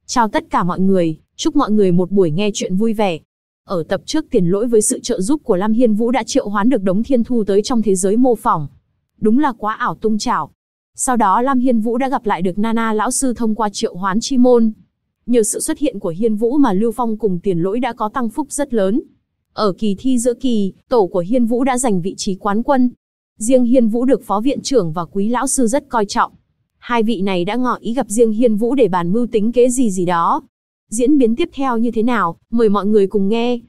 Chào tất cả mọi người, chúc mọi người một buổi nghe chuyện vui vẻ. Ở tập trước Tiền Lỗi với sự trợ giúp của Lam Hiên Vũ đã triệu hoán được đống thiên thu tới trong thế giới mô phỏng. Đúng là quá ảo tung chảo. Sau đó Lam Hiên Vũ đã gặp lại được Nana lão sư thông qua triệu hoán chi môn. Nhờ sự xuất hiện của Hiên Vũ mà Lưu Phong cùng Tiền Lỗi đã có tăng phúc rất lớn. Ở kỳ thi giữa kỳ, tổ của Hiên Vũ đã giành vị trí quán quân. Riêng Hiên Vũ được phó viện trưởng và Quý lão sư rất coi trọng. Hai vị này đã ngỏ ý gặp riêng Hiên Vũ để bàn mưu tính kế gì đó. Diễn biến tiếp theo như thế nào, mời mọi người cùng nghe.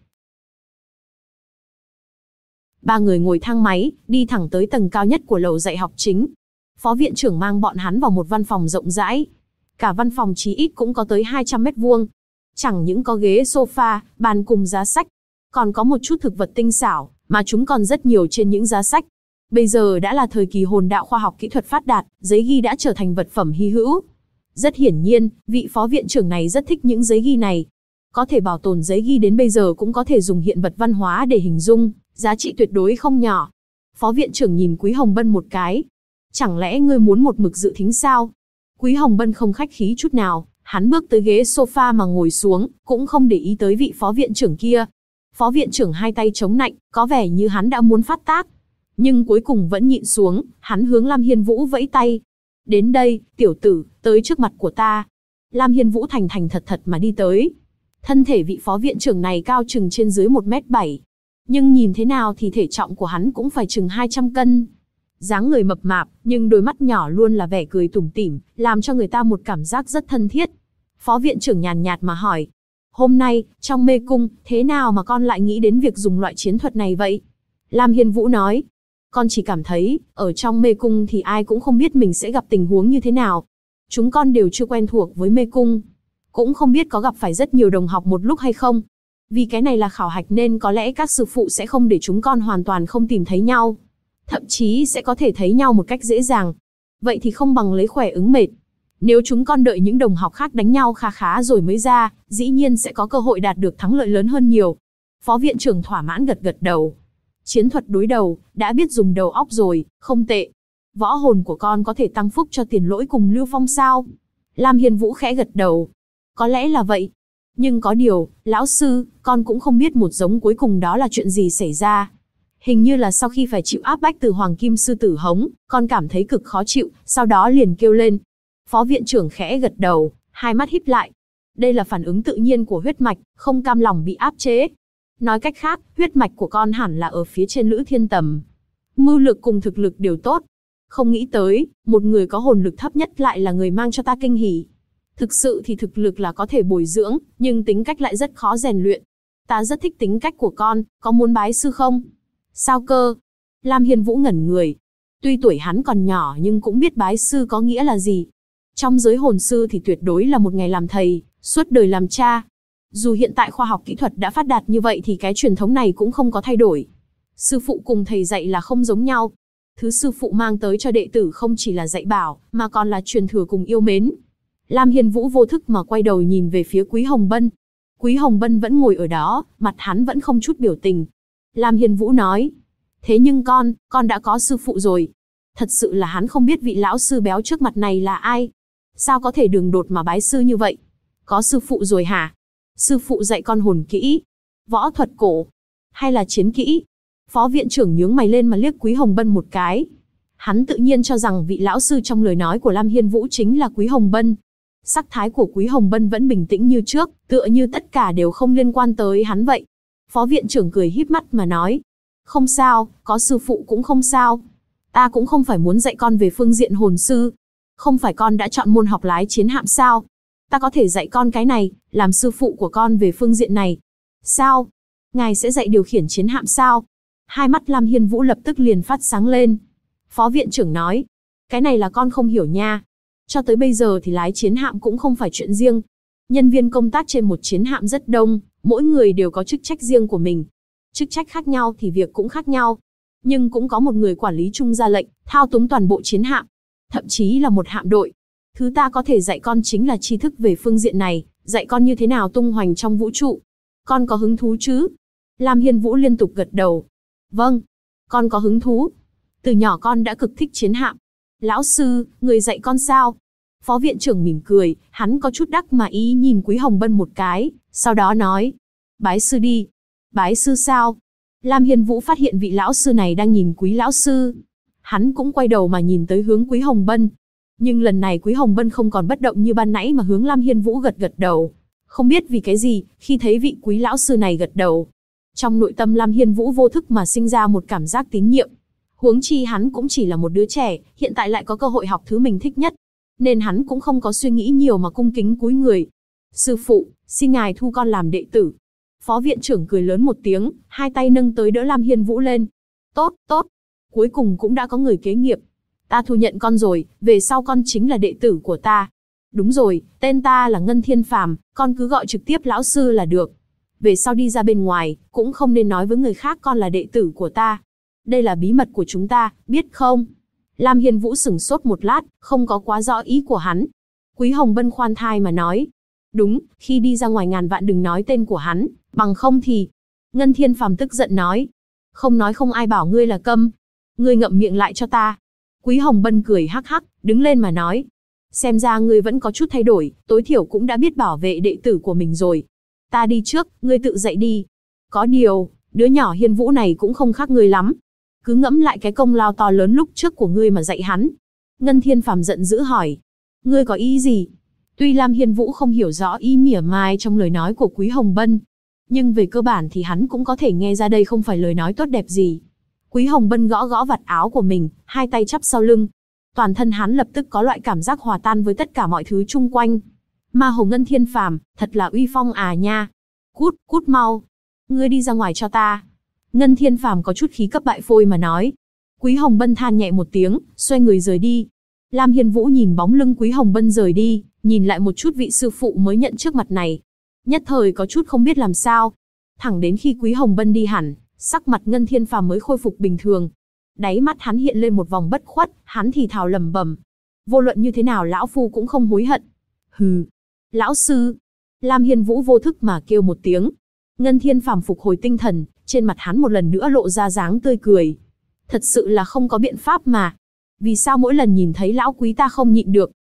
Ba người ngồi thang máy, đi thẳng tới tầng cao nhất của lầu dạy học chính. Phó viện trưởng mang bọn hắn vào một văn phòng rộng rãi. Cả văn phòng chí ít cũng có tới 200 mét vuông. Chẳng những có ghế sofa, bàn cùng giá sách, còn có một chút thực vật tinh xảo, mà chúng còn rất nhiều trên những giá sách. Bây giờ đã là thời kỳ hồn đạo khoa học kỹ thuật phát đạt, giấy ghi đã trở thành vật phẩm hy hữu. Rất hiển nhiên, vị phó viện trưởng này rất thích những giấy ghi này. Có thể bảo tồn giấy ghi đến bây giờ cũng có thể dùng hiện vật văn hóa để hình dung, giá trị tuyệt đối không nhỏ. Phó viện trưởng nhìn Quý Hồng Bân một cái. Chẳng lẽ ngươi muốn một mực dự thính sao? Quý Hồng Bân không khách khí chút nào, hắn bước tới ghế sofa mà ngồi xuống, cũng không để ý tới vị phó viện trưởng kia. Phó viện trưởng hai tay chống nạnh, có vẻ như hắn đã muốn phát tác. Nhưng cuối cùng vẫn nhịn xuống, hắn hướng Lam Hiên Vũ vẫy tay. Đến đây, tiểu tử, tới trước mặt của ta. Lam Hiên Vũ thành thành thật thật mà đi tới. Thân thể vị phó viện trưởng này cao chừng trên dưới 1m7. Nhưng nhìn thế nào thì thể trọng của hắn cũng phải chừng 200 cân. Dáng người mập mạp, nhưng đôi mắt nhỏ luôn là vẻ cười tủm tỉm, làm cho người ta một cảm giác rất thân thiết. Phó viện trưởng nhàn nhạt mà hỏi. Hôm nay, trong mê cung, thế nào mà con lại nghĩ đến việc dùng loại chiến thuật này vậy? Lam Hiên Vũ nói. Con chỉ cảm thấy, ở trong mê cung thì ai cũng không biết mình sẽ gặp tình huống như thế nào. Chúng con đều chưa quen thuộc với mê cung. Cũng không biết có gặp phải rất nhiều đồng học một lúc hay không. Vì cái này là khảo hạch nên có lẽ các sư phụ sẽ không để chúng con hoàn toàn không tìm thấy nhau. Thậm chí sẽ có thể thấy nhau một cách dễ dàng. Vậy thì không bằng lấy khỏe ứng mệt. Nếu chúng con đợi những đồng học khác đánh nhau khá khá rồi mới ra, dĩ nhiên sẽ có cơ hội đạt được thắng lợi lớn hơn nhiều. Phó viện trưởng thỏa mãn gật gật đầu. Chiến thuật đối đầu, đã biết dùng đầu óc rồi, không tệ. Võ hồn của con có thể tăng phúc cho Tiền Lỗi cùng Lưu Phong sao? Lam Hiên Vũ khẽ gật đầu. Có lẽ là vậy. Nhưng có điều, lão sư, con cũng không biết một giống cuối cùng đó là chuyện gì xảy ra. Hình như là sau khi phải chịu áp bách từ Hoàng Kim Sư Tử hống, con cảm thấy cực khó chịu, sau đó liền kêu lên. Phó viện trưởng khẽ gật đầu, hai mắt híp lại. Đây là phản ứng tự nhiên của huyết mạch, không cam lòng bị áp chế. Nói cách khác, huyết mạch của con hẳn là ở phía trên Lữ Thiên Tầm. Mưu lực cùng thực lực đều tốt. Không nghĩ tới, một người có hồn lực thấp nhất lại là người mang cho ta kinh hỉ. Thực sự thì thực lực là có thể bồi dưỡng, nhưng tính cách lại rất khó rèn luyện. Ta rất thích tính cách của con, có muốn bái sư không? Sao cơ? Lam Hiên Vũ ngẩn người. Tuy tuổi hắn còn nhỏ nhưng cũng biết bái sư có nghĩa là gì. Trong giới hồn sư thì tuyệt đối là một ngày làm thầy, suốt đời làm cha. Dù hiện tại khoa học kỹ thuật đã phát đạt như vậy thì cái truyền thống này cũng không có thay đổi. Sư phụ cùng thầy dạy là không giống nhau. Thứ sư phụ mang tới cho đệ tử không chỉ là dạy bảo, mà còn là truyền thừa cùng yêu mến. Lam Hiên Vũ vô thức mà quay đầu nhìn về phía Quý Hồng Bân. Quý Hồng Bân vẫn ngồi ở đó, mặt hắn vẫn không chút biểu tình. Lam Hiên Vũ nói. Thế nhưng con đã có sư phụ rồi. Thật sự là hắn không biết vị lão sư béo trước mặt này là ai. Sao có thể đường đột mà bái sư như vậy? Có sư phụ rồi hả? Sư phụ dạy con hồn kỹ, võ thuật cổ, hay là chiến kỹ? Phó viện trưởng nhướng mày lên mà liếc Quý Hồng Bân một cái. Hắn tự nhiên cho rằng vị lão sư trong lời nói của Lam Hiên Vũ chính là Quý Hồng Bân. Sắc thái của Quý Hồng Bân vẫn bình tĩnh như trước, tựa như tất cả đều không liên quan tới hắn vậy. Phó viện trưởng cười híp mắt mà nói. Không sao, có sư phụ cũng không sao. Ta cũng không phải muốn dạy con về phương diện hồn sư. Không phải con đã chọn môn học lái chiến hạm sao? Ta có thể dạy con cái này, làm sư phụ của con về phương diện này. Sao? Ngài sẽ dạy điều khiển chiến hạm sao? Hai mắt Lam Hiên Vũ lập tức liền phát sáng lên. Phó viện trưởng nói. Cái này là con không hiểu nha. Cho tới bây giờ thì lái chiến hạm cũng không phải chuyện riêng. Nhân viên công tác trên một chiến hạm rất đông, mỗi người đều có chức trách riêng của mình. Chức trách khác nhau thì việc cũng khác nhau. Nhưng cũng có một người quản lý chung ra lệnh, thao túng toàn bộ chiến hạm. Thậm chí là một hạm đội. Thứ ta có thể dạy con chính là tri thức về phương diện này, dạy con như thế nào tung hoành trong vũ trụ. Con có hứng thú chứ? Lam Hiên Vũ liên tục gật đầu. Vâng, con có hứng thú. Từ nhỏ con đã cực thích chiến hạm. Lão sư, người dạy con sao? Phó viện trưởng mỉm cười, hắn có chút đắc mà ý nhìn Quý Hồng Bân một cái, sau đó nói. Bái sư đi. Bái sư sao? Lam Hiên Vũ phát hiện vị lão sư này đang nhìn Quý lão sư. Hắn cũng quay đầu mà nhìn tới hướng Quý Hồng Bân. Nhưng lần này Quý Hồng Bân không còn bất động như ban nãy mà hướng Lam Hiên Vũ gật gật đầu. Không biết vì cái gì, khi thấy vị Quý lão sư này gật đầu, trong nội tâm Lam Hiên Vũ vô thức mà sinh ra một cảm giác tín nhiệm. Huống chi hắn cũng chỉ là một đứa trẻ, hiện tại lại có cơ hội học thứ mình thích nhất. Nên hắn cũng không có suy nghĩ nhiều mà cung kính cúi người. Sư phụ, xin ngài thu con làm đệ tử. Phó viện trưởng cười lớn một tiếng, hai tay nâng tới đỡ Lam Hiên Vũ lên. Tốt, tốt. Cuối cùng cũng đã có người kế nghiệp. Ta thu nhận con rồi, về sau con chính là đệ tử của ta. Đúng rồi, tên ta là Ngân Thiên Phàm, con cứ gọi trực tiếp lão sư là được. Về sau đi ra bên ngoài, cũng không nên nói với người khác con là đệ tử của ta. Đây là bí mật của chúng ta, biết không? Lam Hiên Vũ sửng sốt một lát, không có quá rõ ý của hắn. Quý Hồng Bân khoan thai mà nói. Đúng, khi đi ra ngoài ngàn vạn đừng nói tên của hắn, bằng không thì... Ngân Thiên Phàm tức giận nói. Không nói không ai bảo ngươi là câm. Ngươi ngậm miệng lại cho ta. Quý Hồng Bân cười hắc hắc, đứng lên mà nói. Xem ra ngươi vẫn có chút thay đổi, tối thiểu cũng đã biết bảo vệ đệ tử của mình rồi. Ta đi trước, ngươi tự dậy đi. Có điều, đứa nhỏ Hiên Vũ này cũng không khác ngươi lắm. Cứ ngẫm lại cái công lao to lớn lúc trước của ngươi mà dạy hắn. Ngân Thiên Phàm giận dữ hỏi. Ngươi có ý gì? Tuy Lam Hiên Vũ không hiểu rõ ý mỉa mai trong lời nói của Quý Hồng Bân, nhưng về cơ bản thì hắn cũng có thể nghe ra đây không phải lời nói tốt đẹp gì. Quý Hồng Bân gõ gõ vạt áo của mình, hai tay chắp sau lưng. Toàn thân hắn lập tức có loại cảm giác hòa tan với tất cả mọi thứ chung quanh. Ma Hồ Ngân Thiên Phàm, thật là uy phong à nha. Cút, cút mau. Ngươi đi ra ngoài cho ta. Ngân Thiên Phàm có chút khí cấp bại phôi mà nói. Quý Hồng Bân than nhẹ một tiếng, xoay người rời đi. Lam Hiên Vũ nhìn bóng lưng Quý Hồng Bân rời đi, nhìn lại một chút vị sư phụ mới nhận trước mặt này. Nhất thời có chút không biết làm sao. Thẳng đến khi Quý Hồng Bân đi hẳn, sắc mặt Ngân Thiên Phàm mới khôi phục bình thường. Đáy mắt hắn hiện lên một vòng bất khuất, hắn thì thào lẩm bẩm. Vô luận như thế nào lão phu cũng không hối hận. Hừ. Lão sư. Lam Hiên Vũ vô thức mà kêu một tiếng. Ngân Thiên Phàm phục hồi tinh thần, trên mặt hắn một lần nữa lộ ra dáng tươi cười. Thật sự là không có biện pháp mà. Vì sao mỗi lần nhìn thấy lão quý ta không nhịn được?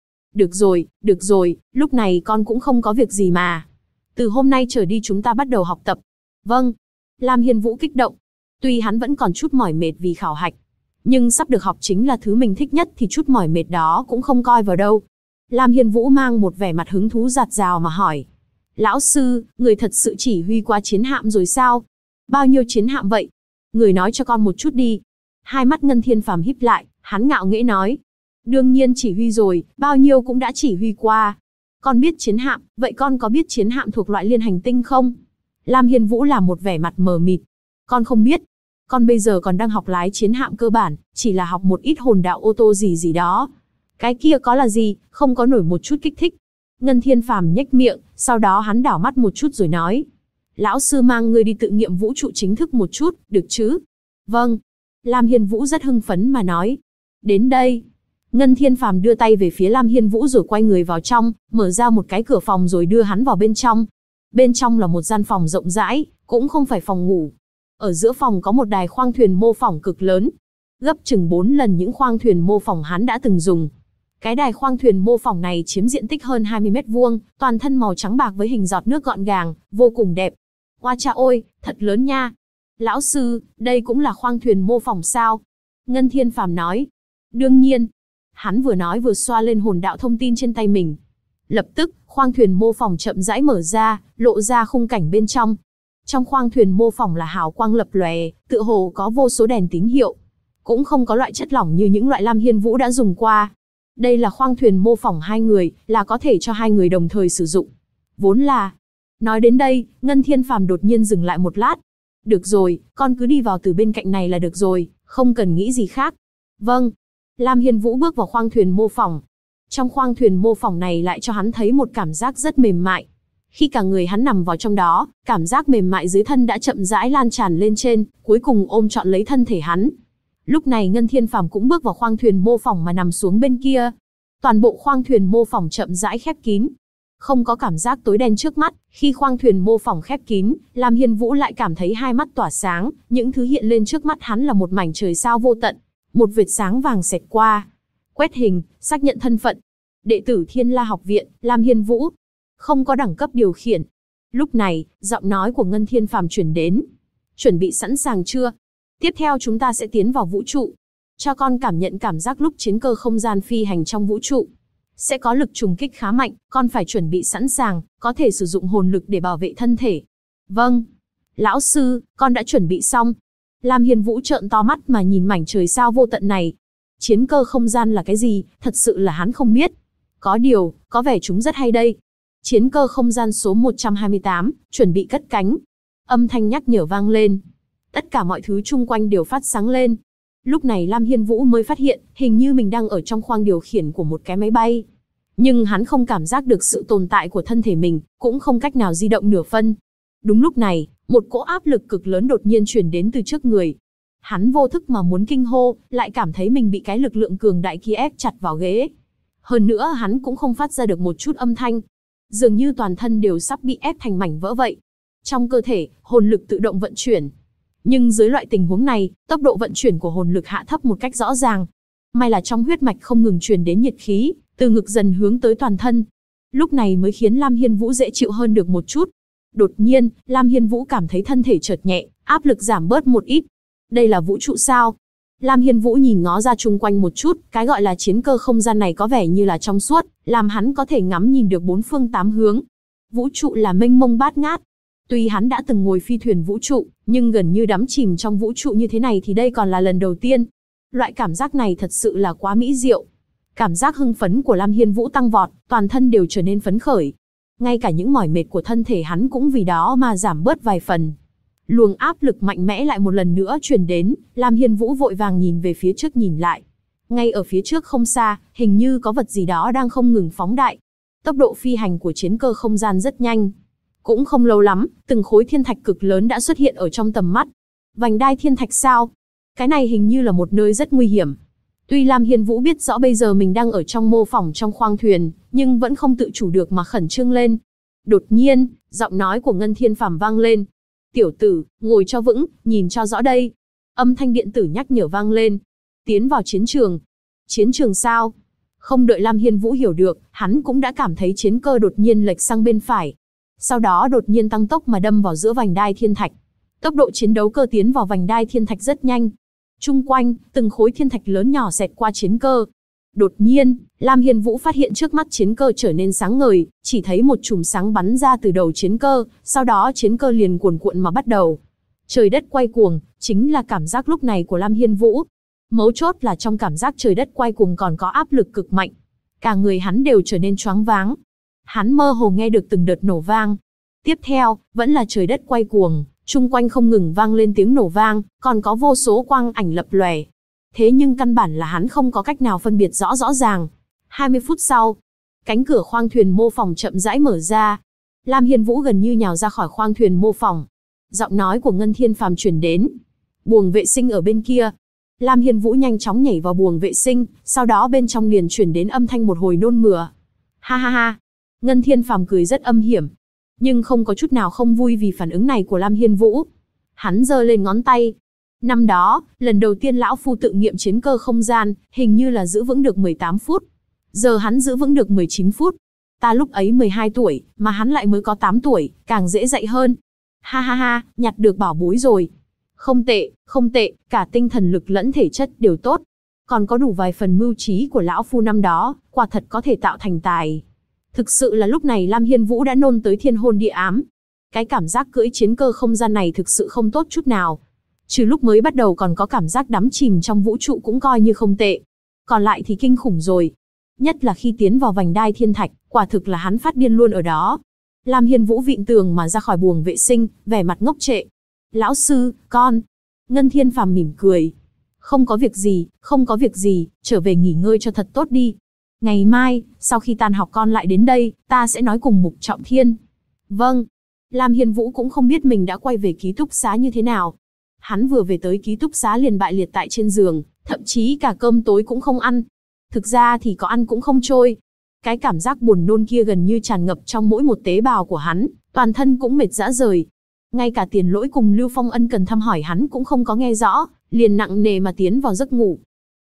Được rồi, lúc này con cũng không có việc gì mà. Từ hôm nay trở đi chúng ta bắt đầu học tập. Vâng. Lam Hiên Vũ kích động. Tuy hắn vẫn còn chút mỏi mệt vì khảo hạch, nhưng sắp được học chính là thứ mình thích nhất thì chút mỏi mệt đó cũng không coi vào đâu. Lam Hiên Vũ mang một vẻ mặt hứng thú dạt dào mà hỏi. Lão sư, người thật sự chỉ huy qua chiến hạm rồi sao? Bao nhiêu chiến hạm vậy? Người nói cho con một chút đi. Hai mắt Ngân Thiên Phàm híp lại, hắn ngạo nghễ nói. Đương nhiên chỉ huy rồi, bao nhiêu cũng đã chỉ huy qua. Con biết chiến hạm, vậy con có biết chiến hạm thuộc loại liên hành tinh không? Lam Hiên Vũ làm một vẻ mặt mờ mịt. Con không biết. Con bây giờ còn đang học lái chiến hạm cơ bản, chỉ là học một ít hồn đạo ô tô gì đó. Cái kia có là gì, không có nổi một chút kích thích. Ngân Thiên Phàm nhếch miệng, sau đó hắn đảo mắt một chút rồi nói. Lão sư mang ngươi đi tự nghiệm vũ trụ chính thức một chút, được chứ? Vâng. Lam Hiên Vũ rất hưng phấn mà nói. Đến đây. Ngân Thiên Phàm đưa tay về phía Lam Hiên Vũ rồi quay người vào trong, mở ra một cái cửa phòng rồi đưa hắn vào bên trong. Bên trong là một gian phòng rộng rãi, cũng không phải phòng ngủ. Ở giữa phòng có một đài khoang thuyền mô phỏng cực lớn, gấp chừng 4 lần những khoang thuyền mô phỏng hắn đã từng dùng. Cái đài khoang thuyền mô phỏng này chiếm diện tích hơn 20 mét vuông, toàn thân màu trắng bạc với hình giọt nước gọn gàng, vô cùng đẹp. Oa cha ôi, thật lớn nha. Lão sư, đây cũng là khoang thuyền mô phỏng sao? Ngân Thiên Phàm nói. Đương nhiên. Hắn vừa nói vừa xoa lên hồn đạo thông tin trên tay mình. Lập tức, khoang thuyền mô phỏng chậm rãi mở ra, lộ ra khung cảnh bên trong. Trong khoang thuyền mô phỏng là hào quang lập lòe, tựa hồ có vô số đèn tín hiệu. Cũng không có loại chất lỏng như những loại Lam Hiên Vũ đã dùng qua. Đây là khoang thuyền mô phỏng 2 người, là có thể cho 2 người đồng thời sử dụng. Vốn là... Nói đến đây, Ngân Thiên Phàm đột nhiên dừng lại một lát. Được rồi, con cứ đi vào từ bên cạnh này là được rồi, không cần nghĩ gì khác. Vâng. Lam Hiên Vũ bước vào khoang thuyền mô phỏng. Trong khoang thuyền mô phỏng này lại cho hắn thấy một cảm giác rất mềm mại. Khi cả người hắn nằm vào trong đó, cảm giác mềm mại dưới thân đã chậm rãi lan tràn lên trên, cuối cùng ôm trọn lấy thân thể hắn. Lúc này Ngân Thiên Phàm cũng bước vào khoang thuyền mô phỏng mà nằm xuống bên kia. Toàn bộ khoang thuyền mô phỏng chậm rãi khép kín. Không có cảm giác tối đen trước mắt, khi khoang thuyền mô phỏng khép kín, Lam Hiên Vũ lại cảm thấy hai mắt tỏa sáng, những thứ hiện lên trước mắt hắn là một mảnh trời sao vô tận. Một vệt sáng vàng xẹt qua. Quét hình, xác nhận thân phận. đệ tử Thiên La học viện, Lam Hiên Vũ. Không có đẳng cấp điều khiển. Lúc này, giọng nói của Ngân Thiên Phàm truyền đến. Chuẩn bị sẵn sàng chưa? Tiếp theo chúng ta sẽ tiến vào vũ trụ. Cho con cảm nhận cảm giác lúc chiến cơ không gian phi hành trong vũ trụ. Sẽ có lực trùng kích khá mạnh, con phải chuẩn bị sẵn sàng, có thể sử dụng hồn lực để bảo vệ thân thể. Vâng. Lão sư, con đã chuẩn bị xong. Lam Hiên Vũ trợn to mắt mà nhìn mảnh trời sao vô tận này. Chiến cơ không gian là cái gì, thật sự là hắn không biết. Có điều, có vẻ chúng rất hay đây. Chiến cơ không gian số 128, chuẩn bị cất cánh. Âm thanh nhắc nhở vang lên. Tất cả mọi thứ chung quanh đều phát sáng lên. Lúc này Lam Hiên Vũ mới phát hiện, hình như mình đang ở trong khoang điều khiển của một cái máy bay. Nhưng hắn không cảm giác được sự tồn tại của thân thể mình, cũng không cách nào di động nửa phân. Đúng lúc này, một cỗ áp lực cực lớn đột nhiên truyền đến từ trước người. Hắn vô thức mà muốn kinh hô, lại cảm thấy mình bị cái lực lượng cường đại kia ép chặt vào ghế. Hơn nữa hắn cũng không phát ra được một chút âm thanh. Dường như toàn thân đều sắp bị ép thành mảnh vỡ vậy. Trong cơ thể, hồn lực tự động vận chuyển. Nhưng dưới loại tình huống này, tốc độ vận chuyển của hồn lực hạ thấp một cách rõ ràng. May là trong huyết mạch không ngừng truyền đến nhiệt khí, từ ngực dần hướng tới toàn thân. Lúc này mới khiến Lam Hiên Vũ dễ chịu hơn được một chút. Đột nhiên, Lam Hiên Vũ cảm thấy thân thể chợt nhẹ, áp lực giảm bớt một ít. Đây là vũ trụ sao? Lam Hiên Vũ nhìn ngó ra chung quanh một chút, cái gọi là chiến cơ không gian này có vẻ như là trong suốt, làm hắn có thể ngắm nhìn được bốn phương tám hướng. Vũ trụ là mênh mông bát ngát. Tuy hắn đã từng ngồi phi thuyền vũ trụ, nhưng gần như đắm chìm trong vũ trụ như thế này thì đây còn là lần đầu tiên. Loại cảm giác này thật sự là quá mỹ diệu. Cảm giác hưng phấn của Lam Hiên Vũ tăng vọt, toàn thân đều trở nên phấn khởi. Ngay cả những mỏi mệt của thân thể hắn cũng vì đó mà giảm bớt vài phần. Luồng áp lực mạnh mẽ lại một lần nữa truyền đến, Lam Hiên Vũ vội vàng nhìn về phía trước nhìn lại. Ngay ở phía trước không xa, hình như có vật gì đó đang không ngừng phóng đại. Tốc độ phi hành của chiến cơ không gian rất nhanh. Cũng không lâu lắm, từng khối thiên thạch cực lớn đã xuất hiện ở trong tầm mắt. Vành đai thiên thạch sao? Cái này hình như là một nơi rất nguy hiểm. Tuy Lam Hiên Vũ biết rõ bây giờ mình đang ở trong mô phỏng trong khoang thuyền, nhưng vẫn không tự chủ được mà khẩn trương lên. Đột nhiên, giọng nói của Ngân Thiên Phàm vang lên. Tiểu tử, ngồi cho vững, nhìn cho rõ đây. Âm thanh điện tử nhắc nhở vang lên. Tiến vào chiến trường. Chiến trường sao? Không đợi Lam Hiên Vũ hiểu được, hắn cũng đã cảm thấy chiến cơ đột nhiên lệch sang bên phải. Sau đó đột nhiên tăng tốc mà đâm vào giữa vành đai thiên thạch. Tốc độ chiến đấu cơ tiến vào vành đai thiên thạch rất nhanh. Chung quanh, từng khối thiên thạch lớn nhỏ xẹt qua chiến cơ. Đột nhiên, Lam Hiên Vũ phát hiện trước mắt chiến cơ trở nên sáng ngời, chỉ thấy một chùm sáng bắn ra từ đầu chiến cơ, sau đó chiến cơ liền cuồn cuộn mà bắt đầu. Trời đất quay cuồng, chính là cảm giác lúc này của Lam Hiên Vũ. Mấu chốt là trong cảm giác trời đất quay cuồng còn có áp lực cực mạnh. Cả người hắn đều trở nên choáng váng. Hắn mơ hồ nghe được từng đợt nổ vang. Tiếp theo, vẫn là trời đất quay cuồng, chung quanh không ngừng vang lên tiếng nổ vang, còn có vô số quang ảnh lập lòe. Thế nhưng căn bản là hắn không có cách nào phân biệt rõ ràng. 20 phút sau, cánh cửa khoang thuyền mô phỏng chậm rãi mở ra. Lam Hiên Vũ gần như nhào ra khỏi khoang thuyền mô phỏng. Giọng nói của Ngân Thiên Phàm truyền đến. Buồng vệ sinh ở bên kia. Lam Hiên Vũ nhanh chóng nhảy vào buồng vệ sinh, sau đó bên trong liền truyền đến âm thanh một hồi nôn mửa. Ha ha ha. Ngân Thiên Phàm cười rất âm hiểm, nhưng không có chút nào không vui vì phản ứng này của Lam Hiên Vũ. Hắn giơ lên ngón tay. Năm đó, lần đầu tiên lão phu tự nghiệm chiến cơ không gian, hình như là giữ vững được 18 phút. Giờ hắn giữ vững được 19 phút. Ta lúc ấy 12 tuổi, mà hắn lại mới có 8 tuổi, càng dễ dạy hơn. Ha ha ha, nhặt được bảo bối rồi. Không tệ, không tệ, cả tinh thần lực lẫn thể chất đều tốt. Còn có đủ vài phần mưu trí của lão phu năm đó, quả thật có thể tạo thành tài. Thực sự là lúc này Lam Hiên Vũ đã nôn tới thiên hôn địa ám. Cái cảm giác cưỡi chiến cơ không gian này thực sự không tốt chút nào. Trừ lúc mới bắt đầu còn có cảm giác đắm chìm trong vũ trụ cũng coi như không tệ. Còn lại thì kinh khủng rồi. Nhất là khi tiến vào vành đai thiên thạch, quả thực là hắn phát điên luôn ở đó. Lam Hiên Vũ vịn tường mà ra khỏi buồng vệ sinh, vẻ mặt ngốc trệ. Lão sư, con. Ngân Thiên Phàm mỉm cười. Không có việc gì, không có việc gì, trở về nghỉ ngơi cho thật tốt đi. Ngày mai, sau khi tan học con lại đến đây, ta sẽ nói cùng Mục Trọng Thiên. Vâng. Lam Hiên Vũ cũng không biết mình đã quay về ký túc xá như thế nào. Hắn vừa về tới ký túc xá liền bại liệt tại trên giường, thậm chí cả cơm tối cũng không ăn. Thực ra thì có ăn cũng không trôi. Cái cảm giác buồn nôn kia gần như tràn ngập trong mỗi một tế bào của hắn, toàn thân cũng mệt rã rời. Ngay cả Tiền Lỗi cùng Lưu Phong ân cần thăm hỏi hắn cũng không có nghe rõ, liền nặng nề mà tiến vào giấc ngủ.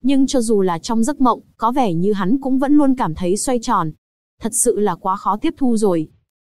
Nhưng cho dù là trong giấc mộng, có vẻ như hắn cũng vẫn luôn cảm thấy xoay tròn. Thật sự là quá khó tiếp thu rồi.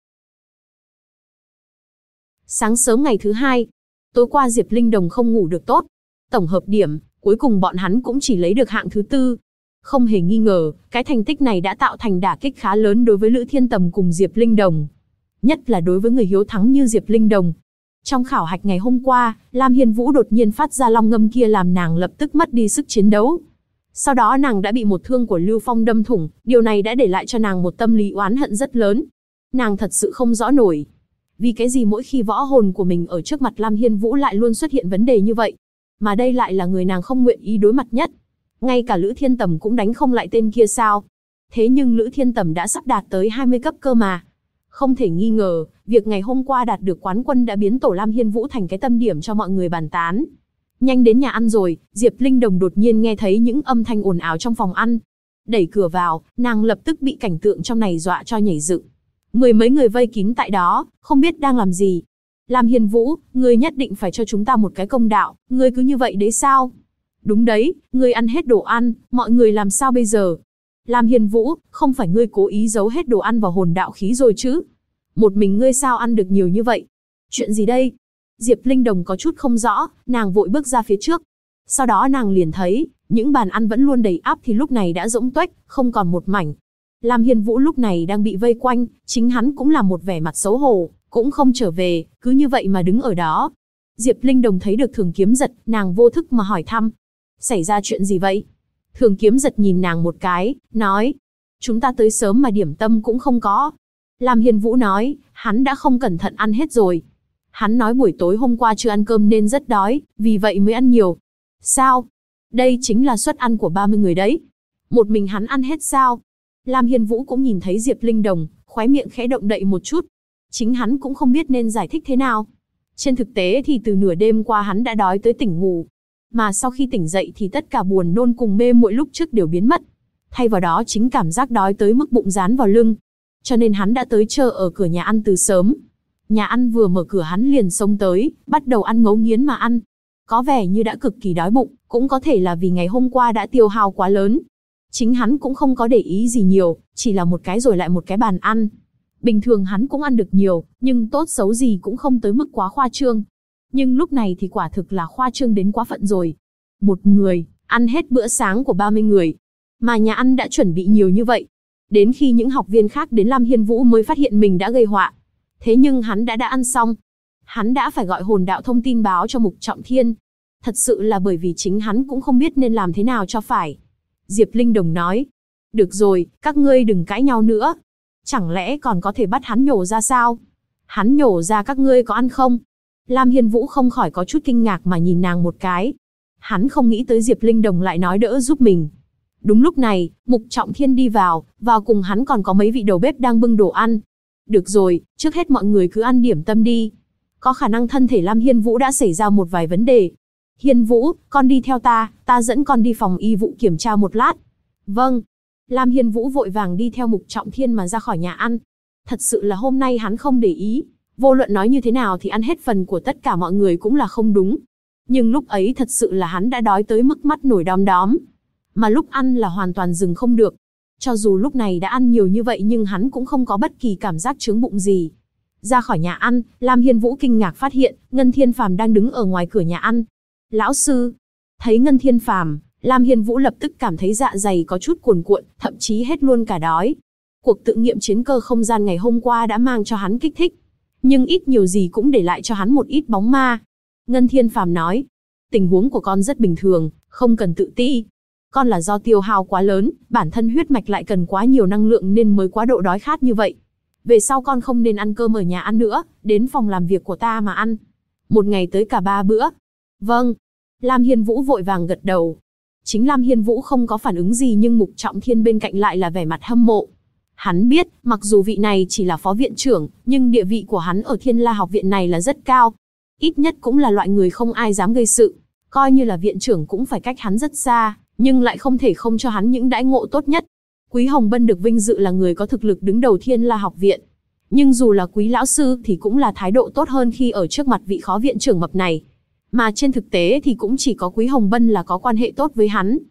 Sáng sớm ngày thứ hai, tối qua Diệp Linh Đồng không ngủ được tốt. Tổng hợp điểm, cuối cùng bọn hắn cũng chỉ lấy được hạng thứ 4. Không hề nghi ngờ, cái thành tích này đã tạo thành đả kích khá lớn đối với Lữ Thiên Tầm cùng Diệp Linh Đồng. Nhất là đối với người hiếu thắng như Diệp Linh Đồng. Trong khảo hạch ngày hôm qua, Lam Hiên Vũ đột nhiên phát ra long ngâm kia làm nàng lập tức mất đi sức chiến đấu. Sau đó nàng đã bị một thương của Lưu Phong đâm thủng, điều này đã để lại cho nàng một tâm lý oán hận rất lớn. Nàng thật sự không rõ nổi. Vì cái gì mỗi khi võ hồn của mình ở trước mặt Lam Hiên Vũ lại luôn xuất hiện vấn đề như vậy? Mà đây lại là người nàng không nguyện ý đối mặt nhất. Ngay cả Lữ Thiên Tầm cũng đánh không lại tên kia sao? Thế nhưng Lữ Thiên Tầm đã sắp đạt tới 20 cấp cơ mà. Không thể nghi ngờ, việc ngày hôm qua đạt được quán quân đã biến tổ Lam Hiên Vũ thành cái tâm điểm cho mọi người bàn tán. Nhanh đến nhà ăn rồi, Diệp Linh Đồng đột nhiên nghe thấy những âm thanh ồn ào trong phòng ăn. Đẩy cửa vào, nàng lập tức bị cảnh tượng trong này dọa cho nhảy dựng. Mười mấy người vây kín tại đó, không biết đang làm gì. Lam Hiên Vũ, ngươi nhất định phải cho chúng ta một cái công đạo, ngươi cứ như vậy đấy sao? Đúng đấy, ngươi ăn hết đồ ăn, mọi người làm sao bây giờ? Lam Hiên Vũ, không phải ngươi cố ý giấu hết đồ ăn vào hồn đạo khí rồi chứ? Một mình ngươi sao ăn được nhiều như vậy? Chuyện gì đây? Diệp Linh Đồng có chút không rõ, nàng vội bước ra phía trước. Sau đó nàng liền thấy, những bàn ăn vẫn luôn đầy ắp thì lúc này đã rỗng tuếch, không còn một mảnh. Lam Hiên Vũ lúc này đang bị vây quanh, chính hắn cũng là một vẻ mặt xấu hổ, cũng không trở về, cứ như vậy mà đứng ở đó. Diệp Linh Đồng thấy được Thường Kiếm Giật, nàng vô thức mà hỏi thăm. Xảy ra chuyện gì vậy? Thường Kiếm Giật nhìn nàng một cái, nói. Chúng ta tới sớm mà điểm tâm cũng không có. Lam Hiên Vũ nói, hắn đã không cẩn thận ăn hết rồi. Hắn nói buổi tối hôm qua chưa ăn cơm nên rất đói, vì vậy mới ăn nhiều. Sao? Đây chính là suất ăn của 30 người đấy. Một mình hắn ăn hết sao? Lam Hiên Vũ cũng nhìn thấy Diệp Linh Đồng, khóe miệng khẽ động đậy một chút. Chính hắn cũng không biết nên giải thích thế nào. Trên thực tế thì từ nửa đêm qua hắn đã đói tới tỉnh ngủ. Mà sau khi tỉnh dậy thì tất cả buồn nôn cùng mê muội lúc trước đều biến mất. Thay vào đó chính cảm giác đói tới mức bụng dán vào lưng. Cho nên hắn đã tới chờ ở cửa nhà ăn từ sớm. Nhà ăn vừa mở cửa hắn liền xông tới, bắt đầu ăn ngấu nghiến mà ăn. Có vẻ như đã cực kỳ đói bụng, cũng có thể là vì ngày hôm qua đã tiêu hao quá lớn. Chính hắn cũng không có để ý gì nhiều, chỉ là một cái rồi lại một cái bàn ăn. Bình thường hắn cũng ăn được nhiều, nhưng tốt xấu gì cũng không tới mức quá khoa trương. Nhưng lúc này thì quả thực là khoa trương đến quá phận rồi. Một người, ăn hết bữa sáng của 30 người. Mà nhà ăn đã chuẩn bị nhiều như vậy. Đến khi những học viên khác đến Lam Hiên Vũ mới phát hiện mình đã gây họa. Thế nhưng hắn đã ăn xong. Hắn đã phải gọi hồn đạo thông tin báo cho Mục Trọng Thiên. Thật sự là bởi vì chính hắn cũng không biết nên làm thế nào cho phải. Diệp Linh Đồng nói. Được rồi, các ngươi đừng cãi nhau nữa. Chẳng lẽ còn có thể bắt hắn nhổ ra sao? Hắn nhổ ra các ngươi có ăn không? Lam Hiên Vũ không khỏi có chút kinh ngạc mà nhìn nàng một cái. Hắn không nghĩ tới Diệp Linh Đồng lại nói đỡ giúp mình. Đúng lúc này, Mục Trọng Thiên đi vào cùng hắn còn có mấy vị đầu bếp đang bưng đồ ăn. Được rồi, trước hết mọi người cứ ăn điểm tâm đi. Có khả năng thân thể Lam Hiên Vũ đã xảy ra một vài vấn đề. Hiên Vũ, con đi theo ta dẫn con đi phòng y vụ kiểm tra một lát. Vâng. Lam Hiên Vũ vội vàng đi theo Mục Trọng Thiên mà ra khỏi nhà ăn. Thật sự là hôm nay hắn không để ý. Vô luận nói như thế nào thì ăn hết phần của tất cả mọi người cũng là không đúng. Nhưng lúc ấy thật sự là hắn đã đói tới mức mắt nổi đom đóm. Mà lúc ăn là hoàn toàn dừng không được. Cho dù lúc này đã ăn nhiều như vậy nhưng hắn cũng không có bất kỳ cảm giác chướng bụng gì. Ra khỏi nhà ăn, Lam Hiên Vũ kinh ngạc phát hiện, Ngân Thiên Phàm đang đứng ở ngoài cửa nhà ăn. Lão sư, thấy Ngân Thiên Phàm, Lam Hiên Vũ lập tức cảm thấy dạ dày có chút cuồn cuộn, thậm chí hết luôn cả đói. Cuộc tự nghiệm chiến cơ không gian ngày hôm qua đã mang cho hắn kích thích. Nhưng ít nhiều gì cũng để lại cho hắn một ít bóng ma. Ngân Thiên Phàm nói, tình huống của con rất bình thường, không cần tự ti. Con là do tiêu hao quá lớn, bản thân huyết mạch lại cần quá nhiều năng lượng nên mới quá độ đói khát như vậy. Về sau con không nên ăn cơm ở nhà ăn nữa, đến phòng làm việc của ta mà ăn. Một ngày tới cả 3 bữa. Vâng. Lam Hiên Vũ vội vàng gật đầu. Chính Lam Hiên Vũ không có phản ứng gì nhưng Mục Trọng Thiên bên cạnh lại là vẻ mặt hâm mộ. Hắn biết, mặc dù vị này chỉ là phó viện trưởng, nhưng địa vị của hắn ở Thiên La học viện này là rất cao. Ít nhất cũng là loại người không ai dám gây sự. Coi như là viện trưởng cũng phải cách hắn rất xa, nhưng lại không thể không cho hắn những đãi ngộ tốt nhất. Quý Hồng Bân được vinh dự là người có thực lực đứng đầu Thiên La học viện. Nhưng dù là Quý lão sư thì cũng là thái độ tốt hơn khi ở trước mặt vị phó viện trưởng mập này. Mà trên thực tế thì cũng chỉ có Quý Hồng Bân là có quan hệ tốt với hắn.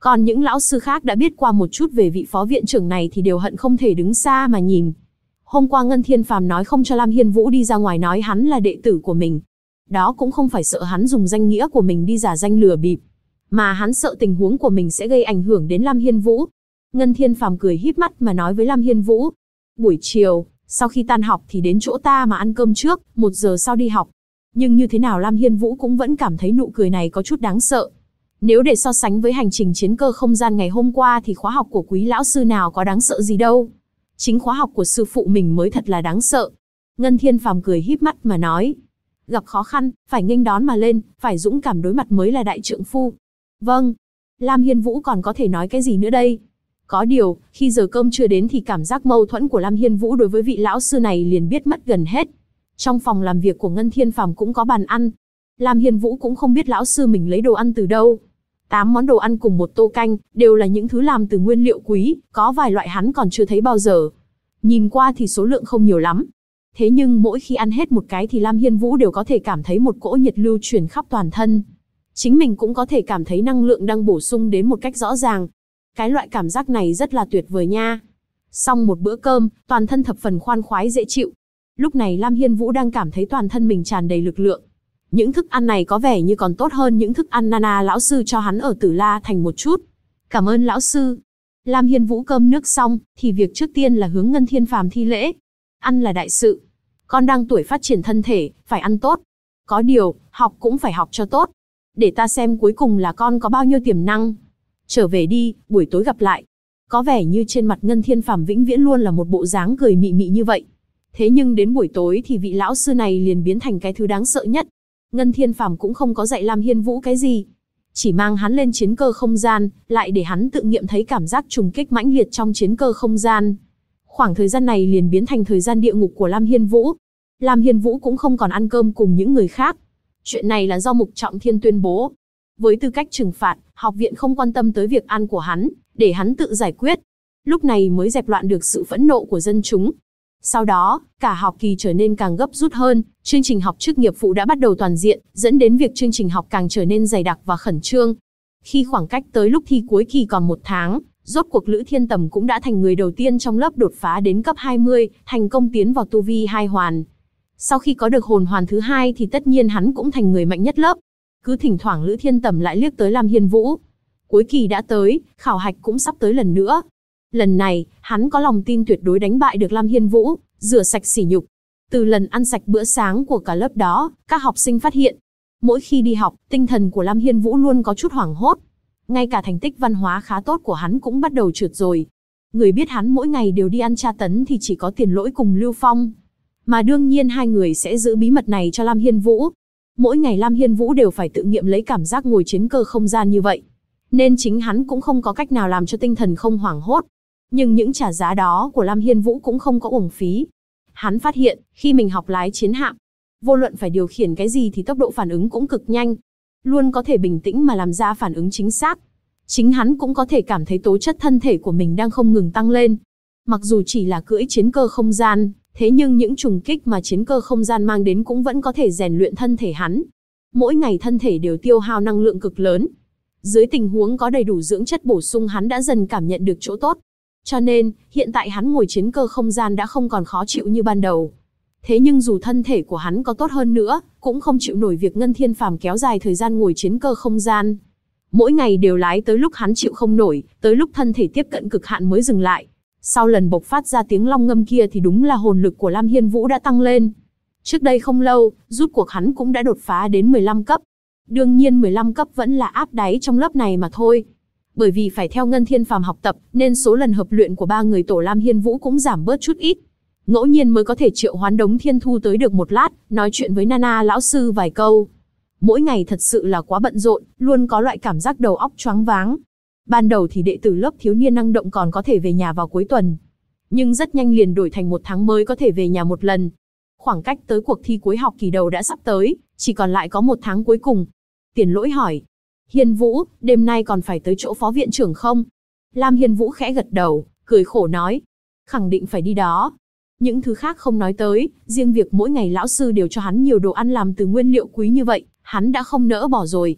Còn những lão sư khác đã biết qua một chút về vị phó viện trưởng này thì đều hận không thể đứng xa mà nhìn. Hôm qua Ngân Thiên Phàm nói không cho Lam Hiên Vũ đi ra ngoài, nói hắn là đệ tử của mình. Đó cũng không phải sợ hắn dùng danh nghĩa của mình đi giả danh lừa bịp, mà hắn sợ tình huống của mình sẽ gây ảnh hưởng đến Lam Hiên Vũ. Ngân Thiên Phàm cười híp mắt mà nói với Lam Hiên Vũ, buổi chiều, sau khi tan học thì đến chỗ ta mà ăn cơm trước, 1 giờ sau đi học. Nhưng như thế nào Lam Hiên Vũ cũng vẫn cảm thấy nụ cười này có chút đáng sợ. Nếu để so sánh với hành trình chiến cơ không gian ngày hôm qua thì khóa học của quý lão sư nào có đáng sợ gì đâu. Chính khóa học của sư phụ mình mới thật là đáng sợ. Ngân Thiên Phàm cười híp mắt mà nói, gặp khó khăn, phải nghênh đón mà lên, phải dũng cảm đối mặt mới là đại trượng phu. Vâng. Lam Hiên Vũ còn có thể nói cái gì nữa đây? Có điều, khi giờ cơm chưa đến thì cảm giác mâu thuẫn của Lam Hiên Vũ đối với vị lão sư này liền biết mất gần hết. Trong phòng làm việc của Ngân Thiên Phàm cũng có bàn ăn. Lam Hiên Vũ cũng không biết lão sư mình lấy đồ ăn từ đâu. 8 món đồ ăn cùng 1 tô canh, đều là những thứ làm từ nguyên liệu quý, có vài loại hắn còn chưa thấy bao giờ. Nhìn qua thì số lượng không nhiều lắm. Thế nhưng mỗi khi ăn hết một cái thì Lam Hiên Vũ đều có thể cảm thấy một cỗ nhiệt lưu truyền khắp toàn thân. Chính mình cũng có thể cảm thấy năng lượng đang bổ sung đến một cách rõ ràng. Cái loại cảm giác này rất là tuyệt vời nha. Xong một bữa cơm, toàn thân thập phần khoan khoái dễ chịu. Lúc này Lam Hiên Vũ đang cảm thấy toàn thân mình tràn đầy lực lượng. Những thức ăn này có vẻ như còn tốt hơn những thức ăn Nana lão sư cho hắn ở Tử La Thành một chút. Cảm ơn lão sư. Lam Hiên Vũ cơm nước xong, thì việc trước tiên là hướng Ngân Thiên Phàm thi lễ. Ăn là đại sự. Con đang tuổi phát triển thân thể, phải ăn tốt. Có điều, học cũng phải học cho tốt. Để ta xem cuối cùng là con có bao nhiêu tiềm năng. Trở về đi, buổi tối gặp lại. Có vẻ như trên mặt Ngân Thiên Phàm vĩnh viễn luôn là một bộ dáng cười mị mị như vậy. Thế nhưng đến buổi tối thì vị lão sư này liền biến thành cái thứ đáng sợ nhất. Ngân Thiên Phàm cũng không có dạy Lam Hiên Vũ cái gì. Chỉ mang hắn lên chiến cơ không gian, lại để hắn tự nghiệm thấy cảm giác trùng kích mãnh liệt trong chiến cơ không gian. Khoảng thời gian này liền biến thành thời gian địa ngục của Lam Hiên Vũ. Lam Hiên Vũ cũng không còn ăn cơm cùng những người khác. Chuyện này là do Mục Trọng Thiên tuyên bố. Với tư cách trừng phạt, học viện không quan tâm tới việc ăn của hắn, để hắn tự giải quyết. Lúc này mới dẹp loạn được sự phẫn nộ của dân chúng. Sau đó, cả học kỳ trở nên càng gấp rút hơn, chương trình học chức nghiệp vụ đã bắt đầu toàn diện, dẫn đến việc chương trình học càng trở nên dày đặc và khẩn trương. Khi khoảng cách tới lúc thi cuối kỳ còn 1 tháng, rốt cuộc Lữ Thiên Tầm cũng đã thành người đầu tiên trong lớp đột phá đến cấp 20, thành công tiến vào tu vi 2 hoàn. Sau khi có được hồn hoàn thứ 2 thì tất nhiên hắn cũng thành người mạnh nhất lớp. Cứ thỉnh thoảng Lữ Thiên Tầm lại liếc tới Lam Hiên Vũ. Cuối kỳ đã tới, khảo hạch cũng sắp tới lần nữa. Lần này, hắn có lòng tin tuyệt đối đánh bại được Lam Hiên Vũ, rửa sạch sỉ nhục. Từ lần ăn sạch bữa sáng của cả lớp đó, các học sinh phát hiện, mỗi khi đi học, tinh thần của Lam Hiên Vũ luôn có chút hoảng hốt. Ngay cả thành tích văn hóa khá tốt của hắn cũng bắt đầu trượt rồi. Người biết hắn mỗi ngày đều đi ăn tra tấn thì chỉ có Tiền Lỗi cùng Lưu Phong. Mà đương nhiên hai người sẽ giữ bí mật này cho Lam Hiên Vũ. Mỗi ngày Lam Hiên Vũ đều phải tự nghiệm lấy cảm giác ngồi chiến cơ không gian như vậy. Nên chính hắn cũng không có cách nào làm cho tinh thần không hoảng hốt. Nhưng những trả giá đó của Lam Hiên Vũ cũng không có uổng phí. Hắn phát hiện, khi mình học lái chiến hạm, vô luận phải điều khiển cái gì thì tốc độ phản ứng cũng cực nhanh. Luôn có thể bình tĩnh mà làm ra phản ứng chính xác. Chính hắn cũng có thể cảm thấy tố chất thân thể của mình đang không ngừng tăng lên. Mặc dù chỉ là cưỡi chiến cơ không gian, thế nhưng những trùng kích mà chiến cơ không gian mang đến cũng vẫn có thể rèn luyện thân thể hắn. Mỗi ngày thân thể đều tiêu hao năng lượng cực lớn. Dưới tình huống có đầy đủ dưỡng chất bổ sung hắn đã dần cảm nhận được chỗ tốt. Cho nên, hiện tại hắn ngồi chiến cơ không gian đã không còn khó chịu như ban đầu. Thế nhưng dù thân thể của hắn có tốt hơn nữa, cũng không chịu nổi việc Ngân Thiên Phàm kéo dài thời gian ngồi chiến cơ không gian. Mỗi ngày đều lái tới lúc hắn chịu không nổi, tới lúc thân thể tiếp cận cực hạn mới dừng lại. Sau lần bộc phát ra tiếng long ngâm kia thì đúng là hồn lực của Lam Hiên Vũ đã tăng lên. Trước đây không lâu, rút cuộc hắn cũng đã đột phá đến 15 cấp. Đương nhiên 15 cấp vẫn là áp đáy trong lớp này mà thôi. Bởi vì phải theo Ngân Thiên Phàm học tập, nên số lần hợp luyện của 3 người tổ Lam Hiên Vũ cũng giảm bớt chút ít. Ngẫu nhiên mới có thể triệu hoán Đống Thiên Thu tới được một lát, nói chuyện với Nana lão sư vài câu. Mỗi ngày thật sự là quá bận rộn, luôn có loại cảm giác đầu óc choáng váng. Ban đầu thì đệ tử lớp thiếu niên năng động còn có thể về nhà vào cuối tuần. Nhưng rất nhanh liền đổi thành 1 tháng mới có thể về nhà một lần. Khoảng cách tới cuộc thi cuối học kỳ đầu đã sắp tới, chỉ còn lại có 1 tháng cuối cùng. Tiền Lỗi hỏi, Hiên Vũ, đêm nay còn phải tới chỗ phó viện trưởng không? Lam Hiên Vũ khẽ gật đầu, cười khổ nói, khẳng định phải đi đó. Những thứ khác không nói tới, riêng việc mỗi ngày lão sư đều cho hắn nhiều đồ ăn làm từ nguyên liệu quý như vậy, hắn đã không nỡ bỏ rồi.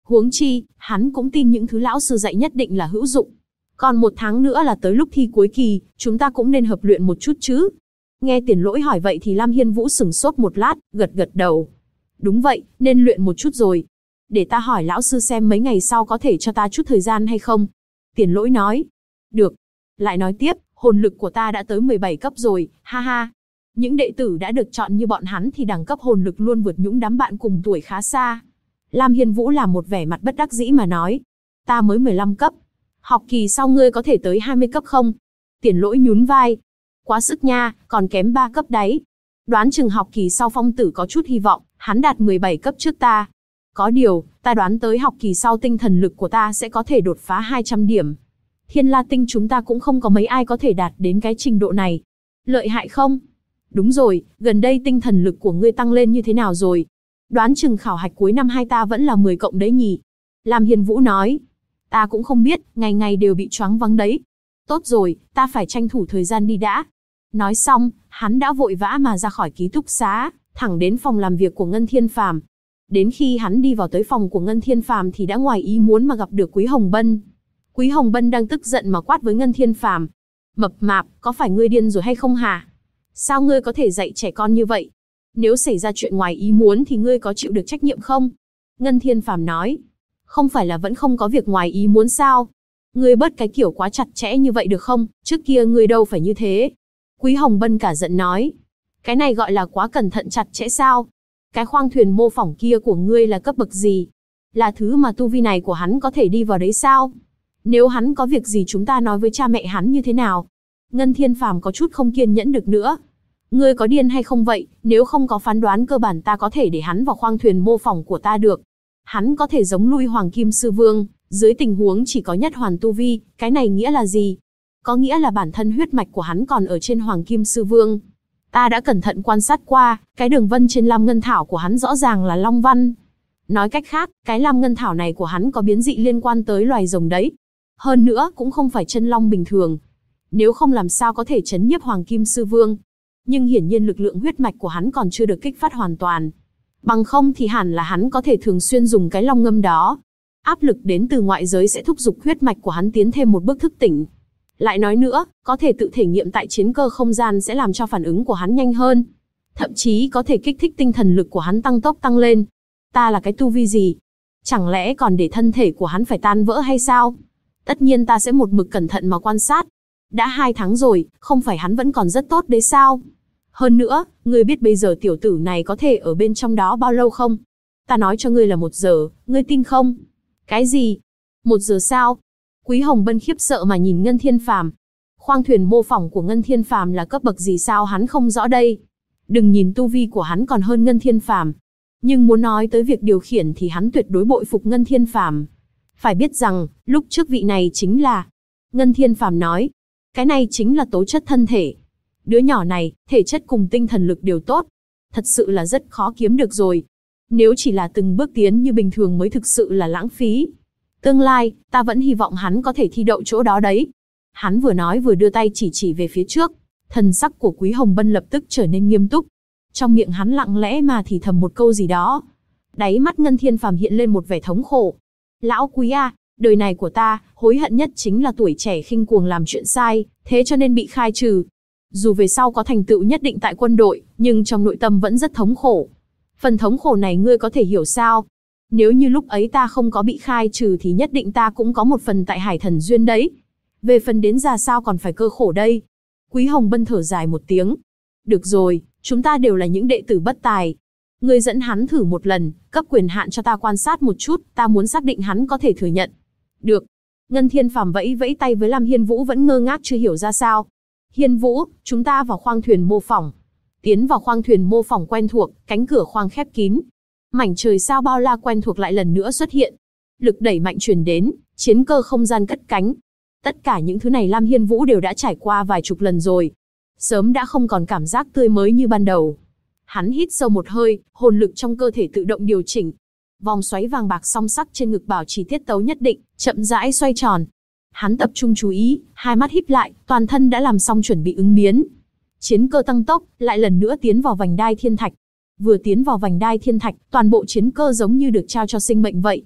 Huống chi, hắn cũng tin những thứ lão sư dạy nhất định là hữu dụng. Còn 1 tháng nữa là tới lúc thi cuối kỳ, chúng ta cũng nên hợp luyện một chút chứ. Nghe Tiền Lỗi hỏi vậy thì Lam Hiên Vũ sửng sốt một lát, gật gật đầu. Đúng vậy, nên luyện một chút rồi. Để ta hỏi lão sư xem mấy ngày sau có thể cho ta chút thời gian hay không. Tiền Lỗi nói. Được. Lại nói tiếp, hồn lực của ta đã tới 17 cấp rồi, ha ha. Những đệ tử đã được chọn như bọn hắn thì đẳng cấp hồn lực luôn vượt những đám bạn cùng tuổi khá xa. Lam Hiên Vũ làm một vẻ mặt bất đắc dĩ mà nói. Ta mới 15 cấp. Học kỳ sau ngươi có thể tới 20 cấp không? Tiền Lỗi nhún vai. Quá sức nha, còn kém 3 cấp đấy. Đoán chừng học kỳ sau Phong Tử có chút hy vọng, hắn đạt 17 cấp trước ta. Có điều, ta đoán tới học kỳ sau tinh thần lực của ta sẽ có thể đột phá 200 điểm. Thiên La Tinh chúng ta cũng không có mấy ai có thể đạt đến cái trình độ này. Lợi hại không? Đúng rồi, gần đây tinh thần lực của ngươi tăng lên như thế nào rồi? Đoán chừng khảo hạch cuối năm 2 ta vẫn là 10 cộng đấy nhỉ? Lam Hiên Vũ nói. Ta cũng không biết, ngày ngày đều bị choáng váng đấy. Tốt rồi, ta phải tranh thủ thời gian đi đã. Nói xong, hắn đã vội vã mà ra khỏi ký túc xá, thẳng đến phòng làm việc của Ngân Thiên Phàm. Đến khi hắn đi vào tới phòng của Ngân Thiên Phàm thì đã ngoài ý muốn mà gặp được Quý Hồng Bân. Quý Hồng Bân đang tức giận mà quát với Ngân Thiên Phàm. Mập mạp, có phải ngươi điên rồi hay không hả? Sao ngươi có thể dạy trẻ con như vậy? Nếu xảy ra chuyện ngoài ý muốn thì ngươi có chịu được trách nhiệm không? Ngân Thiên Phàm nói. Không phải là vẫn không có việc ngoài ý muốn sao? Ngươi bớt cái kiểu quá chặt chẽ như vậy được không? Trước kia ngươi đâu phải như thế. Quý Hồng Bân cả giận nói. Cái này gọi là quá cẩn thận chặt chẽ sao? Cái khoang thuyền mô phỏng kia của ngươi là cấp bậc gì? Là thứ mà tu vi này của hắn có thể đi vào đấy sao? Nếu hắn có việc gì chúng ta nói với cha mẹ hắn như thế nào? Ngân Thiên Phàm có chút không kiên nhẫn được nữa. Ngươi có điên hay không vậy? Nếu không có phán đoán cơ bản ta có thể để hắn vào khoang thuyền mô phỏng của ta được. Hắn có thể giống lui Hoàng Kim Sư Vương, dưới tình huống chỉ có nhất hoàn tu vi, cái này nghĩa là gì? Có nghĩa là bản thân huyết mạch của hắn còn ở trên Hoàng Kim Sư Vương. Ta đã cẩn thận quan sát qua, cái đường vân trên Lam Ngân Thảo của hắn rõ ràng là Long Văn. Nói cách khác, cái Lam Ngân Thảo này của hắn có biến dị liên quan tới loài rồng đấy. Hơn nữa, cũng không phải chân long bình thường. Nếu không làm sao có thể chấn nhiếp Hoàng Kim Sư Vương. Nhưng hiển nhiên lực lượng huyết mạch của hắn còn chưa được kích phát hoàn toàn. Bằng không thì hẳn là hắn có thể thường xuyên dùng cái long ngâm đó. Áp lực đến từ ngoại giới sẽ thúc giục huyết mạch của hắn tiến thêm một bước thức tỉnh. Lại nói nữa, có thể tự thể nghiệm tại chiến cơ không gian sẽ làm cho phản ứng của hắn nhanh hơn. Thậm chí có thể kích thích tinh thần lực của hắn tăng tốc tăng lên. Ta là cái tu vi gì? Chẳng lẽ còn để thân thể của hắn phải tan vỡ hay sao? Tất nhiên ta sẽ một mực cẩn thận mà quan sát. Đã 2 tháng rồi, không phải hắn vẫn còn rất tốt đấy sao? Hơn nữa, ngươi biết bây giờ tiểu tử này có thể ở bên trong đó bao lâu không? Ta nói cho ngươi là 1 giờ, ngươi tin không? Cái gì? 1 giờ sao? Quý Hồng Bân khiếp sợ mà nhìn Ngân Thiên Phàm. Khoang thuyền mô phỏng của Ngân Thiên Phàm là cấp bậc gì sao hắn không rõ đây. Đừng nhìn tu vi của hắn còn hơn Ngân Thiên Phàm, nhưng muốn nói tới việc điều khiển thì hắn tuyệt đối bội phục Ngân Thiên Phàm. Phải biết rằng, lúc trước vị này chính là... Ngân Thiên Phàm nói, cái này chính là tố chất thân thể. Đứa nhỏ này, thể chất cùng tinh thần lực đều tốt. Thật sự là rất khó kiếm được rồi. Nếu chỉ là từng bước tiến như bình thường mới thực sự là lãng phí. Tương lai, ta vẫn hy vọng hắn có thể thi đậu chỗ đó đấy. Hắn vừa nói vừa đưa tay chỉ về phía trước. Thần sắc của Quý Hồng Bân lập tức trở nên nghiêm túc. Trong miệng hắn lặng lẽ mà thì thầm một câu gì đó. Đáy mắt Ngân Thiên Phàm hiện lên một vẻ thống khổ. Lão Quý à, đời này của ta, hối hận nhất chính là tuổi trẻ khinh cuồng làm chuyện sai, thế cho nên bị khai trừ. Dù về sau có thành tựu nhất định tại quân đội, nhưng trong nội tâm vẫn rất thống khổ. Phần thống khổ này ngươi có thể hiểu sao? Nếu như lúc ấy ta không có bị khai trừ thì nhất định ta cũng có một phần tại Hải Thần Duyên đấy. Về phần đến già sao còn phải cơ khổ đây. Quý Hồng Bân thở dài một tiếng. Được rồi, chúng ta đều là những đệ tử bất tài. Ngươi dẫn hắn thử một lần, cấp quyền hạn cho ta quan sát một chút, ta muốn xác định hắn có thể thừa nhận. Được. Ngân Thiên Phàm vẫy vẫy tay với Lam Hiên Vũ vẫn ngơ ngác chưa hiểu ra sao. Hiên Vũ, chúng ta vào khoang thuyền mô phỏng. Tiến vào khoang thuyền mô phỏng quen thuộc, cánh cửa khoang khép kín. Mảnh trời sao bao la quen thuộc lại lần nữa xuất hiện. Lực đẩy mạnh truyền đến, chiến cơ không gian cất cánh. Tất cả những thứ này Lam Hiên Vũ đều đã trải qua vài chục lần rồi. Sớm đã không còn cảm giác tươi mới như ban đầu. Hắn hít sâu một hơi, hồn lực trong cơ thể tự động điều chỉnh. Vòng xoáy vàng bạc song sắc trên ngực bảo trì tiết tấu nhất định, chậm rãi xoay tròn. Hắn tập trung chú ý, hai mắt híp lại, toàn thân đã làm xong chuẩn bị ứng biến. Chiến cơ tăng tốc, lại lần nữa tiến vào vành đai thiên thạch. Vừa tiến vào vành đai thiên thạch, toàn bộ chiến cơ giống như được trao cho sinh mệnh vậy.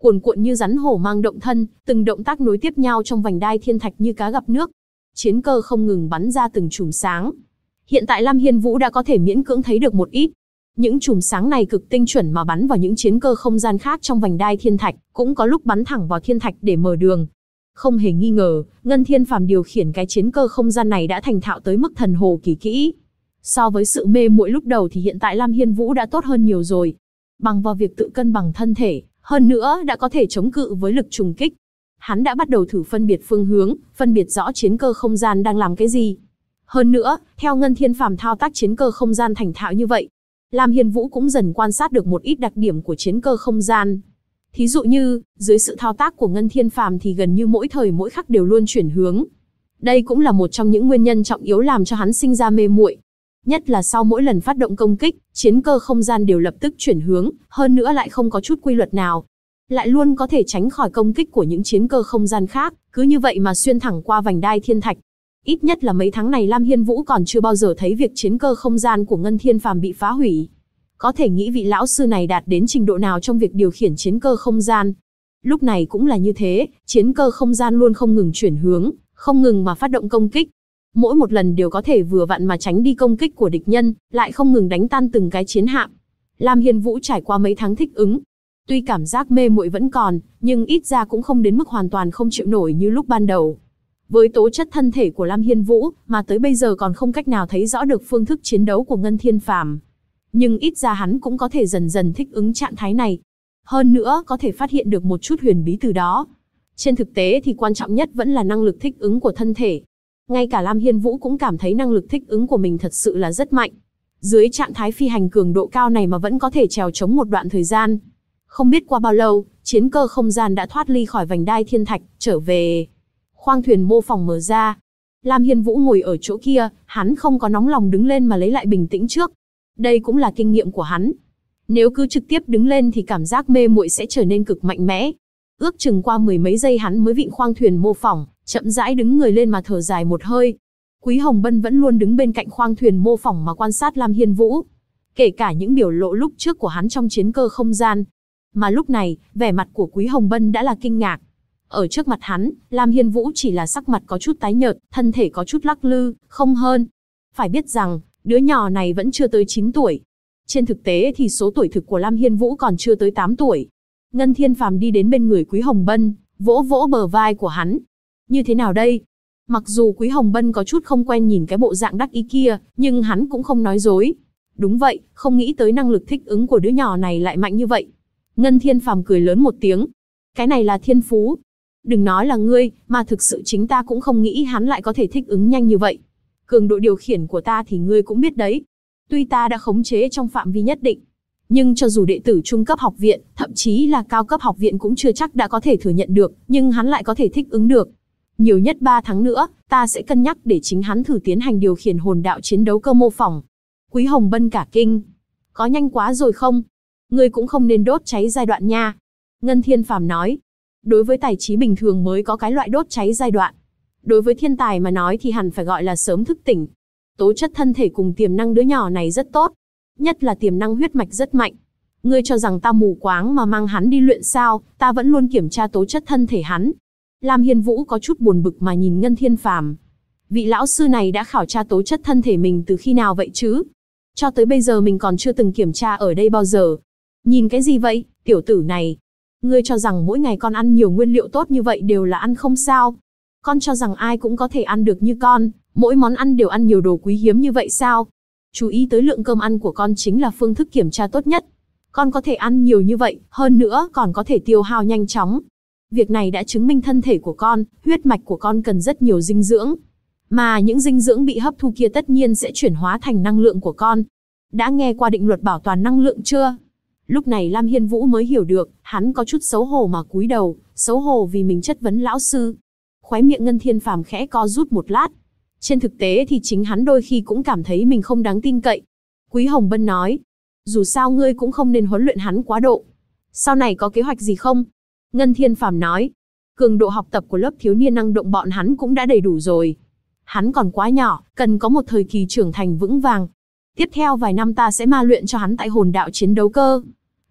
cuồn cuộn như rắn hổ mang động thân, từng động tác nối tiếp nhau trong vành đai thiên thạch như cá gặp nước. Chiến cơ không ngừng bắn ra từng chùm sáng. Hiện tại Lam Hiên Vũ đã có thể miễn cưỡng thấy được một ít. Những chùm sáng này cực tinh chuẩn mà bắn vào những chiến cơ không gian khác trong vành đai thiên thạch, cũng có lúc bắn thẳng vào thiên thạch để mở đường. Không hề nghi ngờ, Ngân Thiên Phàm điều khiển cái chiến cơ không gian này đã thành thạo tới mức thần hồ kỳ kỹ. So với sự mê muội lúc đầu thì hiện tại Lam Hiên Vũ đã tốt hơn nhiều rồi. Bằng vào việc tự cân bằng thân thể, hơn nữa đã có thể chống cự với lực trùng kích. Hắn đã bắt đầu thử phân biệt phương hướng, phân biệt rõ chiến cơ không gian đang làm cái gì. Hơn nữa, theo Ngân Thiên Phàm thao tác chiến cơ không gian thành thạo như vậy, Lam Hiên Vũ cũng dần quan sát được một ít đặc điểm của chiến cơ không gian. Thí dụ như, dưới sự thao tác của Ngân Thiên Phàm thì gần như mỗi thời mỗi khắc đều luôn chuyển hướng. Đây cũng là một trong những nguyên nhân trọng yếu làm cho hắn sinh ra mê muội. Nhất là sau mỗi lần phát động công kích, chiến cơ không gian đều lập tức chuyển hướng, hơn nữa lại không có chút quy luật nào. Lại luôn có thể tránh khỏi công kích của những chiến cơ không gian khác, cứ như vậy mà xuyên thẳng qua vành đai thiên thạch. Ít nhất là mấy tháng này Lam Hiên Vũ còn chưa bao giờ thấy việc chiến cơ không gian của Ngân Thiên Phàm bị phá hủy. Có thể nghĩ vị lão sư này đạt đến trình độ nào trong việc điều khiển chiến cơ không gian. Lúc này cũng là như thế, chiến cơ không gian luôn không ngừng chuyển hướng, không ngừng mà phát động công kích. Mỗi một lần đều có thể vừa vặn mà tránh đi công kích của địch nhân, lại không ngừng đánh tan từng cái chiến hạm. Lam Hiên Vũ trải qua mấy tháng thích ứng. Tuy cảm giác mê muội vẫn còn, nhưng ít ra cũng không đến mức hoàn toàn không chịu nổi như lúc ban đầu. Với tố chất thân thể của Lam Hiên Vũ, mà tới bây giờ còn không cách nào thấy rõ được phương thức chiến đấu của Ngân Thiên Phàm. Nhưng ít ra hắn cũng có thể dần dần thích ứng trạng thái này. Hơn nữa, có thể phát hiện được một chút huyền bí từ đó. Trên thực tế thì quan trọng nhất vẫn là năng lực thích ứng của thân thể. Ngay cả Lam Hiên Vũ cũng cảm thấy năng lực thích ứng của mình thật sự là rất mạnh. Dưới trạng thái phi hành cường độ cao này mà vẫn có thể trèo chống một đoạn thời gian. Không biết qua bao lâu, chiến cơ không gian đã thoát ly khỏi vành đai thiên thạch, trở về. Khoang thuyền mô phỏng mở ra. Lam Hiên Vũ ngồi ở chỗ kia, hắn không có nóng lòng đứng lên mà lấy lại bình tĩnh trước. Đây cũng là kinh nghiệm của hắn. Nếu cứ trực tiếp đứng lên thì cảm giác mê muội sẽ trở nên cực mạnh mẽ. Ước chừng qua mười mấy giây hắn mới vịn khoang thuyền mô phỏng, chậm rãi đứng người lên mà thở dài một hơi. Quý Hồng Bân vẫn luôn đứng bên cạnh khoang thuyền mô phỏng mà quan sát Lam Hiên Vũ. Kể cả những biểu lộ lúc trước của hắn trong chiến cơ không gian. Mà lúc này, vẻ mặt của Quý Hồng Bân đã là kinh ngạc. Ở trước mặt hắn, Lam Hiên Vũ chỉ là sắc mặt có chút tái nhợt, thân thể có chút lắc lư, không hơn. Phải biết rằng, đứa nhỏ này vẫn chưa tới 9 tuổi. Trên thực tế thì số tuổi thực của Lam Hiên Vũ còn chưa tới 8 tuổi. Ngân Thiên Phàm đi đến bên người Quý Hồng Bân, vỗ vỗ bờ vai của hắn. Như thế nào đây? Mặc dù Quý Hồng Bân có chút không quen nhìn cái bộ dạng đắc ý kia, nhưng hắn cũng không nói dối. Đúng vậy, không nghĩ tới năng lực thích ứng của đứa nhỏ này lại mạnh như vậy. Ngân Thiên Phàm cười lớn một tiếng. Cái này là thiên phú. Đừng nói là ngươi, mà thực sự chính ta cũng không nghĩ hắn lại có thể thích ứng nhanh như vậy. Cường độ điều khiển của ta thì ngươi cũng biết đấy. Tuy ta đã khống chế trong phạm vi nhất định, nhưng cho dù đệ tử trung cấp học viện, thậm chí là cao cấp học viện cũng chưa chắc đã có thể thừa nhận được, nhưng hắn lại có thể thích ứng được. Nhiều nhất 3 tháng nữa, ta sẽ cân nhắc để chính hắn thử tiến hành điều khiển hồn đạo chiến đấu cơ mô phỏng. Quý Hồng Bân cả kinh. Có nhanh quá rồi không? Ngươi cũng không nên đốt cháy giai đoạn nha. Ngân Thiên Phàm nói. Đối với tài trí bình thường mới có cái loại đốt cháy giai đoạn. Đối với thiên tài mà nói thì hẳn phải gọi là sớm thức tỉnh. Tố chất thân thể cùng tiềm năng đứa nhỏ này rất tốt. Nhất là tiềm năng huyết mạch rất mạnh. Ngươi cho rằng ta mù quáng mà mang hắn đi luyện sao, ta vẫn luôn kiểm tra tố chất thân thể hắn. Lam Hiên Vũ có chút buồn bực mà nhìn Ngân Thiên Phàm. Vị lão sư này đã khảo tra tố chất thân thể mình từ khi nào vậy chứ? Cho tới bây giờ mình còn chưa từng kiểm tra ở đây bao giờ. Nhìn cái gì vậy, tiểu tử này? Ngươi cho rằng mỗi ngày con ăn nhiều nguyên liệu tốt như vậy đều là ăn không sao? Con cho rằng ai cũng có thể ăn được như con, mỗi món ăn đều ăn nhiều đồ quý hiếm như vậy sao? Chú ý tới lượng cơm ăn của con chính là phương thức kiểm tra tốt nhất. Con có thể ăn nhiều như vậy, hơn nữa còn có thể tiêu hao nhanh chóng. Việc này đã chứng minh thân thể của con, huyết mạch của con cần rất nhiều dinh dưỡng. Mà những dinh dưỡng bị hấp thu kia tất nhiên sẽ chuyển hóa thành năng lượng của con. Đã nghe qua định luật bảo toàn năng lượng chưa? Lúc này Lam Hiên Vũ mới hiểu được, hắn có chút xấu hổ mà cúi đầu, xấu hổ vì mình chất vấn lão sư. Khóe miệng Ngân Thiên Phàm khẽ co rút một lát. Trên thực tế thì chính hắn đôi khi cũng cảm thấy mình không đáng tin cậy. Quý Hồng Bân nói, dù sao ngươi cũng không nên huấn luyện hắn quá độ. Sau này có kế hoạch gì không? Ngân Thiên Phàm nói, cường độ học tập của lớp thiếu niên năng động bọn hắn cũng đã đầy đủ rồi. Hắn còn quá nhỏ, cần có một thời kỳ trưởng thành vững vàng. Tiếp theo vài năm ta sẽ ma luyện cho hắn tại hồn đạo chiến đấu cơ.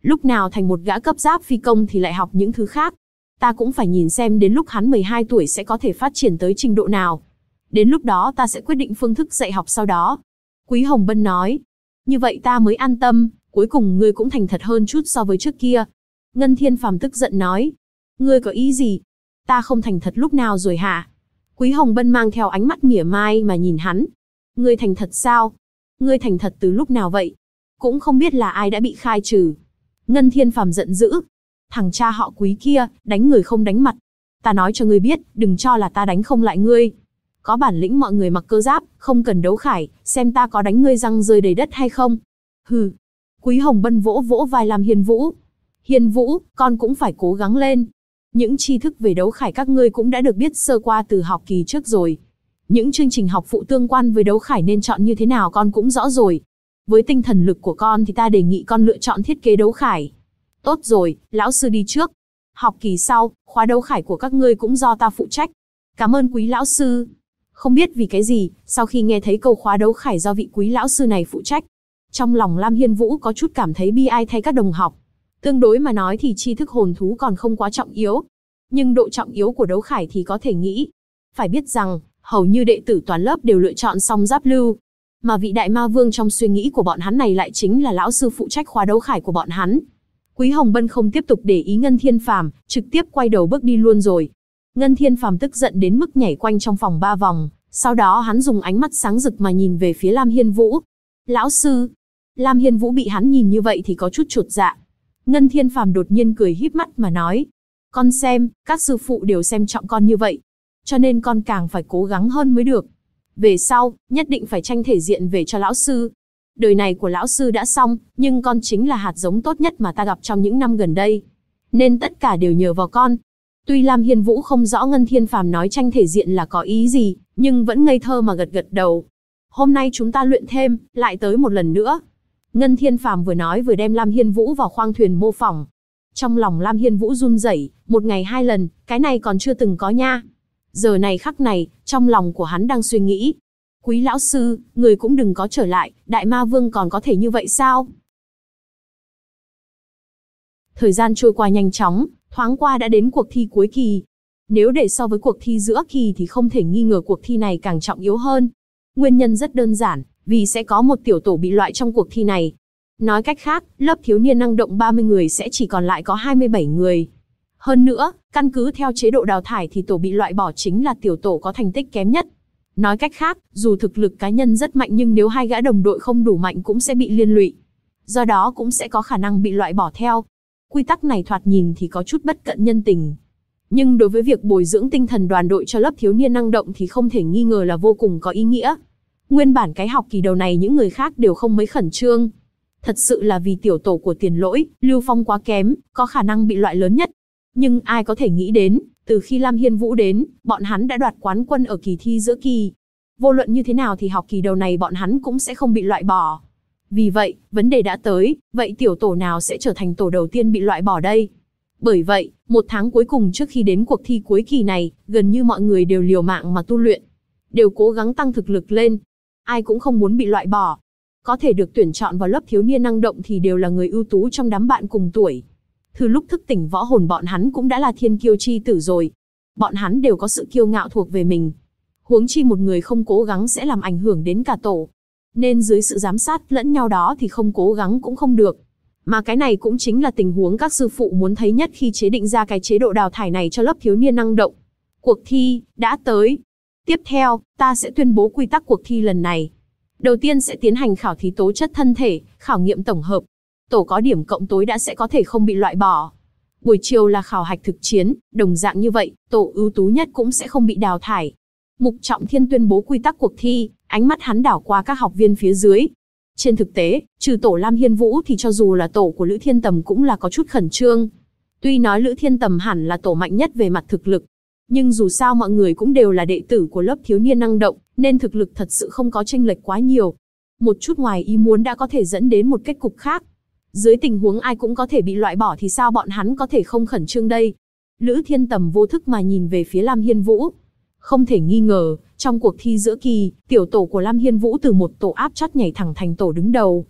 Lúc nào thành một gã cấp giáp phi công thì lại học những thứ khác. Ta cũng phải nhìn xem đến lúc hắn 12 tuổi sẽ có thể phát triển tới trình độ nào. Đến lúc đó ta sẽ quyết định phương thức dạy học sau đó. Quý Hồng Bân nói. Như vậy ta mới an tâm, cuối cùng ngươi cũng thành thật hơn chút so với trước kia. Ngân Thiên Phàm tức giận nói. Ngươi có ý gì? Ta không thành thật lúc nào rồi hả? Quý Hồng Bân mang theo ánh mắt mỉa mai mà nhìn hắn. Ngươi thành thật sao? Ngươi thành thật từ lúc nào vậy? Cũng không biết là ai đã bị khai trừ. Ngân Thiên Phàm giận dữ. Thằng cha họ Quý kia, đánh người không đánh mặt. Ta nói cho ngươi biết, đừng cho là ta đánh không lại ngươi. Có bản lĩnh mọi người mặc cơ giáp, không cần đấu khải, xem ta có đánh ngươi răng rơi đầy đất hay không. Hừ. Quý Hồng Bân vỗ vỗ vai Lam Hiên Vũ. Hiên Vũ, con cũng phải cố gắng lên. Những tri thức về đấu khải các ngươi cũng đã được biết sơ qua từ học kỳ trước rồi. Những chương trình học phụ tương quan với đấu khải nên chọn như thế nào con cũng rõ rồi. Với tinh thần lực của con thì ta đề nghị con lựa chọn thiết kế đấu khải. Tốt rồi, lão sư đi trước. Học kỳ sau, khóa đấu khải của các ngươi cũng do ta phụ trách. Cảm ơn quý lão sư. Không biết vì cái gì, sau khi nghe thấy câu khóa đấu khải do vị quý lão sư này phụ trách, trong lòng Lam Hiên Vũ có chút cảm thấy bi ai thay các đồng học. Tương đối mà nói thì tri thức hồn thú còn không quá trọng yếu. Nhưng độ trọng yếu của đấu khải thì có thể nghĩ. Phải biết rằng, hầu như đệ tử toàn lớp đều lựa chọn song giáp lưu. Mà vị đại ma vương trong suy nghĩ của bọn hắn này lại chính là lão sư phụ trách khóa đấu khải của bọn hắn. Quý Hồng Bân không tiếp tục để ý Ngân Thiên Phàm, trực tiếp quay đầu bước đi luôn rồi. Ngân Thiên Phàm tức giận đến mức nhảy quanh trong phòng 3 vòng, sau đó hắn dùng ánh mắt sáng rực mà nhìn về phía Lam Hiên Vũ. Lão sư. Lam Hiên Vũ bị hắn nhìn như vậy thì có chút chột dạ. Ngân Thiên Phàm đột nhiên cười híp mắt mà nói. Con xem, các sư phụ đều xem trọng con như vậy. Cho nên con càng phải cố gắng hơn mới được. Về sau, nhất định phải tranh thể diện về cho lão sư. Đời này của lão sư đã xong, nhưng con chính là hạt giống tốt nhất mà ta gặp trong những năm gần đây. Nên tất cả đều nhờ vào con. Tuy Lam Hiên Vũ không rõ Ngân Thiên Phàm nói tranh thể diện là có ý gì, nhưng vẫn ngây thơ mà gật gật đầu. Hôm nay chúng ta luyện thêm, lại tới một lần nữa. Ngân Thiên Phàm vừa nói vừa đem Lam Hiên Vũ vào khoang thuyền mô phỏng. Trong lòng Lam Hiên Vũ run rẩy, một ngày 2 lần, cái này còn chưa từng có nha. Giờ này khắc này, trong lòng của hắn đang suy nghĩ. Quý lão sư, người cũng đừng có trở lại, đại ma vương còn có thể như vậy sao? Thời gian trôi qua nhanh chóng, thoáng qua đã đến cuộc thi cuối kỳ. Nếu để so với cuộc thi giữa kỳ thì không thể nghi ngờ cuộc thi này càng trọng yếu hơn. Nguyên nhân rất đơn giản, vì sẽ có một tiểu tổ bị loại trong cuộc thi này. Nói cách khác, lớp thiếu niên năng động 30 người sẽ chỉ còn lại có 27 người. Hơn nữa, căn cứ theo chế độ đào thải thì tổ bị loại bỏ chính là tiểu tổ có thành tích kém nhất. Nói cách khác, dù thực lực cá nhân rất mạnh nhưng nếu 2 gã đồng đội không đủ mạnh cũng sẽ bị liên lụy. Do đó cũng sẽ có khả năng bị loại bỏ theo. Quy tắc này thoạt nhìn thì có chút bất cận nhân tình. Nhưng đối với việc bồi dưỡng tinh thần đoàn đội cho lớp thiếu niên năng động thì không thể nghi ngờ là vô cùng có ý nghĩa. Nguyên bản cái học kỳ đầu này những người khác đều không mấy khẩn trương. Thật sự là vì tiểu tổ của Tiền Lỗi, Lưu Phong quá kém, có khả năng bị loại lớn nhất. Nhưng ai có thể nghĩ đến, từ khi Lam Hiên Vũ đến, bọn hắn đã đoạt quán quân ở kỳ thi giữa kỳ. Vô luận như thế nào thì học kỳ đầu này bọn hắn cũng sẽ không bị loại bỏ. Vì vậy, vấn đề đã tới, vậy tiểu tổ nào sẽ trở thành tổ đầu tiên bị loại bỏ đây? Bởi vậy, 1 tháng cuối cùng trước khi đến cuộc thi cuối kỳ này, gần như mọi người đều liều mạng mà tu luyện. Đều cố gắng tăng thực lực lên. Ai cũng không muốn bị loại bỏ. Có thể được tuyển chọn vào lớp thiếu niên năng động thì đều là người ưu tú trong đám bạn cùng tuổi. Từ lúc thức tỉnh võ hồn bọn hắn cũng đã là thiên kiêu chi tử rồi. Bọn hắn đều có sự kiêu ngạo thuộc về mình. Huống chi một người không cố gắng sẽ làm ảnh hưởng đến cả tổ. Nên dưới sự giám sát lẫn nhau đó thì không cố gắng cũng không được. Mà cái này cũng chính là tình huống các sư phụ muốn thấy nhất khi chế định ra cái chế độ đào thải này cho lớp thiếu niên năng động. Cuộc thi đã tới. Tiếp theo, ta sẽ tuyên bố quy tắc cuộc thi lần này. Đầu tiên sẽ tiến hành khảo thí tố chất thân thể, khảo nghiệm tổng hợp. Tổ có điểm cộng tối đã sẽ có thể không bị loại bỏ. Buổi chiều là khảo hạch thực chiến, đồng dạng như vậy, tổ ưu tú nhất cũng sẽ không bị đào thải. Mục Trọng Thiên tuyên bố quy tắc cuộc thi, ánh mắt hắn đảo qua các học viên phía dưới. Trên thực tế, trừ tổ Lam Hiên Vũ thì cho dù là tổ của Lữ Thiên Tầm cũng là có chút khẩn trương. Tuy nói Lữ Thiên Tầm hẳn là tổ mạnh nhất về mặt thực lực, nhưng dù sao mọi người cũng đều là đệ tử của lớp thiếu niên năng động, nên thực lực thật sự không có chênh lệch quá nhiều. Một chút ngoài ý muốn đã có thể dẫn đến một kết cục khác. Dưới tình huống ai cũng có thể bị loại bỏ thì sao bọn hắn có thể không khẩn trương đây? Lữ Thiên Tầm vô thức mà nhìn về phía Lam Hiên Vũ. Không thể nghi ngờ, trong cuộc thi giữa kỳ, tiểu tổ của Lam Hiên Vũ từ một tổ áp chót nhảy thẳng thành tổ đứng đầu.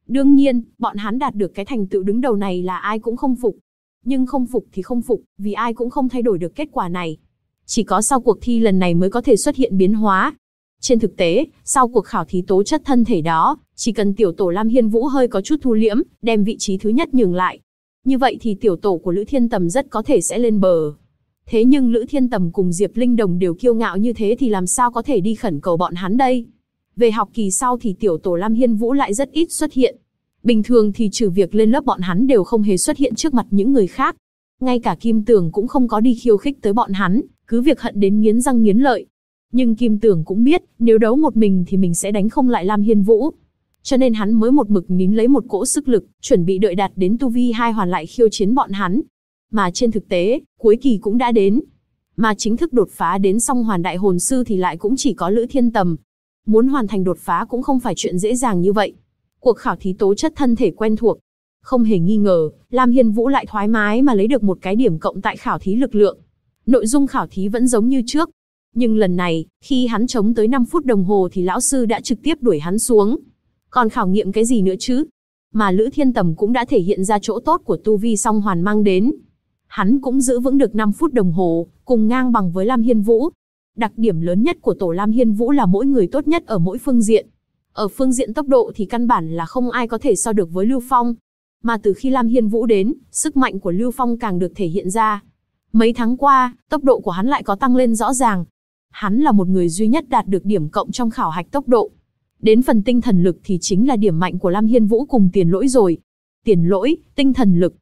Đương nhiên, bọn hắn đạt được cái thành tựu đứng đầu này là ai cũng không phục. Nhưng không phục thì không phục, vì ai cũng không thay đổi được kết quả này. Chỉ có sau cuộc thi lần này mới có thể xuất hiện biến hóa. Trên thực tế, sau cuộc khảo thí tố chất thân thể đó, chỉ cần tiểu tổ Lam Hiên Vũ hơi có chút thu liễm, đem vị trí thứ nhất nhường lại. Như vậy thì tiểu tổ của Lữ Thiên Tầm rất có thể sẽ lên bờ. Thế nhưng Lữ Thiên Tầm cùng Diệp Linh Đồng đều kiêu ngạo như thế thì làm sao có thể đi khẩn cầu bọn hắn đây? Về học kỳ sau thì tiểu tổ Lam Hiên Vũ lại rất ít xuất hiện. Bình thường thì trừ việc lên lớp bọn hắn đều không hề xuất hiện trước mặt những người khác. Ngay cả Kim Tường cũng không có đi khiêu khích tới bọn hắn, cứ việc hận đến nghiến răng nghiến lợi. Nhưng Kim Tường cũng biết, nếu đấu một mình thì mình sẽ đánh không lại Lam Hiên Vũ. Cho nên hắn mới một mực nín lấy một cỗ sức lực, chuẩn bị đợi đạt đến tu vi 2 hoàn lại khiêu chiến bọn hắn. Mà trên thực tế, cuối kỳ cũng đã đến. Mà chính thức đột phá đến song hoàn đại hồn sư thì lại cũng chỉ có Lữ Thiên Tầm. Muốn hoàn thành đột phá cũng không phải chuyện dễ dàng như vậy. Cuộc khảo thí tố chất thân thể quen thuộc. Không hề nghi ngờ, Lam Hiên Vũ lại thoải mái mà lấy được một cái điểm cộng tại khảo thí lực lượng. Nội dung khảo thí vẫn giống như trước. Nhưng lần này, khi hắn chống tới 5 phút đồng hồ thì lão sư đã trực tiếp đuổi hắn xuống. Còn khảo nghiệm cái gì nữa chứ? Mà Lữ Thiên Tầm cũng đã thể hiện ra chỗ tốt của tu vi song hoàn mang đến. Hắn cũng giữ vững được 5 phút đồng hồ, cùng ngang bằng với Lam Hiên Vũ. Đặc điểm lớn nhất của tổ Lam Hiên Vũ là mỗi người tốt nhất ở mỗi phương diện. Ở phương diện tốc độ thì căn bản là không ai có thể so được với Lưu Phong. Mà từ khi Lam Hiên Vũ đến, sức mạnh của Lưu Phong càng được thể hiện ra. Mấy tháng qua, tốc độ của hắn lại có tăng lên rõ ràng. Hắn là một người duy nhất đạt được điểm cộng trong khảo hạch tốc độ. Đến phần tinh thần lực thì chính là điểm mạnh của Lam Hiên Vũ cùng Tiền Lỗi rồi. Tiền Lỗi, tinh thần lực,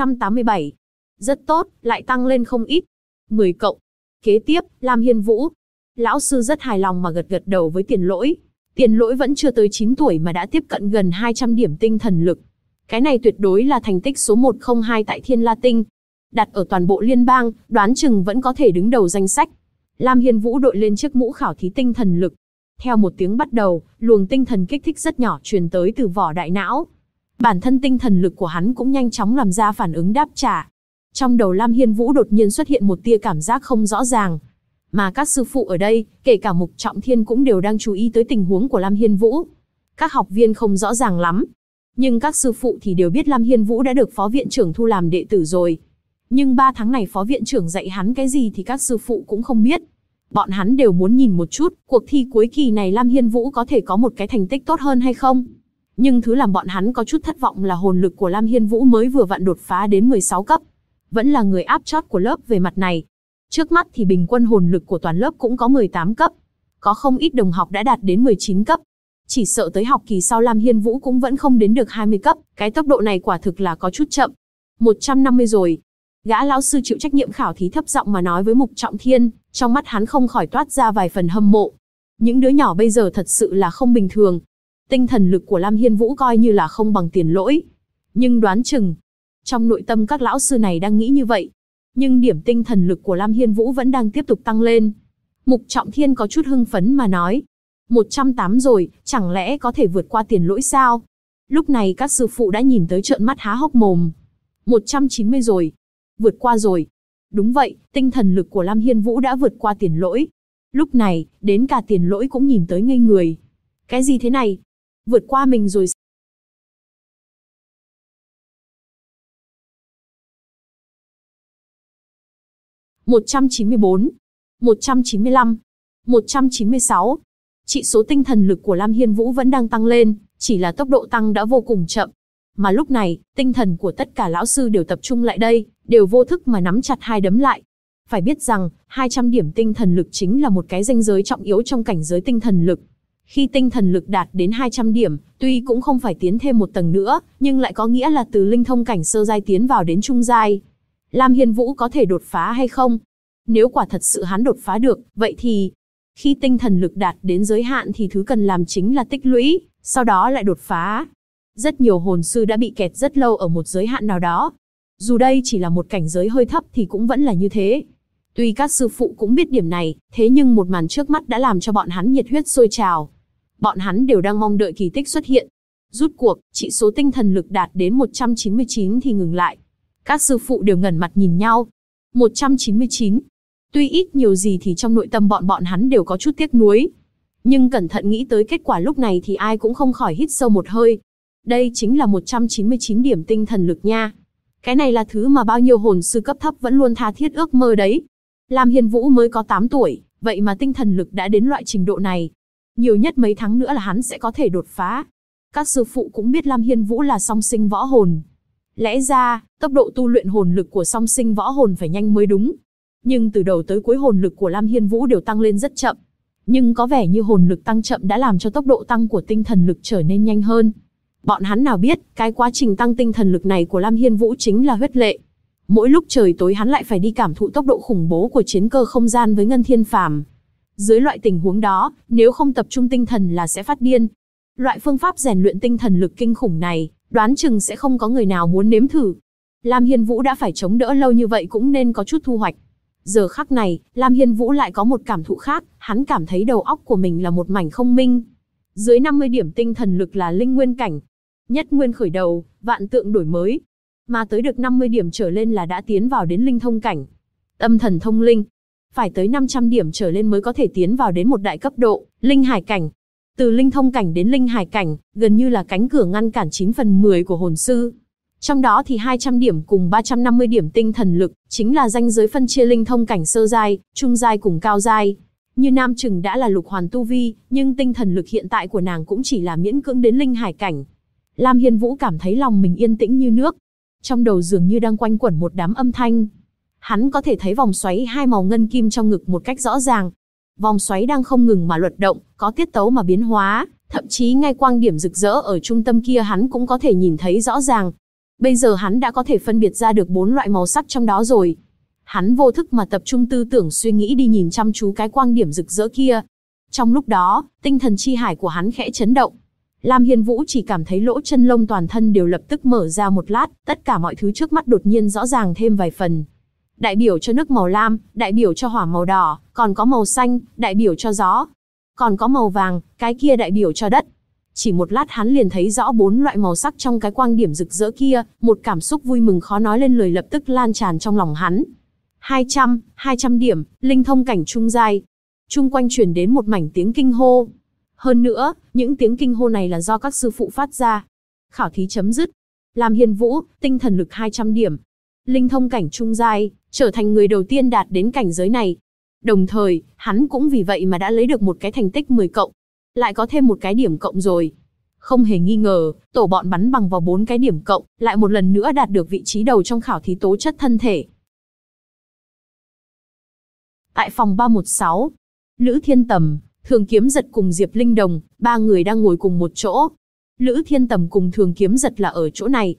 187. Rất tốt, lại tăng lên không ít. 10 cộng. Kế tiếp, Lam Hiên Vũ. Lão sư rất hài lòng mà gật gật đầu với Tiền Lỗi. Tiền Lỗi vẫn chưa tới 9 tuổi mà đã tiếp cận gần 200 điểm tinh thần lực. Cái này tuyệt đối là thành tích số 102 tại Thiên La Tinh. Đặt ở toàn bộ liên bang, đoán chừng vẫn có thể đứng đầu danh sách. Lam Hiên Vũ đội lên chiếc mũ khảo thí tinh thần lực. Theo một tiếng bắt đầu, luồng tinh thần kích thích rất nhỏ truyền tới từ vỏ đại não. Bản thân tinh thần lực của hắn cũng nhanh chóng làm ra phản ứng đáp trả. Trong đầu Lam Hiên Vũ đột nhiên xuất hiện một tia cảm giác không rõ ràng. Mà các sư phụ ở đây, kể cả Mục Trọng Thiên cũng đều đang chú ý tới tình huống của Lam Hiên Vũ. Các học viên không rõ ràng lắm. Nhưng các sư phụ thì đều biết Lam Hiên Vũ đã được phó viện trưởng thu làm đệ tử rồi. Nhưng 3 tháng này phó viện trưởng dạy hắn cái gì thì các sư phụ cũng không biết. Bọn hắn đều muốn nhìn một chút, cuộc thi cuối kỳ này Lam Hiên Vũ có thể có một cái thành tích tốt hơn hay không. Nhưng thứ làm bọn hắn có chút thất vọng là hồn lực của Lam Hiên Vũ mới vừa vặn đột phá đến 16 cấp. Vẫn là người áp chót của lớp về mặt này. Trước mắt thì bình quân hồn lực của toàn lớp cũng có 18 cấp. Có không ít đồng học đã đạt đến 19 cấp. Chỉ sợ tới học kỳ sau Lam Hiên Vũ cũng vẫn không đến được 20 cấp. Cái tốc độ này quả thực là có chút chậm. 150 rồi. Gã lão sư chịu trách nhiệm khảo thí thấp giọng mà nói với Mục Trọng Thiên, trong mắt hắn không khỏi toát ra vài phần hâm mộ. Những đứa nhỏ bây giờ thật sự là không bình thường. Tinh thần lực của Lam Hiên Vũ coi như là không bằng Tiền Lỗi. Nhưng đoán chừng, trong nội tâm các lão sư này đang nghĩ như vậy. Nhưng điểm tinh thần lực của Lam Hiên Vũ vẫn đang tiếp tục tăng lên. Mục Trọng Thiên có chút hưng phấn mà nói. 108 rồi, chẳng lẽ có thể vượt qua Tiền Lỗi sao? Lúc này các sư phụ đã nhìn tới trợn mắt há hốc mồm. 190 rồi. Vượt qua rồi. Đúng vậy, tinh thần lực của Lam Hiên Vũ đã vượt qua Tiền Lỗi. Lúc này, đến cả Tiền Lỗi cũng nhìn tới ngây người. Cái gì thế này? Vượt qua mình rồi. Một 194, 195, 196. Chỉ số tinh thần lực của Lam Hiên Vũ vẫn đang tăng lên, chỉ là tốc độ tăng đã vô cùng chậm. Mà lúc này, tinh thần của tất cả lão sư đều tập trung lại đây, đều vô thức mà nắm chặt hai đấm lại. Phải biết rằng, 200 điểm tinh thần lực chính là một cái ranh giới trọng yếu trong cảnh giới tinh thần lực. Khi tinh thần lực đạt đến 200 điểm, tuy cũng không phải tiến thêm một tầng nữa, nhưng lại có nghĩa là từ linh thông cảnh sơ giai tiến vào đến trung giai. Lam Hiên Vũ có thể đột phá hay không? Nếu quả thật sự hắn đột phá được, vậy thì khi tinh thần lực đạt đến giới hạn thì thứ cần làm chính là tích lũy, sau đó lại đột phá. Rất nhiều hồn sư đã bị kẹt rất lâu ở một giới hạn nào đó. Dù đây chỉ là một cảnh giới hơi thấp thì cũng vẫn là như thế. Tuy các sư phụ cũng biết điểm này, thế nhưng một màn trước mắt đã làm cho bọn hắn nhiệt huyết sôi trào. Bọn hắn đều đang mong đợi kỳ tích xuất hiện. Rút cuộc, chỉ số tinh thần lực đạt đến 199 thì ngừng lại. Các sư phụ đều ngẩng mặt nhìn nhau. 199. Tuy ít nhiều gì thì trong nội tâm bọn hắn đều có chút tiếc nuối. Nhưng cẩn thận nghĩ tới kết quả lúc này thì ai cũng không khỏi hít sâu một hơi. Đây chính là 199 điểm tinh thần lực nha. Cái này là thứ mà bao nhiêu hồn sư cấp thấp vẫn luôn tha thiết ước mơ đấy. Lam Hiên Vũ mới có 8 tuổi, vậy mà tinh thần lực đã đến loại trình độ này. Nhiều nhất mấy tháng nữa là hắn sẽ có thể đột phá. Các sư phụ cũng biết Lam Hiên Vũ là song sinh võ hồn. Lẽ ra, tốc độ tu luyện hồn lực của song sinh võ hồn phải nhanh mới đúng. Nhưng từ đầu tới cuối hồn lực của Lam Hiên Vũ đều tăng lên rất chậm. Nhưng có vẻ như hồn lực tăng chậm đã làm cho tốc độ tăng của tinh thần lực trở nên nhanh hơn. Bọn hắn nào biết, cái quá trình tăng tinh thần lực này của Lam Hiên Vũ chính là huyết lệ. Mỗi lúc trời tối hắn lại phải đi cảm thụ tốc độ khủng bố của chiến cơ không gian với Ngân Thiên Phàm. Dưới loại tình huống đó, nếu không tập trung tinh thần là sẽ phát điên. Loại phương pháp rèn luyện tinh thần lực kinh khủng này, đoán chừng sẽ không có người nào muốn nếm thử. Lam Hiên Vũ đã phải chống đỡ lâu như vậy cũng nên có chút thu hoạch. Giờ khắc này, Lam Hiên Vũ lại có một cảm thụ khác, hắn cảm thấy đầu óc của mình là một mảnh không minh. Dưới 50 điểm tinh thần lực là linh nguyên cảnh. Nhất nguyên khởi đầu, vạn tượng đổi mới. Mà tới được 50 điểm trở lên là đã tiến vào đến linh thông cảnh. Tâm thần thông linh. Phải tới 500 điểm trở lên mới có thể tiến vào đến một đại cấp độ, linh hải cảnh. Từ linh thông cảnh đến linh hải cảnh, gần như là cánh cửa ngăn cản 9/10 của hồn sư. Trong đó thì 200 điểm cùng 350 điểm tinh thần lực, chính là ranh giới phân chia linh thông cảnh sơ giai, trung giai cùng cao giai. Như Nam Trừng đã là lục hoàn tu vi, nhưng tinh thần lực hiện tại của nàng cũng chỉ là miễn cưỡng đến linh hải cảnh. Lam Hiên Vũ cảm thấy lòng mình yên tĩnh như nước. Trong đầu dường như đang quanh quẩn một đám âm thanh. Hắn có thể thấy vòng xoáy hai màu ngân kim trong ngực một cách rõ ràng. Vòng xoáy đang không ngừng mà luật động, có tiết tấu mà biến hóa, thậm chí ngay quang điểm rực rỡ ở trung tâm kia hắn cũng có thể nhìn thấy rõ ràng. Bây giờ hắn đã có thể phân biệt ra được 4 loại màu sắc trong đó rồi. Hắn vô thức mà tập trung tư tưởng suy nghĩ đi nhìn chăm chú cái quang điểm rực rỡ kia. Trong lúc đó, tinh thần chi hải của hắn khẽ chấn động. Lam Hiên Vũ chỉ cảm thấy lỗ chân lông toàn thân đều lập tức mở ra một lát, tất cả mọi thứ trước mắt đột nhiên rõ ràng thêm vài phần. Đại biểu cho nước màu lam, đại biểu cho hỏa màu đỏ, còn có màu xanh, đại biểu cho gió. Còn có màu vàng, cái kia đại biểu cho đất. Chỉ một lát hắn liền thấy rõ 4 loại màu sắc trong cái quang điểm rực rỡ kia, một cảm xúc vui mừng khó nói lên lời lập tức lan tràn trong lòng hắn. 200 điểm, linh thông cảnh trung giai. Chung quanh truyền đến một mảnh tiếng kinh hô. Hơn nữa, những tiếng kinh hô này là do các sư phụ phát ra. Khảo thí chấm dứt. Lam Hiên Vũ, tinh thần lực 200 điểm. Linh thông cảnh trung giai, trở thành người đầu tiên đạt đến cảnh giới này. Đồng thời, hắn cũng vì vậy mà đã lấy được một cái thành tích 10 cộng. Lại có thêm một cái điểm cộng rồi. Không hề nghi ngờ, tổ bọn bắn bằng vào 4 cái điểm cộng, lại một lần nữa đạt được vị trí đầu trong khảo thí tố chất thân thể. Tại phòng 316, Lữ Thiên Tầm, Thường Kiếm Giật cùng Diệp Linh Đồng, 3 người đang ngồi cùng một chỗ. Lữ Thiên Tầm cùng Thường Kiếm Giật là ở chỗ này.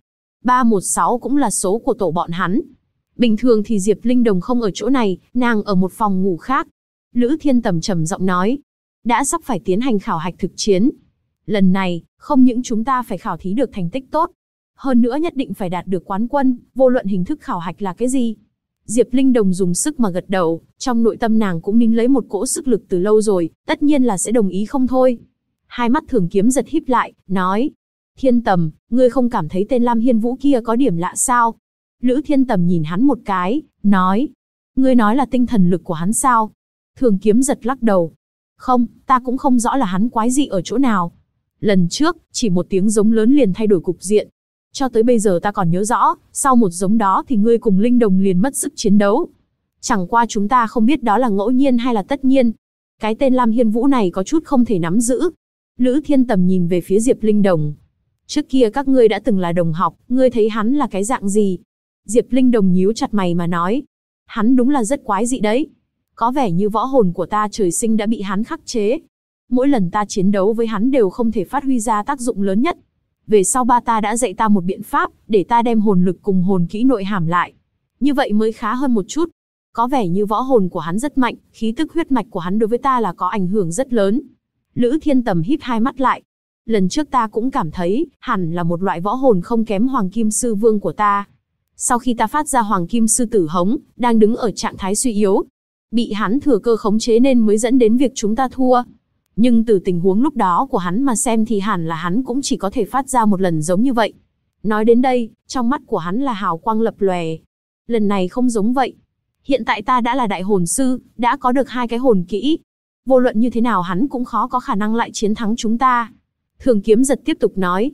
316 cũng là số của tổ bọn hắn. Bình thường thì Diệp Linh Đồng không ở chỗ này, nàng ở một phòng ngủ khác. Lữ Thiên Tầm trầm giọng nói, đã sắp phải tiến hành khảo hạch thực chiến. Lần này, không những chúng ta phải khảo thí được thành tích tốt, hơn nữa nhất định phải đạt được quán quân, vô luận hình thức khảo hạch là cái gì. Diệp Linh Đồng dùng sức mà gật đầu, trong nội tâm nàng cũng nín lấy một cỗ sức lực từ lâu rồi, tất nhiên là sẽ đồng ý không thôi. Hai mắt Thường Kiếm Giật híp lại, nói, Thiên Tầm, ngươi không cảm thấy tên Lam Hiên Vũ kia có điểm lạ sao? Lữ Thiên Tầm nhìn hắn một cái, nói, ngươi nói là tinh thần lực của hắn sao? Thường Kiếm Giật lắc đầu, không, ta cũng không rõ là hắn quái dị ở chỗ nào. Lần trước, chỉ một tiếng giống lớn liền thay đổi cục diện. Cho tới bây giờ ta còn nhớ rõ, sau một giống đó thì ngươi cùng Linh Đồng liền mất sức chiến đấu. Chẳng qua chúng ta không biết đó là ngẫu nhiên hay là tất nhiên. Cái tên Lam Hiên Vũ này có chút không thể nắm giữ. Lữ Thiên Tầm nhìn về phía Diệp Linh Đồng. Trước kia các ngươi đã từng là đồng học, ngươi thấy hắn là cái dạng gì? Diệp Linh Đồng nhíu chặt mày mà nói. Hắn đúng là rất quái dị đấy. Có vẻ như võ hồn của ta trời sinh đã bị hắn khắc chế. Mỗi lần ta chiến đấu với hắn đều không thể phát huy ra tác dụng lớn nhất. Về sau ba ta đã dạy ta một biện pháp, để ta đem hồn lực cùng hồn kỹ nội hàm lại. Như vậy mới khá hơn một chút. Có vẻ như võ hồn của hắn rất mạnh, khí tức huyết mạch của hắn đối với ta là có ảnh hưởng rất lớn. Lữ Thiên Tầm híp hai mắt lại. Lần trước ta cũng cảm thấy, hẳn là một loại võ hồn không kém Hoàng Kim Sư Vương của ta. Sau khi ta phát ra Hoàng Kim Sư Tử Hống, đang đứng ở trạng thái suy yếu. Bị hắn thừa cơ khống chế nên mới dẫn đến việc chúng ta thua. Nhưng từ tình huống lúc đó của hắn mà xem thì hẳn là hắn cũng chỉ có thể phát ra một lần giống như vậy. Nói đến đây, trong mắt của hắn là hào quang lập lòe. Lần này không giống vậy. Hiện tại ta đã là đại hồn sư, đã có được 2 cái hồn kỹ. Vô luận như thế nào hắn cũng khó có khả năng lại chiến thắng chúng ta. Thường Kiếm Giật tiếp tục nói.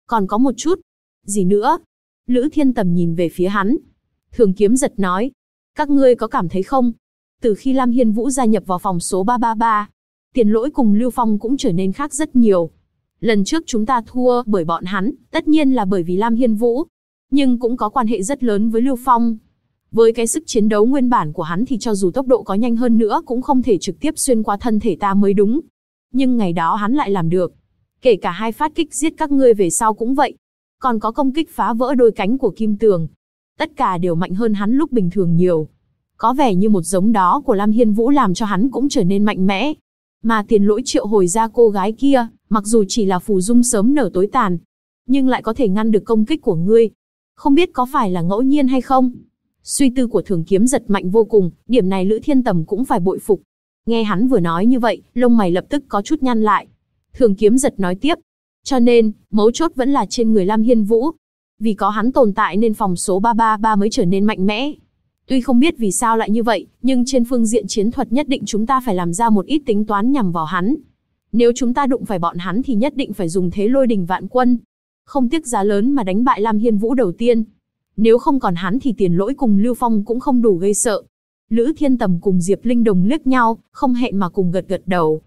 Còn có một chút. Gì nữa? Lữ Thiên Tầm nhìn về phía hắn. Thường Kiếm Giật nói. Các ngươi có cảm thấy không? Từ khi Lam Hiên Vũ gia nhập vào phòng số 333, Tiền Lỗi cùng Lưu Phong cũng trở nên khác rất nhiều. Lần trước chúng ta thua bởi bọn hắn, tất nhiên là bởi vì Lam Hiên Vũ. Nhưng cũng có quan hệ rất lớn với Lưu Phong. Với cái sức chiến đấu nguyên bản của hắn thì cho dù tốc độ có nhanh hơn nữa cũng không thể trực tiếp xuyên qua thân thể ta mới đúng. Nhưng ngày đó hắn lại làm được. Kể cả 2 phát kích giết các ngươi về sau cũng vậy. Còn có công kích phá vỡ đôi cánh của Kim Tường. Tất cả đều mạnh hơn hắn lúc bình thường nhiều. Có vẻ như một giống đó của Lam Hiên Vũ làm cho hắn cũng trở nên mạnh mẽ. Mà Tiền Lỗi triệu hồi ra cô gái kia, mặc dù chỉ là phù dung sớm nở tối tàn, nhưng lại có thể ngăn được công kích của ngươi. Không biết có phải là ngẫu nhiên hay không? Suy tư của Thường Kiếm Giật mạnh vô cùng, điểm này Lữ Thiên Tầm cũng phải bội phục. Nghe hắn vừa nói như vậy, lông mày lập tức có chút nhăn lại. Thường Kiếm Giật nói tiếp. Cho nên, mấu chốt vẫn là trên người Lam Hiên Vũ. Vì có hắn tồn tại nên phòng số 333 mới trở nên mạnh mẽ. Tuy không biết vì sao lại như vậy, nhưng trên phương diện chiến thuật nhất định chúng ta phải làm ra một ít tính toán nhằm vào hắn. Nếu chúng ta đụng phải bọn hắn thì nhất định phải dùng thế lôi đình vạn quân. Không tiếc giá lớn mà đánh bại Lam Hiên Vũ đầu tiên. Nếu không còn hắn thì Tiền Lỗi cùng Lưu Phong cũng không đủ gây sợ. Lữ Thiên Tầm cùng Diệp Linh Đồng liếc nhau, không hẹn mà cùng gật gật đầu.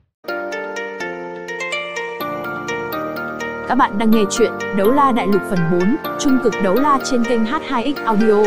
Các bạn đang nghe chuyện Đấu La Đại Lục phần 4, Trung cực đấu la trên kênh H2X Audio.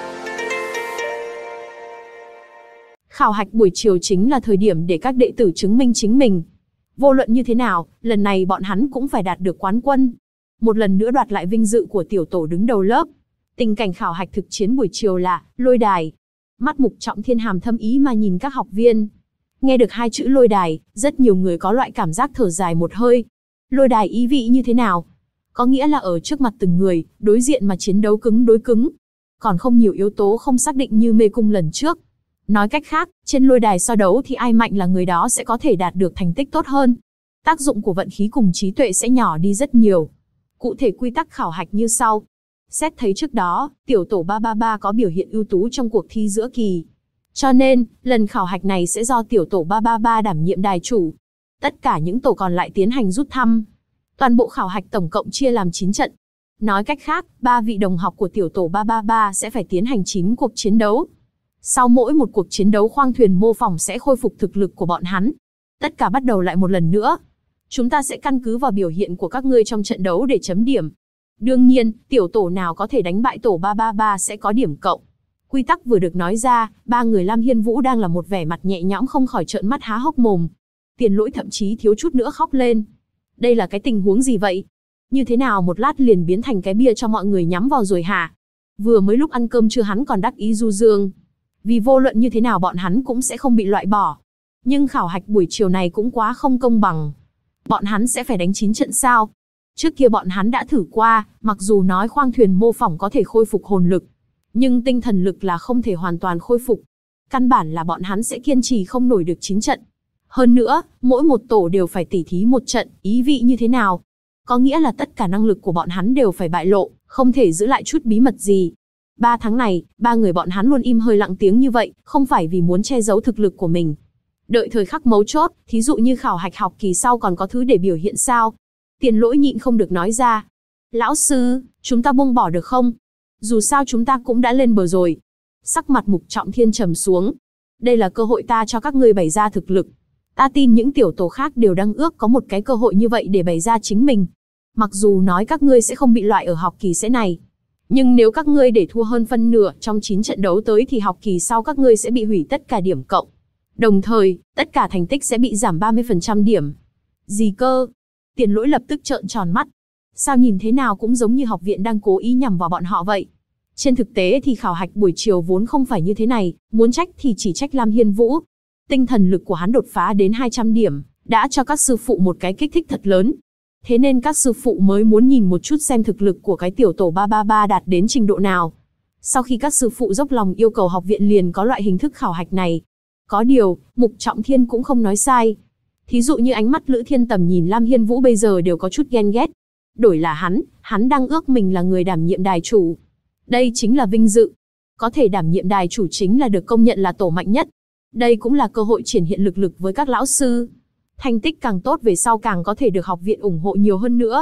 Khảo hạch buổi chiều chính là thời điểm để các đệ tử chứng minh chính mình. Vô luận như thế nào, lần này bọn hắn cũng phải đạt được quán quân. Một lần nữa đoạt lại vinh dự của tiểu tổ đứng đầu lớp. Tình cảnh khảo hạch thực chiến buổi chiều là lôi đài. Mắt Mục Trọng Thiên hàm thâm ý mà nhìn các học viên. Nghe được 2 chữ lôi đài, rất nhiều người có loại cảm giác thở dài một hơi. Lôi đài ý vị như thế nào? Có nghĩa là ở trước mặt từng người, đối diện mà chiến đấu cứng đối cứng. Còn không nhiều yếu tố không xác định như mê cung lần trước. Nói cách khác, trên lôi đài so đấu thì ai mạnh là người đó sẽ có thể đạt được thành tích tốt hơn. Tác dụng của vận khí cùng trí tuệ sẽ nhỏ đi rất nhiều. Cụ thể quy tắc khảo hạch như sau. Xét thấy trước đó, tiểu tổ 333 có biểu hiện ưu tú trong cuộc thi giữa kỳ. Cho nên, lần khảo hạch này sẽ do tiểu tổ 333 đảm nhiệm đài chủ. Tất cả những tổ còn lại tiến hành rút thăm. Toàn bộ khảo hạch tổng cộng chia làm 9 trận. Nói cách khác, 3 vị đồng học của tiểu tổ 333 sẽ phải tiến hành 9 cuộc chiến đấu. Sau mỗi một cuộc chiến đấu khoang thuyền mô phỏng sẽ khôi phục thực lực của bọn hắn. Tất cả bắt đầu lại một lần nữa. Chúng ta sẽ căn cứ vào biểu hiện của các ngươi trong trận đấu để chấm điểm. Đương nhiên, tiểu tổ nào có thể đánh bại tổ 333 sẽ có điểm cộng. Quy tắc vừa được nói ra, 3 người Lam Hiên Vũ đang là một vẻ mặt nhẹ nhõm không khỏi trợn mắt há hốc mồm. Tiền Lỗi thậm chí thiếu chút nữa khóc lên. Đây là cái tình huống gì vậy? Như thế nào một lát liền biến thành cái bia cho mọi người nhắm vào rồi hả? Vừa mới lúc ăn cơm trưa hắn còn đắc ý du dương. Vì vô luận như thế nào bọn hắn cũng sẽ không bị loại bỏ. Nhưng khảo hạch buổi chiều này cũng quá không công bằng. Bọn hắn sẽ phải đánh 9 trận sao? Trước kia bọn hắn đã thử qua, mặc dù nói khoang thuyền mô phỏng có thể khôi phục hồn lực. Nhưng tinh thần lực là không thể hoàn toàn khôi phục. Căn bản là bọn hắn sẽ kiên trì không nổi được 9 trận. Hơn nữa, mỗi một tổ đều phải tỉ thí một trận, ý vị như thế nào? Có nghĩa là tất cả năng lực của bọn hắn đều phải bại lộ, không thể giữ lại chút bí mật gì. 3 tháng này, 3 người bọn hắn luôn im hơi lặng tiếng như vậy, không phải vì muốn che giấu thực lực của mình. Đợi thời khắc mấu chốt, thí dụ như khảo hạch học kỳ sau còn có thứ để biểu hiện sao? Tiền Lỗi nhịn không được nói ra. Lão sư, chúng ta buông bỏ được không? Dù sao chúng ta cũng đã lên bờ rồi. Sắc mặt Mục Trọng Thiên trầm xuống. Đây là cơ hội ta cho các ngươi bày ra thực lực. Ta tin những tiểu tổ khác đều đang ước có một cái cơ hội như vậy để bày ra chính mình. Mặc dù nói các ngươi sẽ không bị loại ở học kỳ sẽ này. Nhưng nếu các ngươi để thua hơn phân nửa trong 9 trận đấu tới thì học kỳ sau các ngươi sẽ bị hủy tất cả điểm cộng. Đồng thời, tất cả thành tích sẽ bị giảm 30% điểm. Gì cơ? Tiền Lỗi lập tức trợn tròn mắt. Sao nhìn thế nào cũng giống như học viện đang cố ý nhằm vào bọn họ vậy. Trên thực tế thì khảo hạch buổi chiều vốn không phải như thế này, muốn trách thì chỉ trách Lam Hiên Vũ. Tinh thần lực của hắn đột phá đến 200 điểm, đã cho các sư phụ một cái kích thích thật lớn. Thế nên các sư phụ mới muốn nhìn một chút xem thực lực của cái tiểu tổ 333 đạt đến trình độ nào. Sau khi các sư phụ dốc lòng yêu cầu học viện liền có loại hình thức khảo hạch này. Có điều, Mục Trọng Thiên cũng không nói sai. Thí dụ như ánh mắt Lữ Thiên Tầm nhìn Lam Hiên Vũ bây giờ đều có chút ghen ghét. Đổi là hắn đang ước mình là người đảm nhiệm đài chủ. Đây chính là vinh dự. Có thể đảm nhiệm đài chủ chính là được công nhận là tổ mạnh nhất. Đây cũng là cơ hội triển hiện lực lực với các lão sư. Thành tích càng tốt về sau càng có thể được học viện ủng hộ nhiều hơn nữa.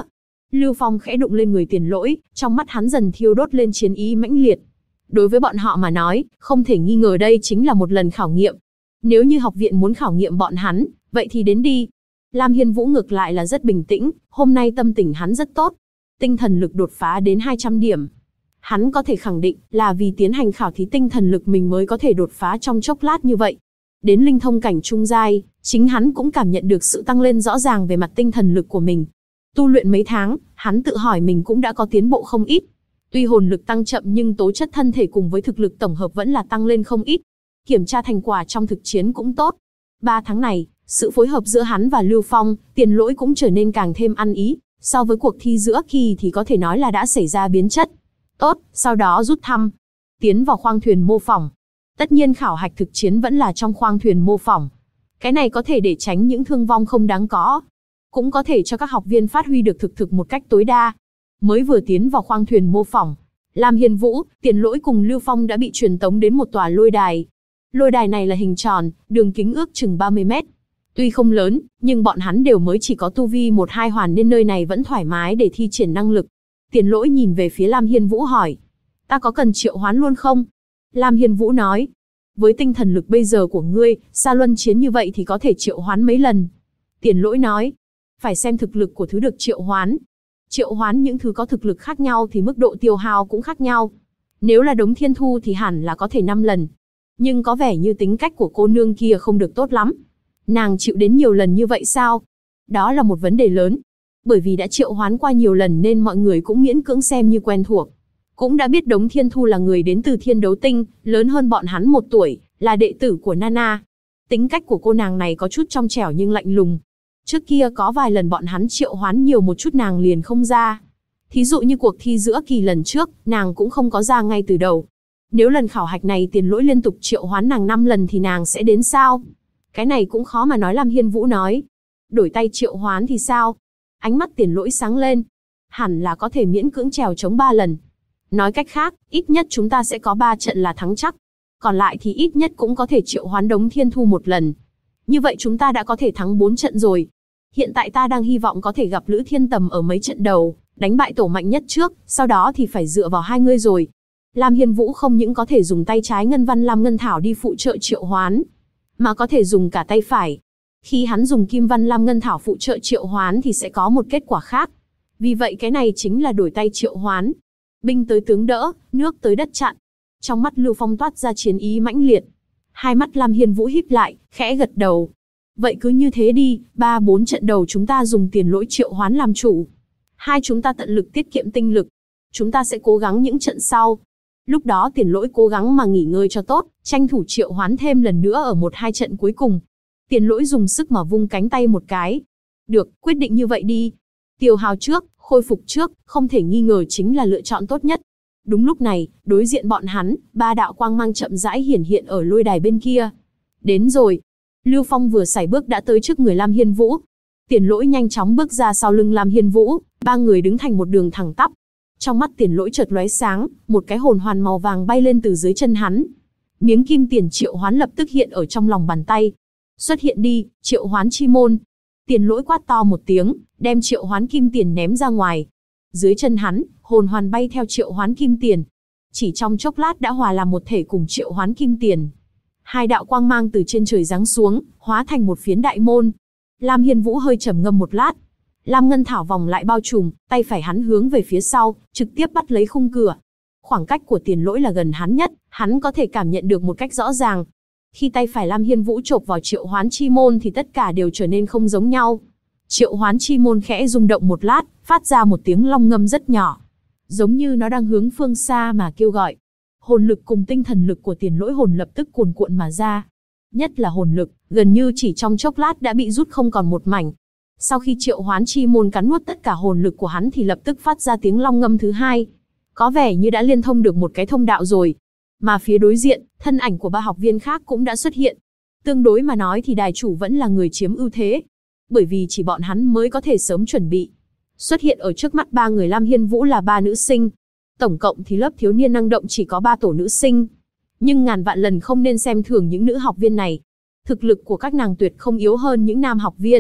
Lưu Phong khẽ đụng lên người Tiền Lỗi, trong mắt hắn dần thiêu đốt lên chiến ý mãnh liệt. Đối với bọn họ mà nói, không thể nghi ngờ đây chính là một lần khảo nghiệm. Nếu như học viện muốn khảo nghiệm bọn hắn, vậy thì đến đi. Lam Hiên Vũ ngược lại là rất bình tĩnh, hôm nay tâm tình hắn rất tốt. Tinh thần lực đột phá đến 200 điểm. Hắn có thể khẳng định là vì tiến hành khảo thí tinh thần lực mình mới có thể đột phá trong chốc lát như vậy. Đến linh thông cảnh trung giai, chính hắn cũng cảm nhận được sự tăng lên rõ ràng về mặt tinh thần lực của mình. Tu luyện mấy tháng, hắn tự hỏi mình cũng đã có tiến bộ không ít. Tuy hồn lực tăng chậm nhưng tố chất thân thể cùng với thực lực tổng hợp vẫn là tăng lên không ít. Kiểm tra thành quả trong thực chiến cũng tốt. 3 tháng này, sự phối hợp giữa hắn và Lưu Phong, Tiền Lỗi cũng trở nên càng thêm ăn ý. So với cuộc thi giữa kỳ thì có thể nói là đã xảy ra biến chất. Tốt, sau đó rút thăm. Tiến vào khoang thuyền mô phỏng. Tất nhiên khảo hạch thực chiến vẫn là trong khoang thuyền mô phỏng. Cái này có thể để tránh những thương vong không đáng có. Cũng có thể cho các học viên phát huy được thực một cách tối đa. Mới vừa tiến vào khoang thuyền mô phỏng, Lam Hiên Vũ, Tiền Lỗi cùng Lưu Phong đã bị truyền tống đến một tòa lôi đài. Lôi đài này là hình tròn, đường kính ước chừng 30 mét. Tuy không lớn, nhưng bọn hắn đều mới chỉ có tu vi 1-2 hoàn nên nơi này vẫn thoải mái để thi triển năng lực. Tiền Lỗi nhìn về phía Lam Hiên Vũ hỏi. Ta có cần triệu hoán luôn không? Lam Hiên Vũ nói. Với tinh thần lực bây giờ của ngươi, xa luân chiến như vậy thì có thể triệu hoán mấy lần. Tiền Lỗi nói. Phải xem thực lực của thứ được triệu hoán. Triệu hoán những thứ có thực lực khác nhau thì mức độ tiêu hao cũng khác nhau. Nếu là Đống Thiên Thu thì hẳn là có thể 5 lần. Nhưng có vẻ như tính cách của cô nương kia không được tốt lắm. Nàng chịu đến nhiều lần như vậy sao? Đó là một vấn đề lớn. Bởi vì đã triệu hoán qua nhiều lần nên mọi người cũng miễn cưỡng xem như quen thuộc. Cũng đã biết Đống Thiên Thu là người đến từ Thiên Đấu Tinh, lớn hơn bọn hắn 1 tuổi, là đệ tử của Nana. Tính cách của cô nàng này có chút trong trẻo nhưng lạnh lùng. Trước kia có vài lần bọn hắn triệu hoán nhiều một chút nàng liền không ra. Thí dụ như cuộc thi giữa kỳ lần trước, nàng cũng không có ra ngay từ đầu. Nếu lần khảo hạch này Tiền Lỗi liên tục triệu hoán nàng 5 lần thì nàng sẽ đến sao? Cái này cũng khó mà nói. Lam Hiên Vũ nói. Đổi tay triệu hoán thì sao? Ánh mắt Tiền Lỗi sáng lên. Hẳn là có thể miễn cưỡng trèo chống 3 lần. Nói cách khác, ít nhất chúng ta sẽ có 3 trận là thắng chắc. Còn lại thì ít nhất cũng có thể triệu hoán Đống Thiên Thu 1 lần. Như vậy chúng ta đã có thể thắng 4 trận rồi. Hiện tại ta đang hy vọng có thể gặp Lữ Thiên Tầm ở mấy trận đầu, đánh bại tổ mạnh nhất trước, sau đó thì phải dựa vào hai người rồi. Lam Hiên Vũ không những có thể dùng tay trái Ngân Văn Lam Ngân Thảo đi phụ trợ triệu hoán, mà có thể dùng cả tay phải. Khi hắn dùng Kim Văn Lam Ngân Thảo phụ trợ triệu hoán thì sẽ có một kết quả khác. Vì vậy cái này chính là đổi tay triệu hoán. Binh tới tướng đỡ, nước tới đất chặn. Trong mắt Lưu Phong toát ra chiến ý mãnh liệt. Hai mắt Lam Hiên Vũ híp lại, khẽ gật đầu. Vậy cứ như thế đi, 3-4 trận đầu chúng ta dùng Tiền Lỗi triệu hoán làm chủ. 2 chúng ta tận lực tiết kiệm tinh lực. Chúng ta sẽ cố gắng những trận sau. Lúc đó Tiền Lỗi cố gắng mà nghỉ ngơi cho tốt, tranh thủ triệu hoán thêm lần nữa ở 1-2 trận cuối cùng. Tiền Lỗi dùng sức mà vung cánh tay một cái. Được, quyết định như vậy đi. Tiêu hao trước, khôi phục trước, không thể nghi ngờ chính là lựa chọn tốt nhất. Đúng lúc này, đối diện bọn hắn, 3 đạo quang mang chậm rãi hiển hiện ở lôi đài bên kia. Đến rồi. Lưu Phong vừa sải bước đã tới trước người Lam Hiên Vũ. Tiền Lỗi nhanh chóng bước ra sau lưng Lam Hiên Vũ, 3 người đứng thành một đường thẳng tắp. Trong mắt Tiền Lỗi chợt lóe sáng, một cái hồn hoàn màu vàng bay lên từ dưới chân hắn. Miếng kim tiền triệu hoán lập tức hiện ở trong lòng bàn tay. Xuất hiện đi, triệu hoán chi môn. Tiền Lỗi quát to một tiếng, đem triệu hoán kim tiền ném ra ngoài. Dưới chân hắn, hồn hoàn bay theo triệu hoán kim tiền. Chỉ trong chốc lát đã hòa làm một thể cùng triệu hoán kim tiền. 2 đạo quang mang từ trên trời giáng xuống, hóa thành một phiến đại môn. Lam Hiên Vũ hơi trầm ngâm một lát. Lam Ngân Thảo vòng lại bao trùm, tay phải hắn hướng về phía sau, trực tiếp bắt lấy khung cửa. Khoảng cách của Tiền Lỗi là gần hắn nhất, hắn có thể cảm nhận được một cách rõ ràng. Khi tay phải Lam Hiên Vũ chộp vào triệu hoán chi môn thì tất cả đều trở nên không giống nhau. Triệu hoán chi môn khẽ rung động một lát, phát ra một tiếng long ngâm rất nhỏ. Giống như nó đang hướng phương xa mà kêu gọi. Hồn lực cùng tinh thần lực của Tiền Lỗi hồn lập tức cuồn cuộn mà ra. Nhất là hồn lực, gần như chỉ trong chốc lát đã bị rút không còn một mảnh. Sau khi triệu hoán chi môn cắn nuốt tất cả hồn lực của hắn thì lập tức phát ra tiếng long ngâm thứ hai. Có vẻ như đã liên thông được một cái thông đạo rồi. Mà phía đối diện, thân ảnh của 3 học viên khác cũng đã xuất hiện. Tương đối mà nói thì đài chủ vẫn là người chiếm ưu thế. Bởi vì chỉ bọn hắn mới có thể sớm chuẩn bị. Xuất hiện ở trước mắt 3 người Lam Hiên Vũ là 3 nữ sinh. Tổng cộng thì lớp thiếu niên năng động chỉ có 3 tổ nữ sinh. Nhưng ngàn vạn lần không nên xem thường những nữ học viên này. Thực lực của các nàng tuyệt không yếu hơn những nam học viên.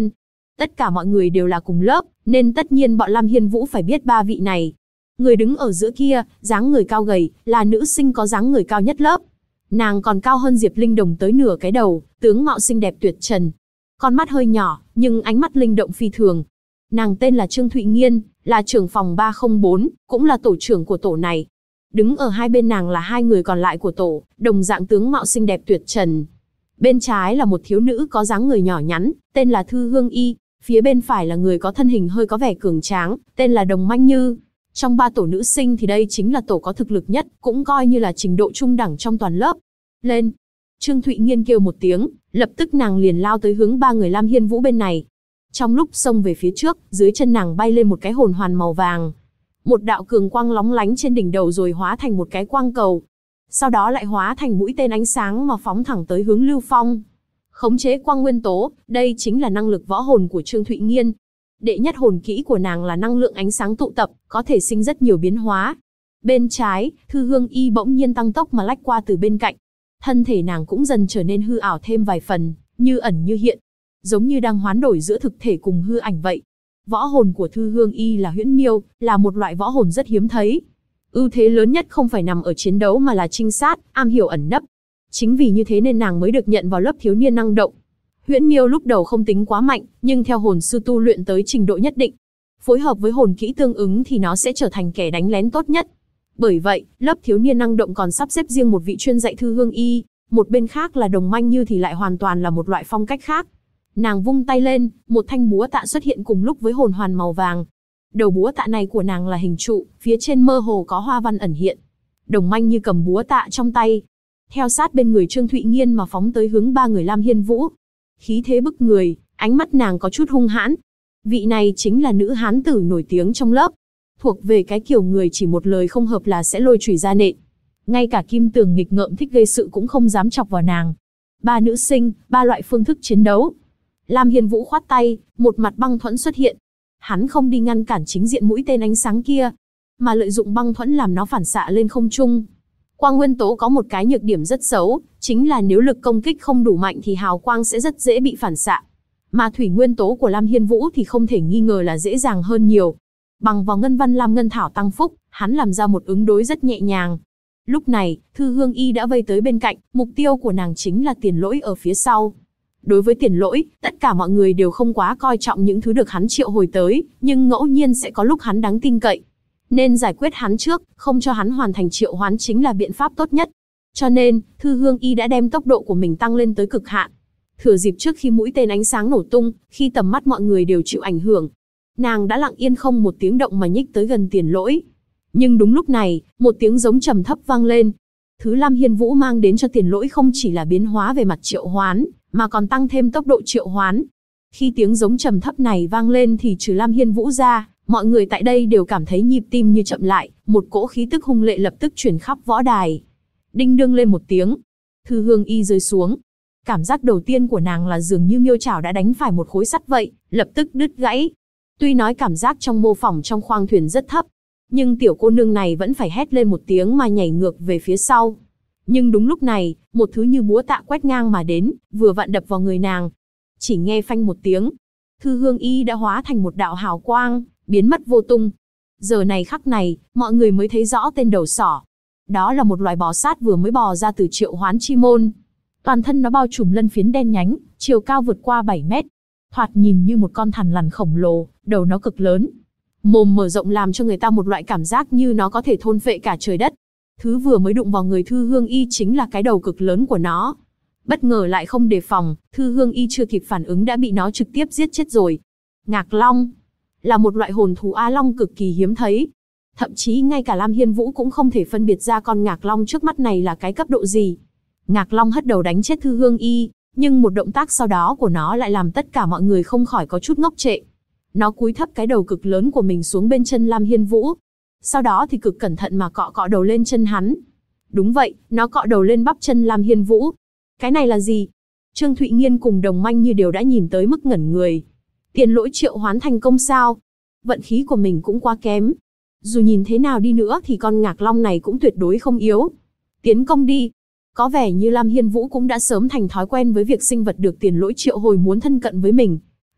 Tất cả mọi người đều là cùng lớp, nên tất nhiên bọn Lam Hiên Vũ phải biết ba vị này. Người đứng ở giữa kia, dáng người cao gầy, là nữ sinh có dáng người cao nhất lớp. Nàng còn cao hơn Diệp Linh Đồng tới nửa cái đầu, tướng mạo xinh đẹp tuyệt trần. Con mắt hơi nhỏ, nhưng ánh mắt linh động phi thường. Nàng tên là Trương Thụy Nghiên, là trưởng phòng 304, cũng là tổ trưởng của tổ này. Đứng ở hai bên nàng là hai người còn lại của tổ, đồng dạng tướng mạo xinh đẹp tuyệt trần. Bên trái là một thiếu nữ có dáng người nhỏ nhắn, tên là Thư Hương Y. Phía bên phải là người có thân hình hơi có vẻ cường tráng, tên là Đồng Manh Như. Trong ba tổ nữ sinh thì đây chính là tổ có thực lực nhất, cũng coi như là trình độ trung đẳng trong toàn lớp. Lên! Trương Thụy Nghiên kêu một tiếng, lập tức nàng liền lao tới hướng ba người Lam Hiên Vũ bên này. Trong lúc xông về phía trước, dưới chân nàng bay lên một cái hồn hoàn màu vàng. Một đạo cường quang lóng lánh trên đỉnh đầu rồi hóa thành một cái quang cầu. Sau đó lại hóa thành mũi tên ánh sáng mà phóng thẳng tới hướng Lưu Phong. Khống chế quang nguyên tố, đây chính là năng lực võ hồn của Trương Thụy Nghiên. Đệ nhất hồn kỹ của nàng là năng lượng ánh sáng tụ tập, có thể sinh rất nhiều biến hóa. Bên trái, Thư Hương Y bỗng nhiên tăng tốc mà lách qua từ bên cạnh. Thân thể nàng cũng dần trở nên hư ảo thêm vài phần, như ẩn như hiện. Giống như đang hoán đổi giữa thực thể cùng hư ảnh vậy. Võ hồn của Thư Hương Y là huyễn miêu, là một loại võ hồn rất hiếm thấy. Ưu thế lớn nhất không phải nằm ở chiến đấu mà là trinh sát, am hiểu ẩn nấp. Chính vì như thế nên nàng mới được nhận vào lớp thiếu niên năng động. Huyễn miêu lúc đầu không tính quá mạnh, nhưng theo hồn sư tu luyện tới trình độ nhất định, phối hợp với hồn kỹ tương ứng thì nó sẽ trở thành kẻ đánh lén tốt nhất. Bởi vậy, lớp thiếu niên năng động còn sắp xếp riêng một vị chuyên dạy Thư Hương Y, một bên khác là Đồng Manh Như thì lại hoàn toàn là một loại phong cách khác. Nàng vung tay lên, một thanh búa tạ xuất hiện cùng lúc với hồn hoàn màu vàng. Đầu búa tạ này của nàng là hình trụ, phía trên mơ hồ có hoa văn ẩn hiện. Đồng Manh Như cầm búa tạ trong tay, theo sát bên người Trương Thụy Nghiên mà phóng tới hướng ba người Lam Hiên Vũ. Khí thế bức người, ánh mắt nàng có chút hung hãn. Vị này chính là nữ hán tử nổi tiếng trong lớp, thuộc về cái kiểu người chỉ một lời không hợp là sẽ lôi chùy ra nện. Ngay cả Kim Tường nghịch ngợm thích gây sự cũng không dám chọc vào nàng. Ba nữ sinh, ba loại phương thức chiến đấu. Lam Hiên Vũ khoát tay, một mặt băng thuẫn xuất hiện. Hắn không đi ngăn cản chính diện mũi tên ánh sáng kia, mà lợi dụng băng thuẫn làm nó phản xạ lên không trung. Quang nguyên tố có một cái nhược điểm rất xấu, chính là nếu lực công kích không đủ mạnh thì hào quang sẽ rất dễ bị phản xạ. Mà thủy nguyên tố của Lam Hiên Vũ thì không thể nghi ngờ là dễ dàng hơn nhiều. Bằng vào ngân văn lam ngân thảo tăng phúc, hắn làm ra một ứng đối rất nhẹ nhàng. Lúc này, Thư Hương Y đã vây tới bên cạnh, mục tiêu của nàng chính là Tiền Lỗi ở phía sau. Đối với Tiền Lỗi, tất cả mọi người đều không quá coi trọng những thứ được hắn triệu hồi tới, nhưng ngẫu nhiên sẽ có lúc hắn đáng tin cậy. Nên giải quyết hắn trước, không cho hắn hoàn thành triệu hoán chính là biện pháp tốt nhất. Cho nên, Thư Hương Y đã đem tốc độ của mình tăng lên tới cực hạn. Thừa dịp trước khi mũi tên ánh sáng nổ tung, khi tầm mắt mọi người đều chịu ảnh hưởng, nàng đã lặng yên không một tiếng động mà nhích tới gần Tiền Lỗi. Nhưng đúng lúc này, một tiếng giống trầm thấp vang lên. Thứ Lam Hiên Vũ mang đến cho Tiền Lỗi không chỉ là biến hóa về mặt triệu hoán, mà còn tăng thêm tốc độ triệu hoán. Khi tiếng giống trầm thấp này vang lên thì trừ Lam Hiên Vũ ra, mọi người tại đây đều cảm thấy nhịp tim như chậm lại, một cỗ khí tức hung lệ lập tức truyền khắp võ đài. Đinh đương lên một tiếng, Thư Hương Y rơi xuống. Cảm giác đầu tiên của nàng là dường như miêu chảo đã đánh phải một khối sắt vậy, lập tức đứt gãy. Tuy nói cảm giác trong mô phỏng trong khoang thuyền rất thấp, nhưng tiểu cô nương này vẫn phải hét lên một tiếng mà nhảy ngược về phía sau. Nhưng đúng lúc này, một thứ như búa tạ quét ngang mà đến, vừa vặn đập vào người nàng. Chỉ nghe phanh một tiếng, Thư Hương Y đã hóa thành một đạo hào quang, biến mất vô tung. Giờ này khắc này, mọi người mới thấy rõ tên đầu sỏ. Đó là một loài bò sát vừa mới bò ra từ triệu hoán chi môn. Toàn thân nó bao trùm lân phiến đen nhánh, chiều cao vượt qua 7 mét. Thoạt nhìn như một con thằn lằn khổng lồ, đầu nó cực lớn. Mồm mở rộng làm cho người ta một loại cảm giác như nó có thể thôn phệ cả trời đất. Thứ vừa mới đụng vào người Thư Hương Y chính là cái đầu cực lớn của nó. Bất ngờ lại không đề phòng, Thư Hương Y chưa kịp phản ứng đã bị nó trực tiếp giết chết rồi. Ngạc Long là một loại hồn thú A Long cực kỳ hiếm thấy. Thậm chí ngay cả Lam Hiên Vũ cũng không thể phân biệt ra con Ngạc Long trước mắt này là cái cấp độ gì. Ngạc Long hất đầu đánh chết Thư Hương Y, nhưng một động tác sau đó của nó lại làm tất cả mọi người không khỏi có chút ngốc trệ. Nó cúi thấp cái đầu cực lớn của mình xuống bên chân Lam Hiên Vũ. Sau đó thì cực cẩn thận mà cọ cọ đầu lên chân hắn. Đúng vậy, nó cọ đầu lên bắp chân Lam Hiên Vũ. Cái này là gì? Trương Thụy Nghiên cùng Đồng Manh Như đều đã nhìn tới mức ngẩn người. Tiền Lỗi triệu hoán thành công sao? Vận khí của mình cũng quá kém. Dù nhìn thế nào đi nữa thì con Ngạc Long này cũng tuyệt đối không yếu. Tiến công đi. Có vẻ như Lam Hiên Vũ cũng đã sớm thành thói quen với việc sinh vật được Tiền Lỗi triệu hồi muốn thân cận với mình.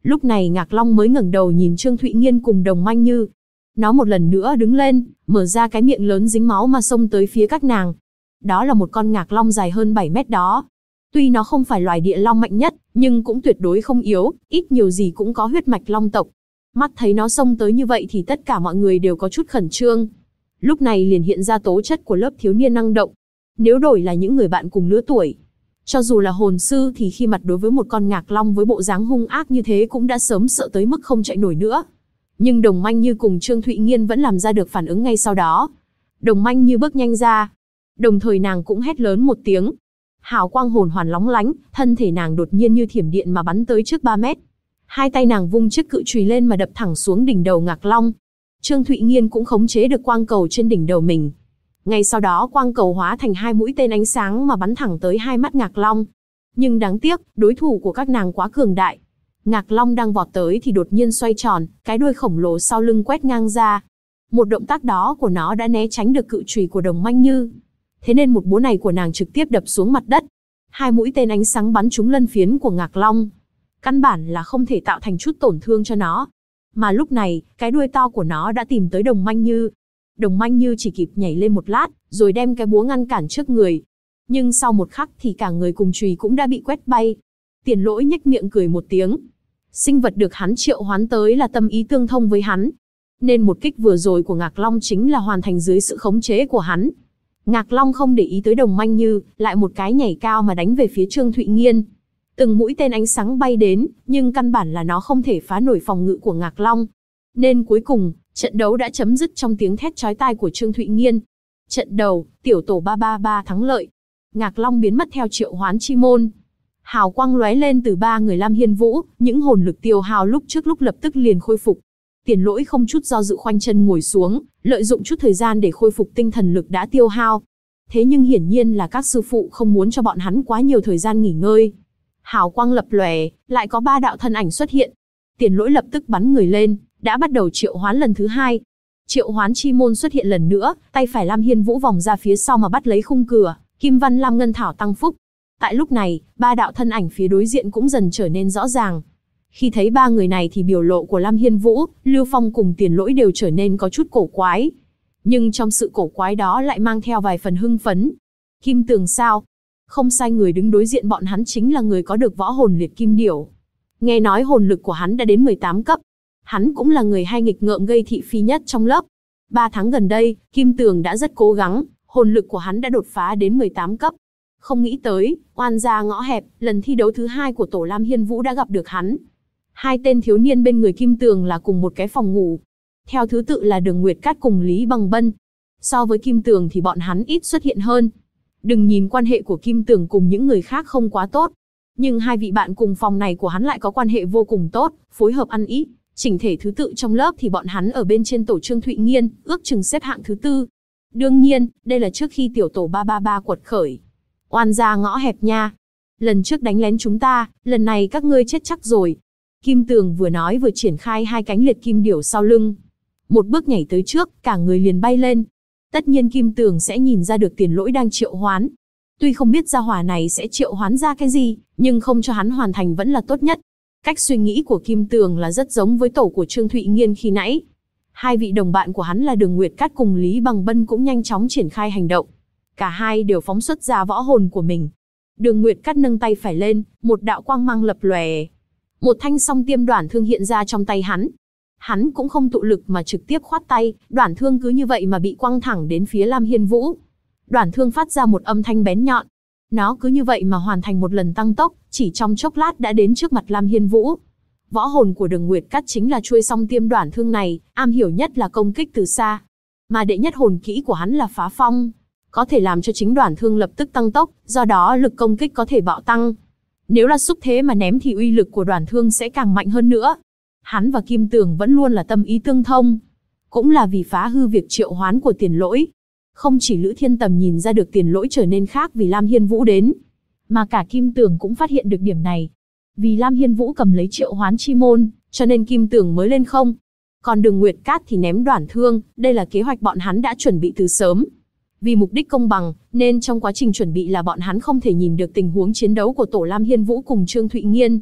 Lúc này Ngạc Long mới ngẩng đầu nhìn Trương Thụy Nghiên cùng Đồng Manh Như. Nó một lần nữa đứng lên, mở ra cái miệng lớn dính máu mà xông tới phía các nàng. Đó là một con Ngạc Long dài hơn 7 mét đó. Tuy nó không phải loài địa long mạnh nhất, nhưng cũng tuyệt đối không yếu, ít nhiều gì cũng có huyết mạch long tộc. Mắt thấy nó xông tới như vậy thì tất cả mọi người đều có chút khẩn trương. Lúc này liền hiện ra tố chất của lớp thiếu niên năng động. Nếu đổi là những người bạn cùng lứa tuổi, cho dù là hồn sư thì khi mặt đối với một con Ngạc Long với bộ dáng hung ác như thế cũng đã sớm sợ tới mức không chạy nổi nữa. Nhưng Đồng Manh Như cùng Trương Thụy Nghiên vẫn làm ra được phản ứng ngay sau đó. Đồng Manh Như bước nhanh ra, đồng thời nàng cũng hét lớn một tiếng. Hào quang hồn hoàn lóng lánh, thân thể nàng đột nhiên như thiểm điện mà bắn tới trước 3 mét. Hai tay nàng vung chiếc cự chùy lên mà đập thẳng xuống đỉnh đầu Ngạc Long. Trương Thụy Nghiên cũng khống chế được quang cầu trên đỉnh đầu mình. Ngay sau đó quang cầu hóa thành 2 mũi tên ánh sáng mà bắn thẳng tới 2 mắt Ngạc Long. Nhưng đáng tiếc, đối thủ của các nàng quá cường đại. Ngạc Long đang vọt tới thì đột nhiên xoay tròn, cái đuôi khổng lồ sau lưng quét ngang ra. Một động tác đó của nó đã né tránh được cự chùy của Đồng Manh Như. Thế nên một búa này của nàng trực tiếp đập xuống mặt đất. 2 mũi tên ánh sáng bắn trúng lân phiến của Ngạc Long. Căn bản là không thể tạo thành chút tổn thương cho nó. Mà lúc này, cái đuôi to của nó đã tìm tới Đồng Manh Như. Đồng Manh Như chỉ kịp nhảy lên một lát, rồi đem cái búa ngăn cản trước người. Nhưng sau một khắc thì cả người cùng chùy cũng đã bị quét bay. Tiền Lỗi nhếch miệng cười một tiếng. Sinh vật được hắn triệu hoán tới là tâm ý tương thông với hắn. Nên một kích vừa rồi của Ngạc Long chính là hoàn thành dưới sự khống chế của hắn. Ngạc Long không để ý tới Đồng Manh Như, lại một cái nhảy cao mà đánh về phía Trương Thụy Nghiên. Từng mũi tên ánh sáng bay đến, nhưng căn bản là nó không thể phá nổi phòng ngự của Ngạc Long. Nên cuối cùng, trận đấu đã chấm dứt trong tiếng thét chói tai của Trương Thụy Nghiên. Trận đầu, tiểu tổ 333 thắng lợi. Ngạc Long biến mất theo triệu hoán chi môn. Hào quang lóe lên từ 3 người Lam Hiên Vũ, những hồn lực tiêu hao lúc trước lúc lập tức liền khôi phục. Tiền Lỗi không chút do dự khoanh chân ngồi xuống, lợi dụng chút thời gian để khôi phục tinh thần lực đã tiêu hao. Thế nhưng hiển nhiên là các sư phụ không muốn cho bọn hắn quá nhiều thời gian nghỉ ngơi. Hào quang lập lòe, lại có 3 đạo thân ảnh xuất hiện. Tiền Lỗi lập tức bắn người lên, đã bắt đầu triệu hoán lần thứ 2. Triệu hoán chi môn xuất hiện lần nữa, tay phải Lam Hiên Vũ vòng ra phía sau mà bắt lấy khung cửa, Kim Văn Lam Ngân Thảo tăng phúc. Tại lúc này, 3 đạo thân ảnh phía đối diện cũng dần trở nên rõ ràng. Khi thấy 3 người này thì biểu lộ của Lam Hiên Vũ, Lưu Phong cùng Tiền Lỗi đều trở nên có chút cổ quái. Nhưng trong sự cổ quái đó lại mang theo vài phần hưng phấn. Kim Tường sao? Không sai, người đứng đối diện bọn hắn chính là người có được võ hồn liệt kim điểu. Nghe nói hồn lực của hắn đã đến 18 cấp. Hắn cũng là người hay nghịch ngợm gây thị phi nhất trong lớp. 3 tháng gần đây, Kim Tường đã rất cố gắng, hồn lực của hắn đã đột phá đến 18 cấp. Không nghĩ tới, oan gia ngõ hẹp, lần thi đấu thứ 2 của tổ Lam Hiên Vũ đã gặp được hắn. 2 tên thiếu niên bên người Kim Tường là cùng một cái phòng ngủ. Theo thứ tự là Đường Nguyệt Cát cùng Lý Bằng Bân. So với Kim Tường thì bọn hắn ít xuất hiện hơn. Đừng nhìn quan hệ của Kim Tường cùng những người khác không quá tốt, nhưng 2 vị bạn cùng phòng này của hắn lại có quan hệ vô cùng tốt, phối hợp ăn ý. Chỉnh thể thứ tự trong lớp thì bọn hắn ở bên trên tổ Trương Thụy Nghiên, ước chừng xếp hạng thứ 4. Đương nhiên, đây là trước khi tiểu tổ 333 quật khởi. Oan gia ngõ hẹp nha. Lần trước đánh lén chúng ta, lần này các ngươi chết chắc rồi. Kim Tường vừa nói vừa triển khai 2 cánh liệt kim điểu sau lưng. Một bước nhảy tới trước, cả người liền bay lên. Tất nhiên Kim Tường sẽ nhìn ra được Tiền Lỗi đang triệu hoán. Tuy không biết gia hỏa này sẽ triệu hoán ra cái gì, nhưng không cho hắn hoàn thành vẫn là tốt nhất. Cách suy nghĩ của Kim Tường là rất giống với tổ của Trương Thụy Nghiên khi nãy. 2 vị đồng bạn của hắn là Đường Nguyệt Cát cùng Lý Bằng Bân cũng nhanh chóng triển khai hành động. Cả hai đều phóng xuất ra võ hồn của mình. Đường Nguyệt Cát nâng tay phải lên, một đạo quang mang lập lòe. Một thanh song tiêm đoản thương hiện ra trong tay hắn. Hắn cũng không tụ lực mà trực tiếp khoát tay, đoản thương cứ như vậy mà bị quăng thẳng đến phía Lam Hiên Vũ. Đoản thương phát ra một âm thanh bén nhọn. Nó cứ như vậy mà hoàn thành một lần tăng tốc, chỉ trong chốc lát đã đến trước mặt Lam Hiên Vũ. Võ hồn của Đường Nguyệt Cát chính là chuôi song tiêm đoản thương này, am hiểu nhất là công kích từ xa. Mà đệ nhất hồn kỹ của hắn là phá phong, có thể làm cho chính đoản thương lập tức tăng tốc, do đó lực công kích có thể bạo tăng. Nếu là xúc thế mà ném thì uy lực của đoản thương sẽ càng mạnh hơn nữa. Hắn và Kim Tường vẫn luôn là tâm ý tương thông. Cũng là vì phá hư việc triệu hoán của Tiền Lỗi. Không chỉ Lữ Thiên Tầm nhìn ra được Tiền Lỗi trở nên khác vì Lam Hiên Vũ đến, mà cả Kim Tường cũng phát hiện được điểm này. Vì Lam Hiên Vũ cầm lấy triệu hoán chi môn, cho nên Kim Tường mới lên không. Còn Đường Nguyệt Cát thì ném đoản thương, đây là kế hoạch bọn hắn đã chuẩn bị từ sớm. Vì mục đích công bằng, nên trong quá trình chuẩn bị là bọn hắn không thể nhìn được tình huống chiến đấu của tổ Lam Hiên Vũ cùng Trương Thụy Nghiên.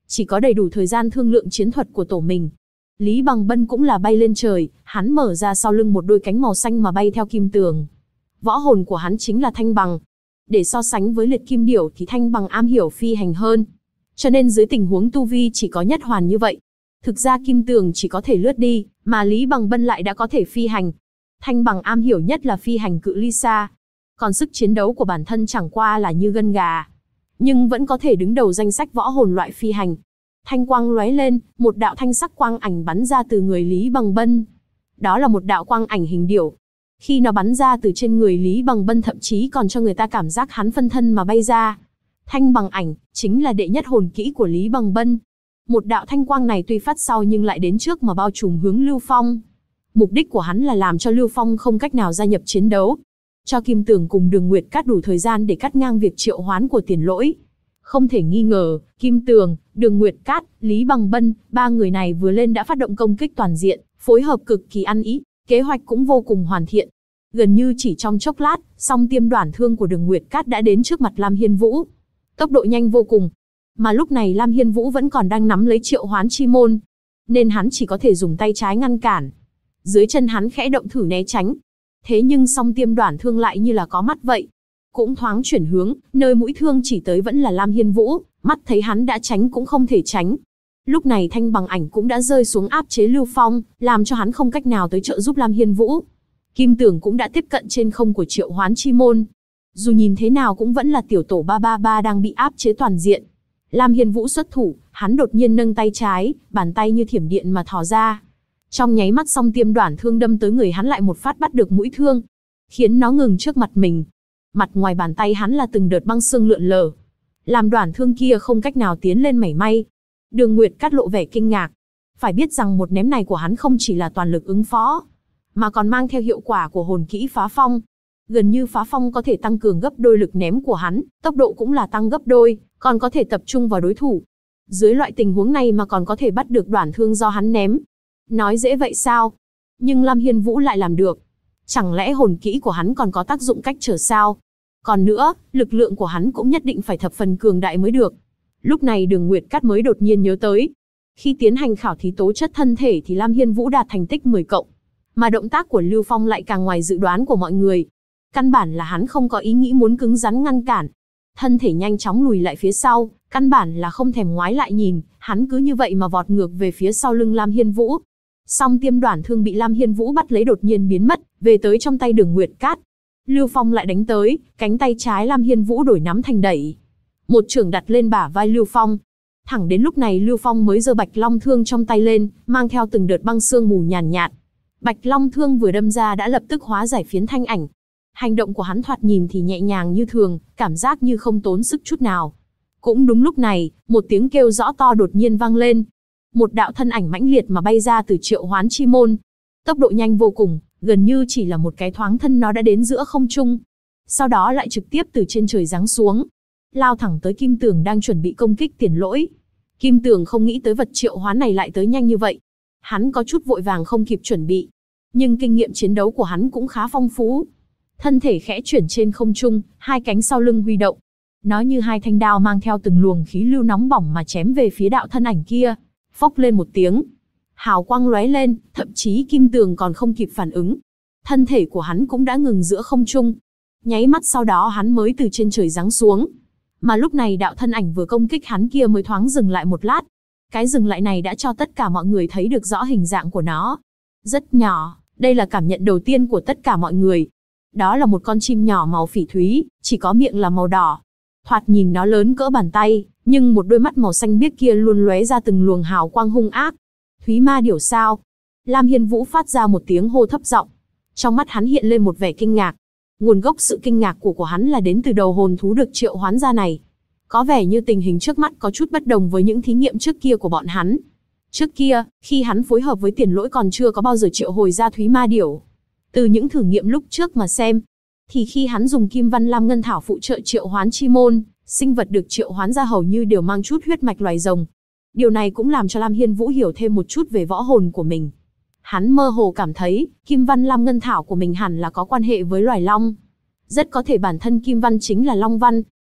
chỉ có đầy đủ thời gian thương lượng chiến thuật của tổ mình. Lý Bằng Bân cũng là bay lên trời, hắn mở ra sau lưng một đôi cánh màu xanh mà bay theo kim tường. Võ hồn của hắn chính là thanh bằng. Để so sánh với liệt kim điểu thì thanh bằng am hiểu phi hành hơn. Cho nên dưới tình huống tu vi chỉ có nhất hoàn như vậy. Thực ra kim tường chỉ có thể lướt đi, mà Lý Bằng Bân lại đã có thể phi hành. Thanh bằng am hiểu nhất là phi hành cự ly xa. Còn sức chiến đấu của bản thân chẳng qua là như gân gà. Nhưng vẫn có thể đứng đầu danh sách võ hồn loại phi hành. Thanh quang lóe lên, một đạo thanh sắc quang ảnh bắn ra từ người Lý Bằng Bân. Đó là một đạo quang ảnh hình điểu. Khi nó bắn ra từ trên người Lý Bằng Bân thậm chí còn cho người ta cảm giác hắn phân thân mà bay ra. Thanh bằng ảnh, chính là đệ nhất hồn kỹ của Lý Bằng Bân. Một đạo thanh quang này tuy phát sau nhưng lại đến trước mà bao trùm hướng Lưu Phong. Mục đích của hắn là làm cho Lưu Phong không cách nào gia nhập chiến đấu. Cho Kim Tường cùng Đường Nguyệt Cát đủ thời gian để cắt ngang việc triệu hoán của Tiền Lỗi. Không thể nghi ngờ, Kim Tường, Đường Nguyệt Cát, Lý Bằng Bân, ba người này vừa lên đã phát động công kích toàn diện, phối hợp cực kỳ ăn ý, kế hoạch cũng vô cùng hoàn thiện. Gần như chỉ trong chốc lát, song tiêm đoản thương của Đường Nguyệt Cát đã đến trước mặt Lam Hiên Vũ. Tốc độ nhanh vô cùng. Mà lúc này Lam Hiên Vũ vẫn còn đang nắm lấy triệu hoán chi môn, nên hắn chỉ có thể dùng tay trái ngăn cản. Dưới chân hắn khẽ động thử né tránh. Thế nhưng song tiêm đoản thương lại như là có mắt vậy. Cũng thoáng chuyển hướng, nơi mũi thương chỉ tới vẫn là Lam Hiên Vũ, mắt thấy hắn đã tránh cũng không thể tránh. Lúc này thanh bằng ảnh cũng đã rơi xuống áp chế Lưu Phong, làm cho hắn không cách nào tới trợ giúp Lam Hiên Vũ. Kim Tường cũng đã tiếp cận trên không của triệu hoán chi môn. Dù nhìn thế nào cũng vẫn là tiểu tổ 333 đang bị áp chế toàn diện. Lam Hiên Vũ xuất thủ, hắn đột nhiên nâng tay trái, bàn tay như thiểm điện mà thò ra. Trong nháy mắt song tiêm đoản thương đâm tới người hắn lại một phát bắt được mũi thương, khiến nó ngừng trước mặt mình. Mặt ngoài bàn tay hắn là từng đợt băng sương lượn lờ, làm đoản thương kia không cách nào tiến lên mảy may. Đường Nguyệt Cát lộ vẻ kinh ngạc. Phải biết rằng một ném này của hắn không chỉ là toàn lực ứng phó, mà còn mang theo hiệu quả của hồn kỹ phá phong. Gần như phá phong có thể tăng cường gấp đôi lực ném của hắn, tốc độ cũng là tăng gấp đôi, còn có thể tập trung vào đối thủ. Dưới loại tình huống này mà còn có thể bắt được đoản thương do hắn ném. Nói dễ vậy sao? Nhưng Lam Hiên Vũ lại làm được. Chẳng lẽ hồn kỹ của hắn còn có tác dụng cách trở sao? Còn nữa, lực lượng của hắn cũng nhất định phải thập phần cường đại mới được. Lúc này Đường Nguyệt Cát mới đột nhiên nhớ tới. Khi tiến hành khảo thí tố chất thân thể thì Lam Hiên Vũ đạt thành tích 10 cộng. Mà động tác của Lưu Phong lại càng ngoài dự đoán của mọi người. Căn bản là hắn không có ý nghĩ muốn cứng rắn ngăn cản. Thân thể nhanh chóng lùi lại phía sau, căn bản là không thèm ngoái lại nhìn, hắn cứ như vậy mà vọt ngược về phía sau lưng Lam Hiên Vũ. Song tiêm đoản thương bị Lam Hiên Vũ bắt lấy đột nhiên biến mất, về tới trong tay Đường Nguyệt Cát. Lưu Phong lại đánh tới, cánh tay trái Lam Hiên Vũ đổi nắm thành đẩy. Một chưởng đặt lên bả vai Lưu Phong. Thẳng đến lúc này Lưu Phong mới giơ Bạch Long thương trong tay lên, mang theo từng đợt băng sương mù nhàn nhạt. Bạch Long thương vừa đâm ra đã lập tức hóa giải phiến thanh ảnh. Hành động của hắn thoạt nhìn thì nhẹ nhàng như thường, cảm giác như không tốn sức chút nào. Cũng đúng lúc này, một tiếng kêu rõ to đột nhiên vang lên. Một đạo thân ảnh mãnh liệt mà bay ra từ triệu hoán chi môn. Tốc độ nhanh vô cùng, gần như chỉ là một cái thoáng thân nó đã đến giữa không trung. Sau đó lại trực tiếp từ trên trời giáng xuống, lao thẳng tới Kim Tường đang chuẩn bị công kích Tiền Lỗi. Kim Tường không nghĩ tới vật triệu hoán này lại tới nhanh như vậy. Hắn có chút vội vàng không kịp chuẩn bị. Nhưng kinh nghiệm chiến đấu của hắn cũng khá phong phú. Thân thể khẽ chuyển trên không trung, hai cánh sau lưng huy động. Nó như hai thanh đao mang theo từng luồng khí lưu nóng bỏng mà chém về phía đạo thân ảnh kia. Phốc lên một tiếng. Hào quang lóe lên, thậm chí Kim Tường còn không kịp phản ứng. Thân thể của hắn cũng đã ngừng giữa không trung. Nháy mắt sau đó hắn mới từ trên trời giáng xuống. Mà lúc này đạo thân ảnh vừa công kích hắn kia mới thoáng dừng lại một lát. Cái dừng lại này đã cho tất cả mọi người thấy được rõ hình dạng của nó. Rất nhỏ, đây là cảm nhận đầu tiên của tất cả mọi người. Đó là một con chim nhỏ màu phỉ thúy, chỉ có miệng là màu đỏ. Thoạt nhìn nó lớn cỡ bàn tay, nhưng một đôi mắt màu xanh biếc kia luôn lóe ra từng luồng hào quang hung ác. Thúy ma điểu sao? Lam Hiên Vũ phát ra một tiếng hô thấp giọng. Trong mắt hắn hiện lên một vẻ kinh ngạc. Nguồn gốc sự kinh ngạc của hắn là đến từ đầu hồn thú được triệu hoán ra này. Có vẻ như tình hình trước mắt có chút bất đồng với những thí nghiệm trước kia của bọn hắn. Trước kia, khi hắn phối hợp với Tiền Lỗi còn chưa có bao giờ triệu hồi ra Thúy ma điểu. Từ những thử nghiệm lúc trước mà xem, thì khi hắn dùng Kim Văn Lam Ngân Thảo phụ trợ triệu hoán chi môn, sinh vật được triệu hoán ra hầu như đều mang chút huyết mạch loài rồng. Điều này cũng làm cho Lam Hiên Vũ hiểu thêm một chút về võ hồn của mình. Hắn mơ hồ cảm thấy, Kim Văn Lam Ngân Thảo của mình hẳn là có quan hệ với loài long. Rất có thể bản thân Kim Văn chính là Long Văn.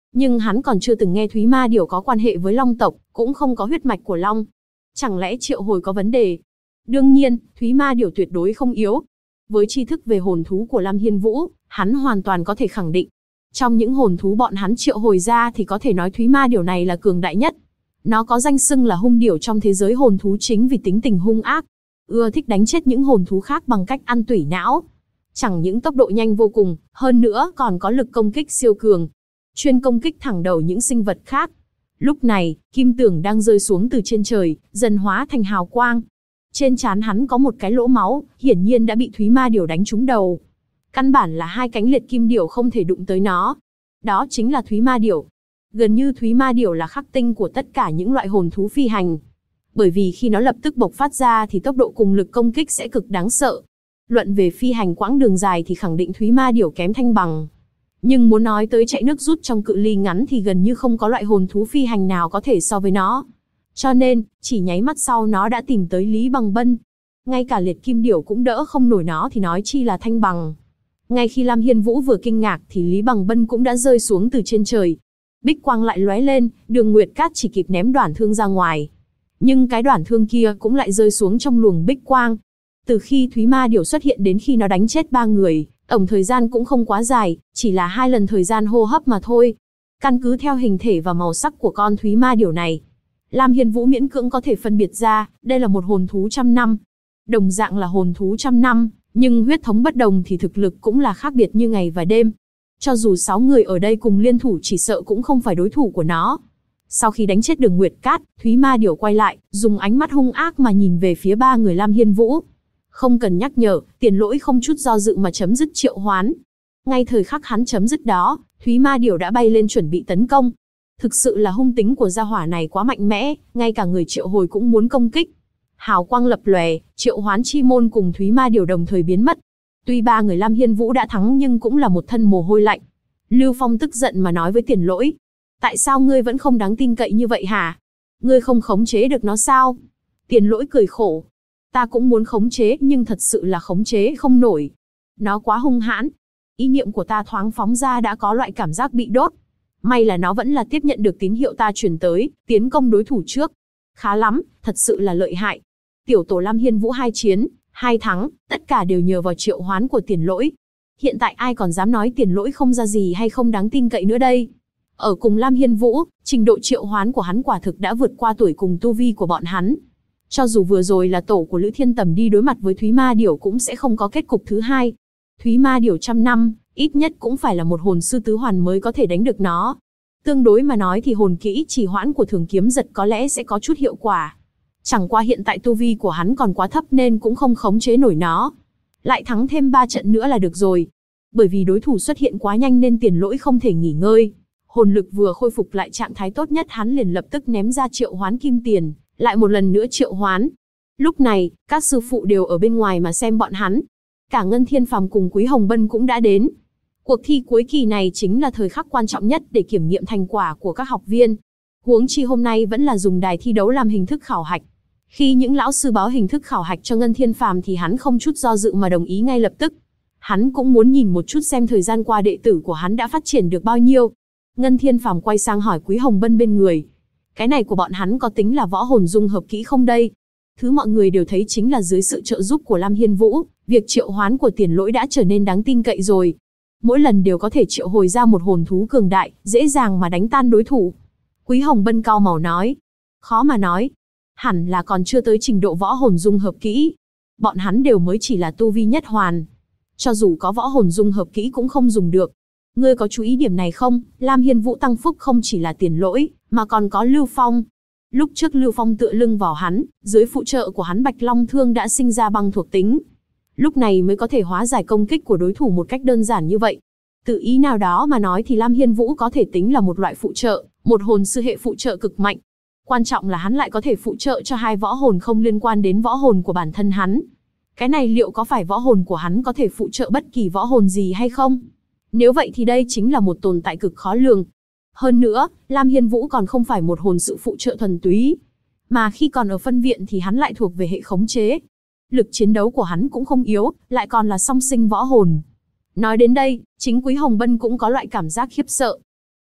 Nhưng hắn còn chưa từng nghe Thúy Ma Điểu có quan hệ với Long tộc, cũng không có huyết mạch của Long. Chẳng lẽ triệu hồi có vấn đề? Đương nhiên, Thúy Ma Điểu tuyệt đối không yếu. Với tri thức về hồn thú của Lam Hiên Vũ, hắn hoàn toàn có thể khẳng định. Trong những hồn thú bọn hắn triệu hồi ra thì có thể nói Thúy Ma Điểu này là cường đại nhất. Nó có danh xưng là hung điểu trong thế giới hồn thú chính vì tính tình hung ác, ưa thích đánh chết những hồn thú khác bằng cách ăn tủy não. Chẳng những tốc độ nhanh vô cùng, hơn nữa còn có lực công kích siêu cường, chuyên công kích thẳng đầu những sinh vật khác. Lúc này, kim tưởng đang rơi xuống từ trên trời, dần hóa thành hào quang. Trên trán hắn có một cái lỗ máu, hiển nhiên đã bị Thúy Ma Điểu đánh trúng đầu. Căn bản là hai cánh liệt kim điểu không thể đụng tới nó. Đó chính là Thúy Ma Điểu. Gần như Thúy Ma Điểu là khắc tinh của tất cả những loại hồn thú phi hành. Bởi vì khi nó lập tức bộc phát ra thì tốc độ cùng lực công kích sẽ cực đáng sợ. Luận về phi hành quãng đường dài thì khẳng định Thúy Ma Điểu kém Thanh Bằng. Nhưng muốn nói tới chạy nước rút trong cự ly ngắn thì gần như không có loại hồn thú phi hành nào có thể so với nó. Cho nên, chỉ nháy mắt sau nó đã tìm tới Lý Bằng Bân. Ngay cả liệt kim điểu cũng đỡ không nổi nó thì nói chi là Thanh Bằng. Ngay khi Lam Hiên Vũ vừa kinh ngạc thì Lý Bằng Bân cũng đã rơi xuống từ trên trời. Bích quang lại lóe lên, Đường Nguyệt Cát chỉ kịp ném đoản thương ra ngoài. Nhưng cái đoản thương kia cũng lại rơi xuống trong luồng bích quang. Từ khi Thúy Ma Điểu xuất hiện đến khi nó đánh chết 3 người, tổng thời gian cũng không quá dài, chỉ là 2 lần thời gian hô hấp mà thôi. Căn cứ theo hình thể và màu sắc của con Thúy Ma Điểu này, Lam Hiên Vũ miễn cưỡng có thể phân biệt ra, đây là một hồn thú trăm năm. Đồng dạng là hồn thú trăm năm, nhưng huyết thống bất đồng thì thực lực cũng là khác biệt như ngày và đêm. Cho dù 6 người ở đây cùng liên thủ chỉ sợ cũng không phải đối thủ của nó. Sau khi đánh chết Đường Nguyệt Cát, Thúy Ma Điểu quay lại, dùng ánh mắt hung ác mà nhìn về phía 3 người Lam Hiên Vũ. Không cần nhắc nhở, Tiền Lỗi không chút do dự mà chấm dứt triệu hoán. Ngay thời khắc hắn chấm dứt đó, Thúy Ma Điểu đã bay lên chuẩn bị tấn công. Thực sự là hung tính của gia hỏa này quá mạnh mẽ, ngay cả người triệu hồi cũng muốn công kích. Hào quang lập lòe, triệu hoán chi môn cùng Thúy Ma Điểu đồng thời biến mất. Tuy 3 người Lam Hiên Vũ đã thắng nhưng cũng là một thân mồ hôi lạnh. Lưu Phong tức giận mà nói với Tiền Lỗi. Tại sao ngươi vẫn không đáng tin cậy như vậy hả? Ngươi không khống chế được nó sao? Tiền Lỗi cười khổ. Ta cũng muốn khống chế nhưng thật sự là khống chế không nổi. Nó quá hung hãn. Ý niệm của ta thoáng phóng ra đã có loại cảm giác bị đốt. May là nó vẫn là tiếp nhận được tín hiệu ta truyền tới, tiến công đối thủ trước. Khá lắm, thật sự là lợi hại. Tiểu tổ Lam Hiên Vũ 2 chiến, 2 thắng, tất cả đều nhờ vào triệu hoán của Tiền Lỗi. Hiện tại ai còn dám nói Tiền Lỗi không ra gì hay không đáng tin cậy nữa đây? Ở cùng Lam Hiên Vũ, trình độ triệu hoán của hắn quả thực đã vượt qua tuổi cùng tu vi của bọn hắn. Cho dù vừa rồi là tổ của Lữ Thiên Tầm đi đối mặt với Thúy Ma Điểu cũng sẽ không có kết cục thứ hai. Thúy Ma Điểu trăm năm, ít nhất cũng phải là một hồn sư tứ hoàn mới có thể đánh được nó. Tương đối mà nói thì hồn kỹ trì hoãn của Thường Kiếm Giật có lẽ sẽ có chút hiệu quả. Chẳng qua hiện tại tu vi của hắn còn quá thấp nên cũng không khống chế nổi nó. Lại thắng thêm 3 trận nữa là được rồi. Bởi vì đối thủ xuất hiện quá nhanh nên Tiền Lỗi không thể nghỉ ngơi. Hồn lực vừa khôi phục lại trạng thái tốt nhất hắn liền lập tức ném ra triệu hoán kim tiền, lại một lần nữa triệu hoán. Lúc này, các sư phụ đều ở bên ngoài mà xem bọn hắn. Cả Ngân Thiên Phàm cùng Quý Hồng Bân cũng đã đến. Cuộc thi cuối kỳ này chính là thời khắc quan trọng nhất để kiểm nghiệm thành quả của các học viên. Huống chi hôm nay vẫn là dùng đài thi đấu làm hình thức khảo hạch. Khi những lão sư báo hình thức khảo hạch cho Ngân Thiên Phàm thì hắn không chút do dự mà đồng ý ngay lập tức. Hắn cũng muốn nhìn một chút xem thời gian qua đệ tử của hắn đã phát triển được bao nhiêu. Ngân Thiên Phàm quay sang hỏi Quý Hồng Bân bên người. Cái này của bọn hắn có tính là võ hồn dung hợp kỹ không đây? Thứ mọi người đều thấy chính là dưới sự trợ giúp của Lam Hiên Vũ, việc triệu hoán của Tiền Lỗi đã trở nên đáng tin cậy rồi. Mỗi lần đều có thể triệu hồi ra một hồn thú cường đại, dễ dàng mà đánh tan đối thủ. Quý Hồng Bân cau mày nói. Khó mà nói. Hẳn là còn chưa tới trình độ võ hồn dung hợp kỹ. Bọn hắn đều mới chỉ là tu vi nhất hoàn. Cho dù có võ hồn dung hợp kỹ cũng không dùng được. Ngươi có chú ý điểm này không? Lam Hiên Vũ tăng phúc không chỉ là Tiền Lỗi, mà còn có Lưu Phong. Lúc trước Lưu Phong tựa lưng vào hắn, dưới phụ trợ của hắn Bạch Long Thương đã sinh ra băng thuộc tính. Lúc này mới có thể hóa giải công kích của đối thủ một cách đơn giản như vậy. Từ ý nào đó mà nói thì Lam Hiên Vũ có thể tính là một loại phụ trợ, một hồn sư hệ phụ trợ cực mạnh. Quan trọng là hắn lại có thể phụ trợ cho 2 võ hồn không liên quan đến võ hồn của bản thân hắn. Cái này liệu có phải võ hồn của hắn có thể phụ trợ bất kỳ võ hồn gì hay không? Nếu vậy thì đây chính là một tồn tại cực khó lường. Hơn nữa, Lam Hiên Vũ còn không phải một hồn sự phụ trợ thuần túy. Mà khi còn ở phân viện thì hắn lại thuộc về hệ khống chế. Lực chiến đấu của hắn cũng không yếu, lại còn là song sinh võ hồn. Nói đến đây, chính Quý Hồng Bân cũng có loại cảm giác khiếp sợ.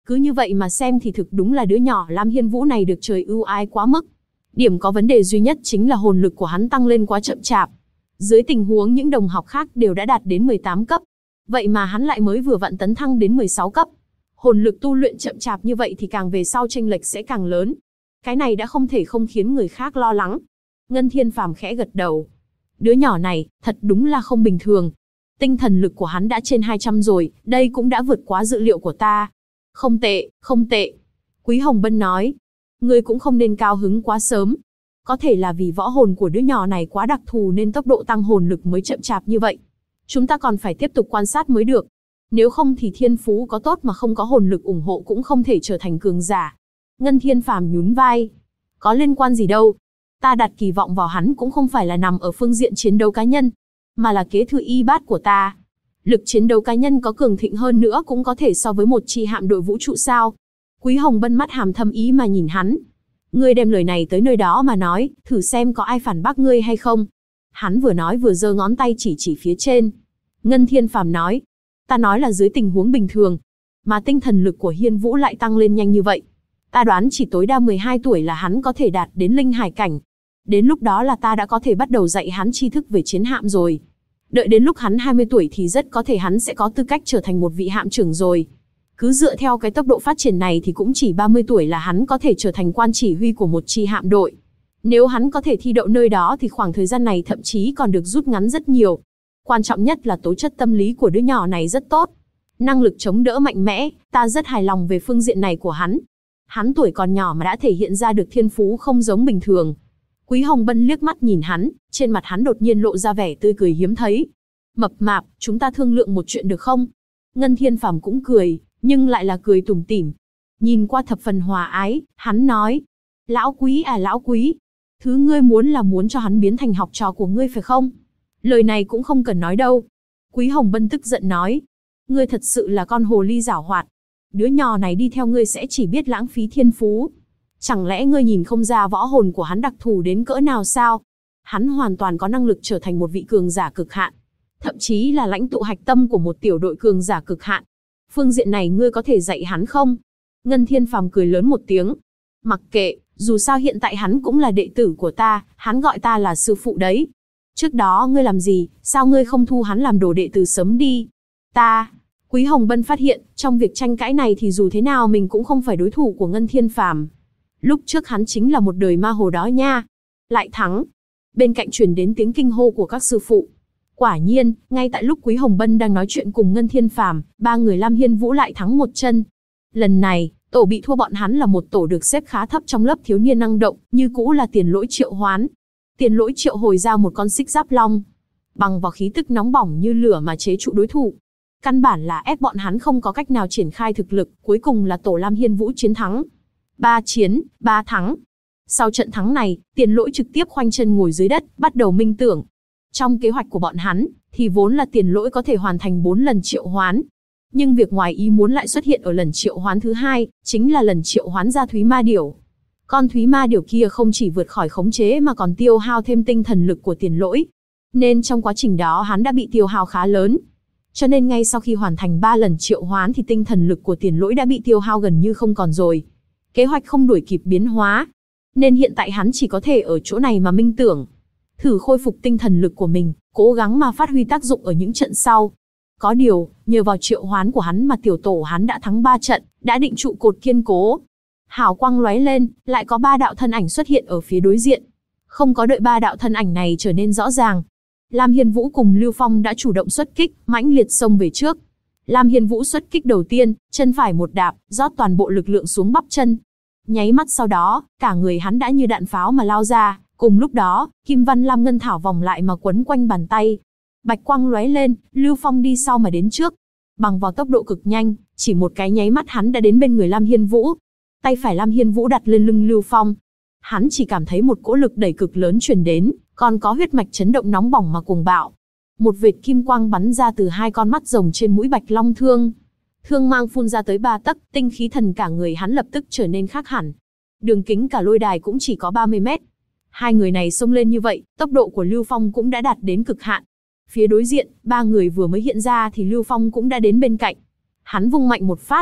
Cứ như vậy mà xem thì thực đúng là đứa nhỏ Lam Hiên Vũ này được trời ưu ái quá mức. Điểm có vấn đề duy nhất chính là hồn lực của hắn tăng lên quá chậm chạp. Dưới tình huống những đồng học khác đều đã đạt đến 18 cấp. Vậy mà hắn lại mới vừa vặn tấn thăng đến 16 cấp. Hồn lực tu luyện chậm chạp như vậy thì càng về sau chênh lệch sẽ càng lớn. Cái này đã không thể không khiến người khác lo lắng. Ngân Thiên Phàm khẽ gật đầu. Đứa nhỏ này, thật đúng là không bình thường. Tinh thần lực của hắn đã trên 200 rồi, đây cũng đã vượt quá dự liệu của ta. Không tệ, không tệ. Quý Hồng Bân nói. Ngươi cũng không nên cao hứng quá sớm. Có thể là vì võ hồn của đứa nhỏ này quá đặc thù nên tốc độ tăng hồn lực mới chậm chạp như vậy. Chúng ta còn phải tiếp tục quan sát mới được. Nếu không thì thiên phú có tốt mà không có hồn lực ủng hộ cũng không thể trở thành cường giả. Ngân Thiên Phàm nhún vai. Có liên quan gì đâu. Ta đặt kỳ vọng vào hắn cũng không phải là nằm ở phương diện chiến đấu cá nhân, mà là kế thừa y bát của ta. Lực chiến đấu cá nhân có cường thịnh hơn nữa cũng có thể so với một chi hạm đội vũ trụ sao. Quý Hồng Bân mắt hàm thâm ý mà nhìn hắn. Ngươi đem lời này tới nơi đó mà nói, thử xem có ai phản bác ngươi hay không. Hắn vừa nói vừa giơ ngón tay chỉ phía trên. Ngân Thiên Phàm nói. Ta nói là dưới tình huống bình thường, mà tinh thần lực của Hiên Vũ lại tăng lên nhanh như vậy. Ta đoán chỉ tối đa 12 tuổi là hắn có thể đạt đến linh hải cảnh. Đến lúc đó là ta đã có thể bắt đầu dạy hắn tri thức về chiến hạm rồi. Đợi đến lúc hắn 20 tuổi thì rất có thể hắn sẽ có tư cách trở thành một vị hạm trưởng rồi. Cứ dựa theo cái tốc độ phát triển này thì cũng chỉ 30 tuổi là hắn có thể trở thành quan chỉ huy của một chi hạm đội. Nếu hắn có thể thi đậu nơi đó thì khoảng thời gian này thậm chí còn được rút ngắn rất nhiều. Quan trọng nhất là tố chất tâm lý của đứa nhỏ này rất tốt. Năng lực chống đỡ mạnh mẽ, ta rất hài lòng về phương diện này của hắn. Hắn tuổi còn nhỏ mà đã thể hiện ra được thiên phú không giống bình thường. Quý Hồng Bân liếc mắt nhìn hắn, trên mặt hắn đột nhiên lộ ra vẻ tươi cười hiếm thấy. Mập mạp, chúng ta thương lượng một chuyện được không? Ngân Thiên Phàm cũng cười, nhưng lại là cười tủm tỉm. Nhìn qua thập phần hòa ái, hắn nói. Lão Quý à lão Quý, thứ ngươi muốn là muốn cho hắn biến thành học trò của ngươi phải không? Lời này cũng không cần nói đâu. Quý Hồng Bân tức giận nói. Ngươi thật sự là con hồ ly giảo hoạt. Đứa nhỏ này đi theo ngươi sẽ chỉ biết lãng phí thiên phú. Chẳng lẽ ngươi nhìn không ra võ hồn của hắn đặc thù đến cỡ nào sao? Hắn hoàn toàn có năng lực trở thành một vị cường giả cực hạn. Thậm chí là lãnh tụ hạch tâm của một tiểu đội cường giả cực hạn. Phương diện này ngươi có thể dạy hắn không? Ngân Thiên Phàm cười lớn một tiếng. Mặc kệ, dù sao hiện tại hắn cũng là đệ tử của ta, hắn gọi ta là sư phụ đấy. Trước đó ngươi làm gì, sao ngươi không thu hắn làm đồ đệ từ sớm đi? Quý Hồng Bân phát hiện, trong việc tranh cãi này thì dù thế nào mình cũng không phải đối thủ của Ngân Thiên Phàm. Lúc trước hắn chính là một đời ma hồ đó nha. Lại thắng. Bên cạnh truyền đến tiếng kinh hô của các sư phụ. Quả nhiên, ngay tại lúc Quý Hồng Bân đang nói chuyện cùng Ngân Thiên Phàm, ba người Lam Hiên Vũ lại thắng một chân. Lần này, tổ bị thua bọn hắn là một tổ được xếp khá thấp trong lớp thiếu niên năng động, như cũ là Tiền Lỗi triệu hoán. Tiền Lỗi triệu hồi ra một con xích giáp long, bằng vào khí tức nóng bỏng như lửa mà chế trụ đối thủ. Căn bản là ép bọn hắn không có cách nào triển khai thực lực, cuối cùng là tổ Lam Hiên Vũ chiến thắng. 3 chiến, 3 thắng. Sau trận thắng này, Tiền Lỗi trực tiếp khoanh chân ngồi dưới đất, bắt đầu minh tưởng. Trong kế hoạch của bọn hắn, thì vốn là Tiền Lỗi có thể hoàn thành 4 lần triệu hoán. Nhưng việc ngoài ý muốn lại xuất hiện ở lần triệu hoán thứ 2, chính là lần triệu hoán ra Thúy Ma Điểu. Con Thúy Ma Điểu kia không chỉ vượt khỏi khống chế mà còn tiêu hao thêm tinh thần lực của Tiền Lỗi. Nên trong quá trình đó hắn đã bị tiêu hao khá lớn. Cho nên ngay sau khi hoàn thành 3 lần triệu hoán thì tinh thần lực của Tiền Lỗi đã bị tiêu hao gần như không còn rồi. Kế hoạch không đuổi kịp biến hóa. Nên hiện tại hắn chỉ có thể ở chỗ này mà minh tưởng. Thử khôi phục tinh thần lực của mình, cố gắng mà phát huy tác dụng ở những trận sau. Có điều, nhờ vào triệu hoán của hắn mà tiểu tổ hắn đã thắng 3 trận, đã định trụ cột kiên cố. Hào quang lóe lên, lại có 3 đạo thân ảnh xuất hiện ở phía đối diện. Không có đợi 3 đạo thân ảnh này trở nên rõ ràng, Lam Hiên Vũ cùng Lưu Phong đã chủ động xuất kích, mãnh liệt xông về trước. Lam Hiên Vũ xuất kích đầu tiên, chân phải một đạp, rót toàn bộ lực lượng xuống bắp chân. Nháy mắt sau đó, cả người hắn đã như đạn pháo mà lao ra, cùng lúc đó, Kim Văn Lam Ngân Thảo vòng lại mà quấn quanh bàn tay. Bạch quang lóe lên, Lưu Phong đi sau mà đến trước. Bằng vào tốc độ cực nhanh, chỉ một cái nháy mắt hắn đã đến bên người Lam Hiên Vũ. Tay phải Lam Hiên Vũ đặt lên lưng Lưu Phong. Hắn chỉ cảm thấy một cỗ lực đẩy cực lớn truyền đến, còn có huyết mạch chấn động nóng bỏng mà cuồng bạo. Một vệt kim quang bắn ra từ 2 con mắt rồng trên mũi Bạch Long Thương. Thương mang phun ra tới 3 tấc, tinh khí thần cả người hắn lập tức trở nên khác hẳn. Đường kính cả lôi đài cũng chỉ có 30 mét. Hai người này xông lên như vậy, tốc độ của Lưu Phong cũng đã đạt đến cực hạn. Phía đối diện, 3 người vừa mới hiện ra thì Lưu Phong cũng đã đến bên cạnh. Hắn vung mạnh một phát.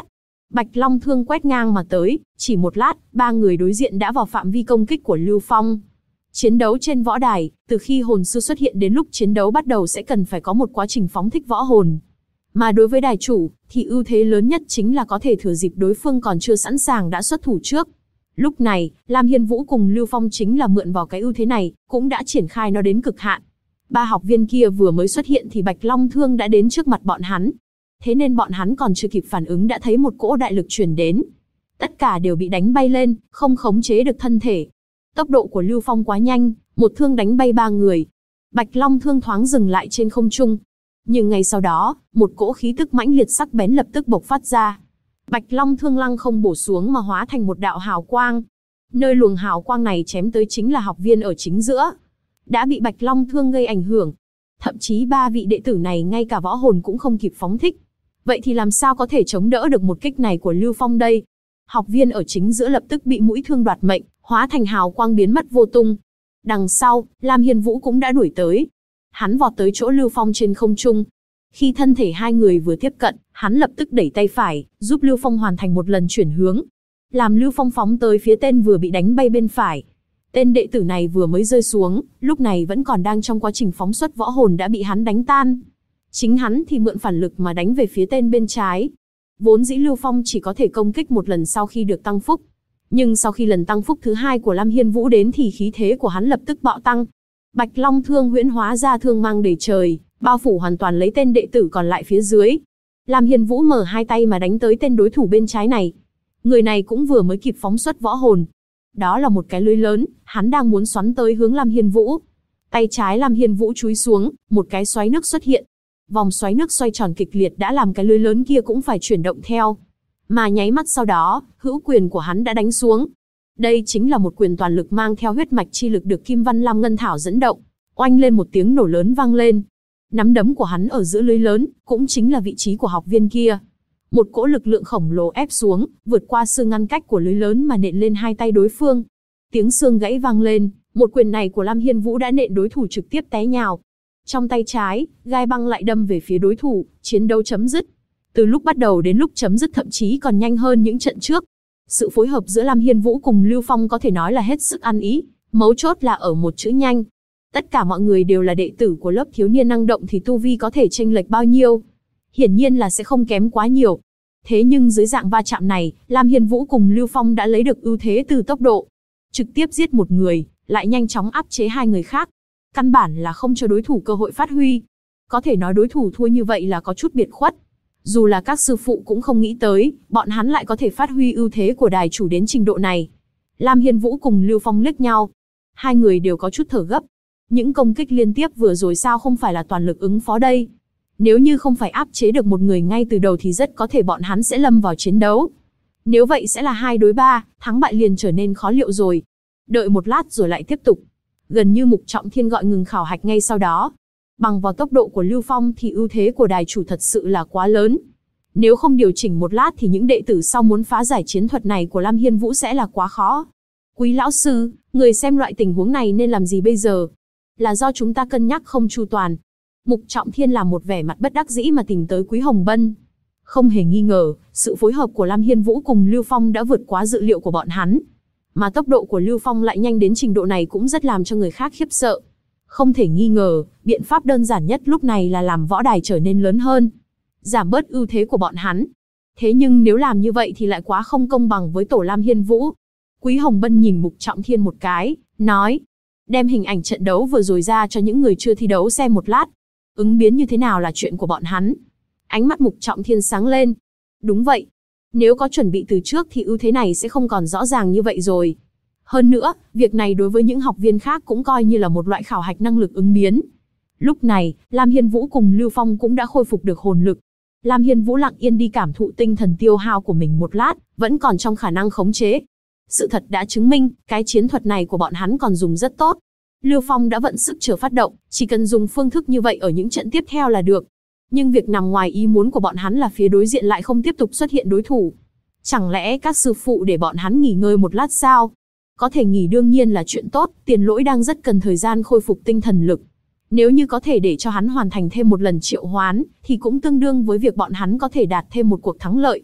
Bạch Long thương quét ngang mà tới, chỉ một lát, ba người đối diện đã vào phạm vi công kích của Lưu Phong. Chiến đấu trên võ đài, từ khi hồn sư xuất hiện đến lúc chiến đấu bắt đầu sẽ cần phải có một quá trình phóng thích võ hồn. Mà đối với đài chủ, thì ưu thế lớn nhất chính là có thể thừa dịp đối phương còn chưa sẵn sàng đã xuất thủ trước. Lúc này, Lam Hiên Vũ cùng Lưu Phong chính là mượn vào cái ưu thế này, cũng đã triển khai nó đến cực hạn. Ba học viên kia vừa mới xuất hiện thì Bạch Long thương đã đến trước mặt bọn hắn. Thế nên bọn hắn còn chưa kịp phản ứng đã thấy một cỗ đại lực truyền đến. Tất cả đều bị đánh bay lên, không khống chế được thân thể. Tốc độ của Lưu Phong quá nhanh, một thương đánh bay ba người. Bạch Long thương thoáng dừng lại trên không trung. Nhưng ngay sau đó, một cỗ khí tức mãnh liệt sắc bén lập tức bộc phát ra. Bạch Long thương lăng không bổ xuống mà hóa thành một đạo hào quang. Nơi luồng hào quang này chém tới chính là học viên ở chính giữa. Đã bị Bạch Long thương gây ảnh hưởng. Thậm chí ba vị đệ tử này ngay cả võ hồn cũng không kịp phóng thích. Vậy thì làm sao có thể chống đỡ được một kích này của Lưu Phong đây? Học viên ở chính giữa lập tức bị mũi thương đoạt mệnh, hóa thành hào quang biến mất vô tung. Đằng sau, Lam Hiên Vũ cũng đã đuổi tới. Hắn vọt tới chỗ Lưu Phong trên không trung. Khi thân thể hai người vừa tiếp cận, hắn lập tức đẩy tay phải, giúp Lưu Phong hoàn thành một lần chuyển hướng. Làm Lưu Phong phóng tới phía tên vừa bị đánh bay bên phải. Tên đệ tử này vừa mới rơi xuống, lúc này vẫn còn đang trong quá trình phóng xuất võ hồn đã bị hắn đánh tan. Chính hắn thì mượn phản lực mà đánh về phía tên bên trái. Vốn dĩ Lưu Phong chỉ có thể công kích một lần sau khi được tăng phúc. Nhưng sau khi lần tăng phúc thứ hai của Lam Hiên Vũ đến thì khí thế của hắn lập tức bạo tăng. Bạch Long thương huyễn hóa ra thương mang đầy trời, bao phủ hoàn toàn lấy tên đệ tử còn lại phía dưới. Lam Hiên Vũ mở hai tay mà đánh tới tên đối thủ bên trái này. Người này cũng vừa mới kịp phóng xuất võ hồn. Đó là một cái lưới lớn, hắn đang muốn xoắn tới hướng Lam Hiên Vũ. Tay trái Lam Hiên Vũ chúi xuống, một cái xoáy nước xuất hiện. Vòng xoáy nước xoay tròn kịch liệt đã làm cái lưới lớn kia cũng phải chuyển động theo. Mà nháy mắt sau đó, hữu quyền của hắn đã đánh xuống. Đây chính là một quyền toàn lực mang theo huyết mạch chi lực được Kim Văn Lam Ngân Thảo dẫn động. Oanh lên một tiếng nổ lớn vang lên. Nắm đấm của hắn ở giữa lưới lớn, cũng chính là vị trí của học viên kia. Một cỗ lực lượng khổng lồ ép xuống, vượt qua sự ngăn cách của lưới lớn mà nện lên hai tay đối phương. Tiếng xương gãy vang lên, một quyền này của Lam Hiên Vũ đã nện đối thủ trực tiếp té nhào. Trong tay trái, gai băng lại đâm về phía đối thủ, chiến đấu chấm dứt. Từ lúc bắt đầu đến lúc chấm dứt thậm chí còn nhanh hơn những trận trước. Sự phối hợp giữa Lam Hiên Vũ cùng Lưu Phong có thể nói là hết sức ăn ý, mấu chốt là ở một chữ nhanh. Tất cả mọi người đều là đệ tử của lớp thiếu niên năng động thì tu vi có thể chênh lệch bao nhiêu? Hiển nhiên là sẽ không kém quá nhiều. Thế nhưng dưới dạng va chạm này, Lam Hiên Vũ cùng Lưu Phong đã lấy được ưu thế từ tốc độ. Trực tiếp giết một người, lại nhanh chóng áp chế hai người khác. Căn bản là không cho đối thủ cơ hội phát huy. Có thể nói đối thủ thua như vậy là có chút biệt khuất. Dù là các sư phụ cũng không nghĩ tới, bọn hắn lại có thể phát huy ưu thế của đài chủ đến trình độ này. Lam Hiên Vũ cùng Lưu Phong liếc nhau. Hai người đều có chút thở gấp. Những công kích liên tiếp vừa rồi sao không phải là toàn lực ứng phó đây? Nếu như không phải áp chế được một người ngay từ đầu thì rất có thể bọn hắn sẽ lâm vào chiến đấu. Nếu vậy sẽ là 2 đối 3, thắng bại liền trở nên khó liệu rồi. Đợi một lát rồi lại tiếp tục. Gần như Mục Trọng Thiên gọi ngừng khảo hạch ngay sau đó. Bằng vào tốc độ của Lưu Phong thì ưu thế của đài chủ thật sự là quá lớn. Nếu không điều chỉnh một lát thì những đệ tử sau muốn phá giải chiến thuật này của Lam Hiên Vũ sẽ là quá khó. Quý lão sư, người xem loại tình huống này nên làm gì bây giờ? Là do chúng ta cân nhắc không chu toàn. Mục Trọng Thiên làm một vẻ mặt bất đắc dĩ mà tìm tới Quý Hồng Bân. Không hề nghi ngờ, sự phối hợp của Lam Hiên Vũ cùng Lưu Phong đã vượt quá dự liệu của bọn hắn. Mà tốc độ của Lưu Phong lại nhanh đến trình độ này cũng rất làm cho người khác khiếp sợ. Không thể nghi ngờ, biện pháp đơn giản nhất lúc này là làm võ đài trở nên lớn hơn. Giảm bớt ưu thế của bọn hắn. Thế nhưng nếu làm như vậy thì lại quá không công bằng với tổ Lam Hiên Vũ. Quý Hồng Bân nhìn Mục Trọng Thiên một cái, nói. Đem hình ảnh trận đấu vừa rồi ra cho những người chưa thi đấu xem một lát. Ứng biến như thế nào là chuyện của bọn hắn. Ánh mắt Mục Trọng Thiên sáng lên. Đúng vậy. Nếu có chuẩn bị từ trước thì ưu thế này sẽ không còn rõ ràng như vậy rồi. Hơn nữa, việc này đối với những học viên khác cũng coi như là một loại khảo hạch năng lực ứng biến. Lúc này, Lam Hiên Vũ cùng Lưu Phong cũng đã khôi phục được hồn lực. Lam Hiên Vũ lặng yên đi cảm thụ tinh thần tiêu hao của mình một lát, vẫn còn trong khả năng khống chế. Sự thật đã chứng minh, cái chiến thuật này của bọn hắn còn dùng rất tốt. Lưu Phong đã vận sức chờ phát động, chỉ cần dùng phương thức như vậy ở những trận tiếp theo là được. Nhưng việc nằm ngoài ý muốn của bọn hắn là phía đối diện lại không tiếp tục xuất hiện đối thủ. Chẳng lẽ các sư phụ để bọn hắn nghỉ ngơi một lát sao? Có thể nghỉ đương nhiên là chuyện tốt, Tiền Lỗi đang rất cần thời gian khôi phục tinh thần lực. Nếu như có thể để cho hắn hoàn thành thêm một lần triệu hoán, thì cũng tương đương với việc bọn hắn có thể đạt thêm một cuộc thắng lợi.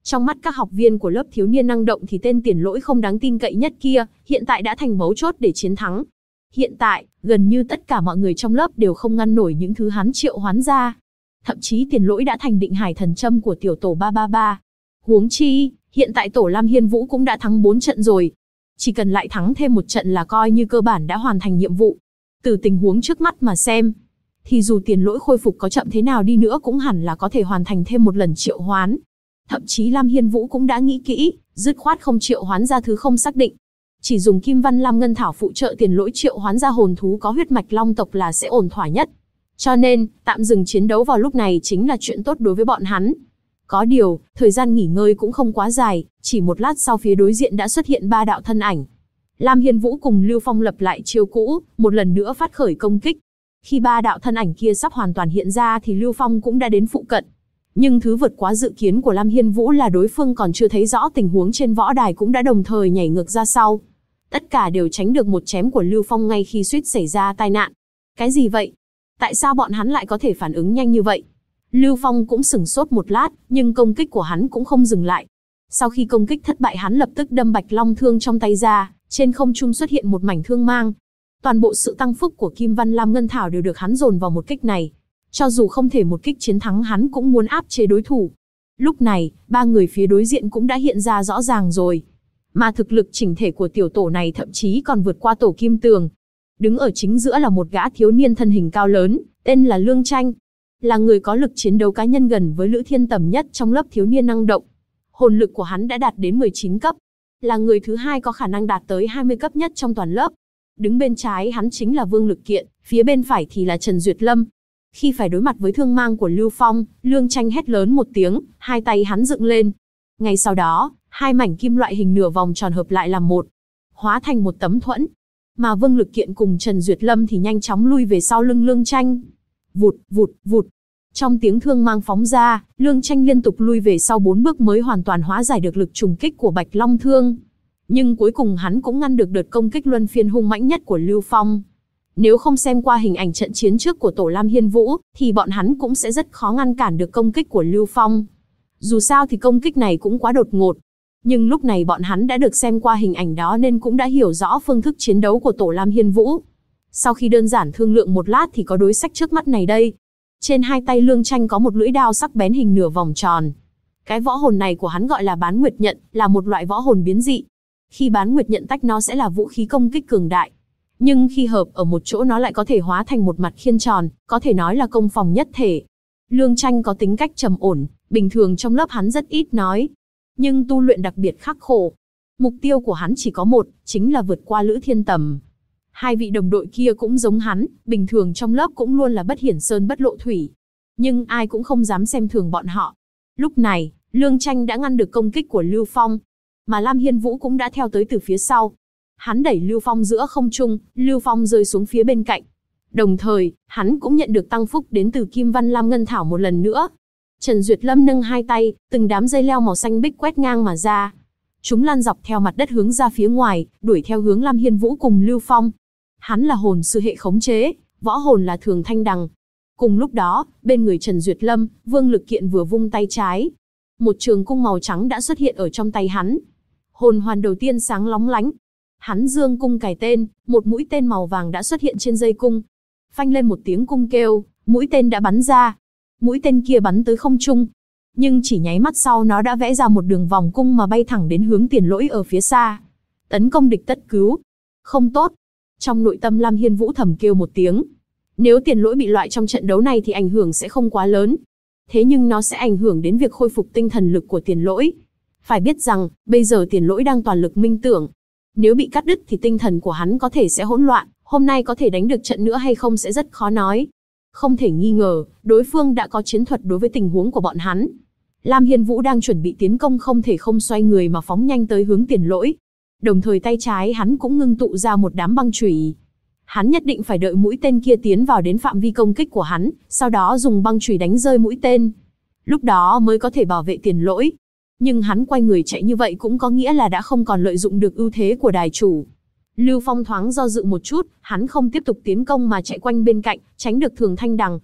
Trong mắt các học viên của lớp thiếu niên năng động thì tên tiền lỗi không đáng tin cậy nhất kia, hiện tại đã thành mấu chốt để chiến thắng. Hiện tại, gần như tất cả mọi người trong lớp đều không ngăn nổi những thứ hắn triệu hoán ra. Thậm chí tiền lỗi đã thành định hải thần châm của tiểu tổ 333. Huống chi, hiện tại tổ Lam Hiên Vũ cũng đã thắng 4 trận rồi. Chỉ cần lại thắng thêm một trận là coi như cơ bản đã hoàn thành nhiệm vụ. Từ tình huống trước mắt mà xem, thì dù tiền lỗi khôi phục có chậm thế nào đi nữa cũng hẳn là có thể hoàn thành thêm một lần triệu hoán. Thậm chí Lam Hiên Vũ cũng đã nghĩ kỹ, dứt khoát không triệu hoán ra thứ không xác định. Chỉ dùng Kim Văn Lam Ngân Thảo phụ trợ tiền lỗi triệu hoán ra hồn thú có huyết mạch long tộc là sẽ ổn thỏa nhất. Cho nên, tạm dừng chiến đấu vào lúc này chính là chuyện tốt đối với bọn hắn. Có điều, thời gian nghỉ ngơi cũng không quá dài, chỉ một lát sau phía đối diện đã xuất hiện 3 đạo thân ảnh. Lam Hiên Vũ cùng Lưu Phong lập lại chiêu cũ, một lần nữa phát khởi công kích. Khi 3 đạo thân ảnh kia sắp hoàn toàn hiện ra thì Lưu Phong cũng đã đến phụ cận. Nhưng thứ vượt quá dự kiến của Lam Hiên Vũ là đối phương còn chưa thấy rõ tình huống trên võ đài cũng đã đồng thời nhảy ngược ra sau. Tất cả đều tránh được một chém của Lưu Phong ngay khi suýt xảy ra tai nạn. Cái gì vậy? Tại sao bọn hắn lại có thể phản ứng nhanh như vậy? Lưu Phong cũng sửng sốt một lát, nhưng công kích của hắn cũng không dừng lại. Sau khi công kích thất bại hắn lập tức đâm Bạch Long thương trong tay ra, trên không trung xuất hiện một mảnh thương mang. Toàn bộ sự tăng phúc của Kim Văn Lam Ngân Thảo đều được hắn dồn vào một kích này. Cho dù không thể một kích chiến thắng hắn cũng muốn áp chế đối thủ. Lúc này, 3 người phía đối diện cũng đã hiện ra rõ ràng rồi. Mà thực lực chỉnh thể của tiểu tổ này thậm chí còn vượt qua tổ Kim Tường. Đứng ở chính giữa là một gã thiếu niên thân hình cao lớn, tên là Lương Tranh. Là người có lực chiến đấu cá nhân gần với Lữ Thiên Tầm nhất trong lớp thiếu niên năng động. Hồn lực của hắn đã đạt đến 19 cấp. Là người thứ hai có khả năng đạt tới 20 cấp nhất trong toàn lớp. Đứng bên trái hắn chính là Vương Lực Kiện, phía bên phải thì là Trần Duyệt Lâm. Khi phải đối mặt với thương mang của Lưu Phong, Lương Tranh hét lớn một tiếng, hai tay hắn dựng lên. Ngay sau đó, 2 mảnh kim loại hình nửa vòng tròn hợp lại làm một, hóa thành một tấm thuẫn. Mà Vương Lực Kiện cùng Trần Duyệt Lâm thì nhanh chóng lui về sau lưng Lương Tranh. Vụt, vụt, vụt. Trong tiếng thương mang phóng ra, Lương Tranh liên tục lui về sau 4 bước mới hoàn toàn hóa giải được lực trùng kích của Bạch Long thương. Nhưng cuối cùng hắn cũng ngăn được đợt công kích luân phiên hung mãnh nhất của Lưu Phong. Nếu không xem qua hình ảnh trận chiến trước của tổ Lam Hiên Vũ, thì bọn hắn cũng sẽ rất khó ngăn cản được công kích của Lưu Phong. Dù sao thì công kích này cũng quá đột ngột. Nhưng lúc này bọn hắn đã được xem qua hình ảnh đó nên cũng đã hiểu rõ phương thức chiến đấu của tổ Lam Hiên Vũ. Sau khi đơn giản thương lượng một lát thì có đối sách trước mắt này đây. Trên hai tay Lương Tranh có một lưỡi đao sắc bén hình nửa vòng tròn. Cái võ hồn này của hắn gọi là Bán Nguyệt Nhận, là một loại võ hồn biến dị. Khi Bán Nguyệt Nhận tách nó sẽ là vũ khí công kích cường đại. Nhưng khi hợp ở một chỗ nó lại có thể hóa thành một mặt khiên tròn, có thể nói là công phòng nhất thể. Lương Tranh có tính cách trầm ổn, bình thường trong lớp hắn rất ít nói. Nhưng tu luyện đặc biệt khắc khổ. Mục tiêu của hắn chỉ có một, chính là vượt qua Lữ Thiên Tầm. 2 vị đồng đội kia cũng giống hắn, bình thường trong lớp cũng luôn là bất hiển sơn bất lộ thủy. Nhưng ai cũng không dám xem thường bọn họ. Lúc này, Lương Tranh đã ngăn được công kích của Lưu Phong. Mà Lam Hiên Vũ cũng đã theo tới từ phía sau. Hắn đẩy Lưu Phong giữa không trung, Lưu Phong rơi xuống phía bên cạnh. Đồng thời, hắn cũng nhận được tăng phúc đến từ Kim Văn Lam Ngân Thảo một lần nữa. Trần Duyệt Lâm nâng hai tay, từng đám dây leo màu xanh bích quét ngang mà ra. Chúng lăn dọc theo mặt đất hướng ra phía ngoài, đuổi theo hướng Lam Hiên Vũ cùng Lưu Phong. Hắn là hồn sư hệ khống chế, võ hồn là Thường Thanh Đằng. Cùng lúc đó, bên người Trần Duyệt Lâm, Vương Lực Kiện vừa vung tay trái. Một trường cung màu trắng đã xuất hiện ở trong tay hắn. Hồn hoàn đầu tiên sáng lóng lánh. Hắn dương cung cài tên, một mũi tên màu vàng đã xuất hiện trên dây cung. Phanh lên một tiếng cung kêu, mũi tên đã bắn ra. Mũi tên kia bắn tới không trung. Nhưng chỉ nháy mắt sau nó đã vẽ ra một đường vòng cung mà bay thẳng đến hướng Tiền Lỗi ở phía xa. Tấn công địch tất cứu. Không tốt. Trong nội tâm Lam Hiên Vũ thầm kêu một tiếng. Nếu Tiền Lỗi bị loại trong trận đấu này thì ảnh hưởng sẽ không quá lớn. Thế nhưng nó sẽ ảnh hưởng đến việc khôi phục tinh thần lực của Tiền Lỗi. Phải biết rằng, bây giờ Tiền Lỗi đang toàn lực minh tưởng. Nếu bị cắt đứt thì tinh thần của hắn có thể sẽ hỗn loạn, hôm nay có thể đánh được trận nữa hay không sẽ rất khó nói. Không thể nghi ngờ, đối phương đã có chiến thuật đối với tình huống của bọn hắn. Lam Hiên Vũ đang chuẩn bị tiến công không thể không xoay người mà phóng nhanh tới hướng Tiền Lỗi. Đồng thời tay trái hắn cũng ngưng tụ ra một đám băng chùy. Hắn nhất định phải đợi mũi tên kia tiến vào đến phạm vi công kích của hắn, sau đó dùng băng chùy đánh rơi mũi tên. Lúc đó mới có thể bảo vệ Tiền Lỗi. Nhưng hắn quay người chạy như vậy cũng có nghĩa là đã không còn lợi dụng được ưu thế của đài chủ. Lưu Phong thoáng do dự một chút, hắn không tiếp tục tiến công mà chạy quanh bên cạnh, tránh được Thường Thanh Đằng.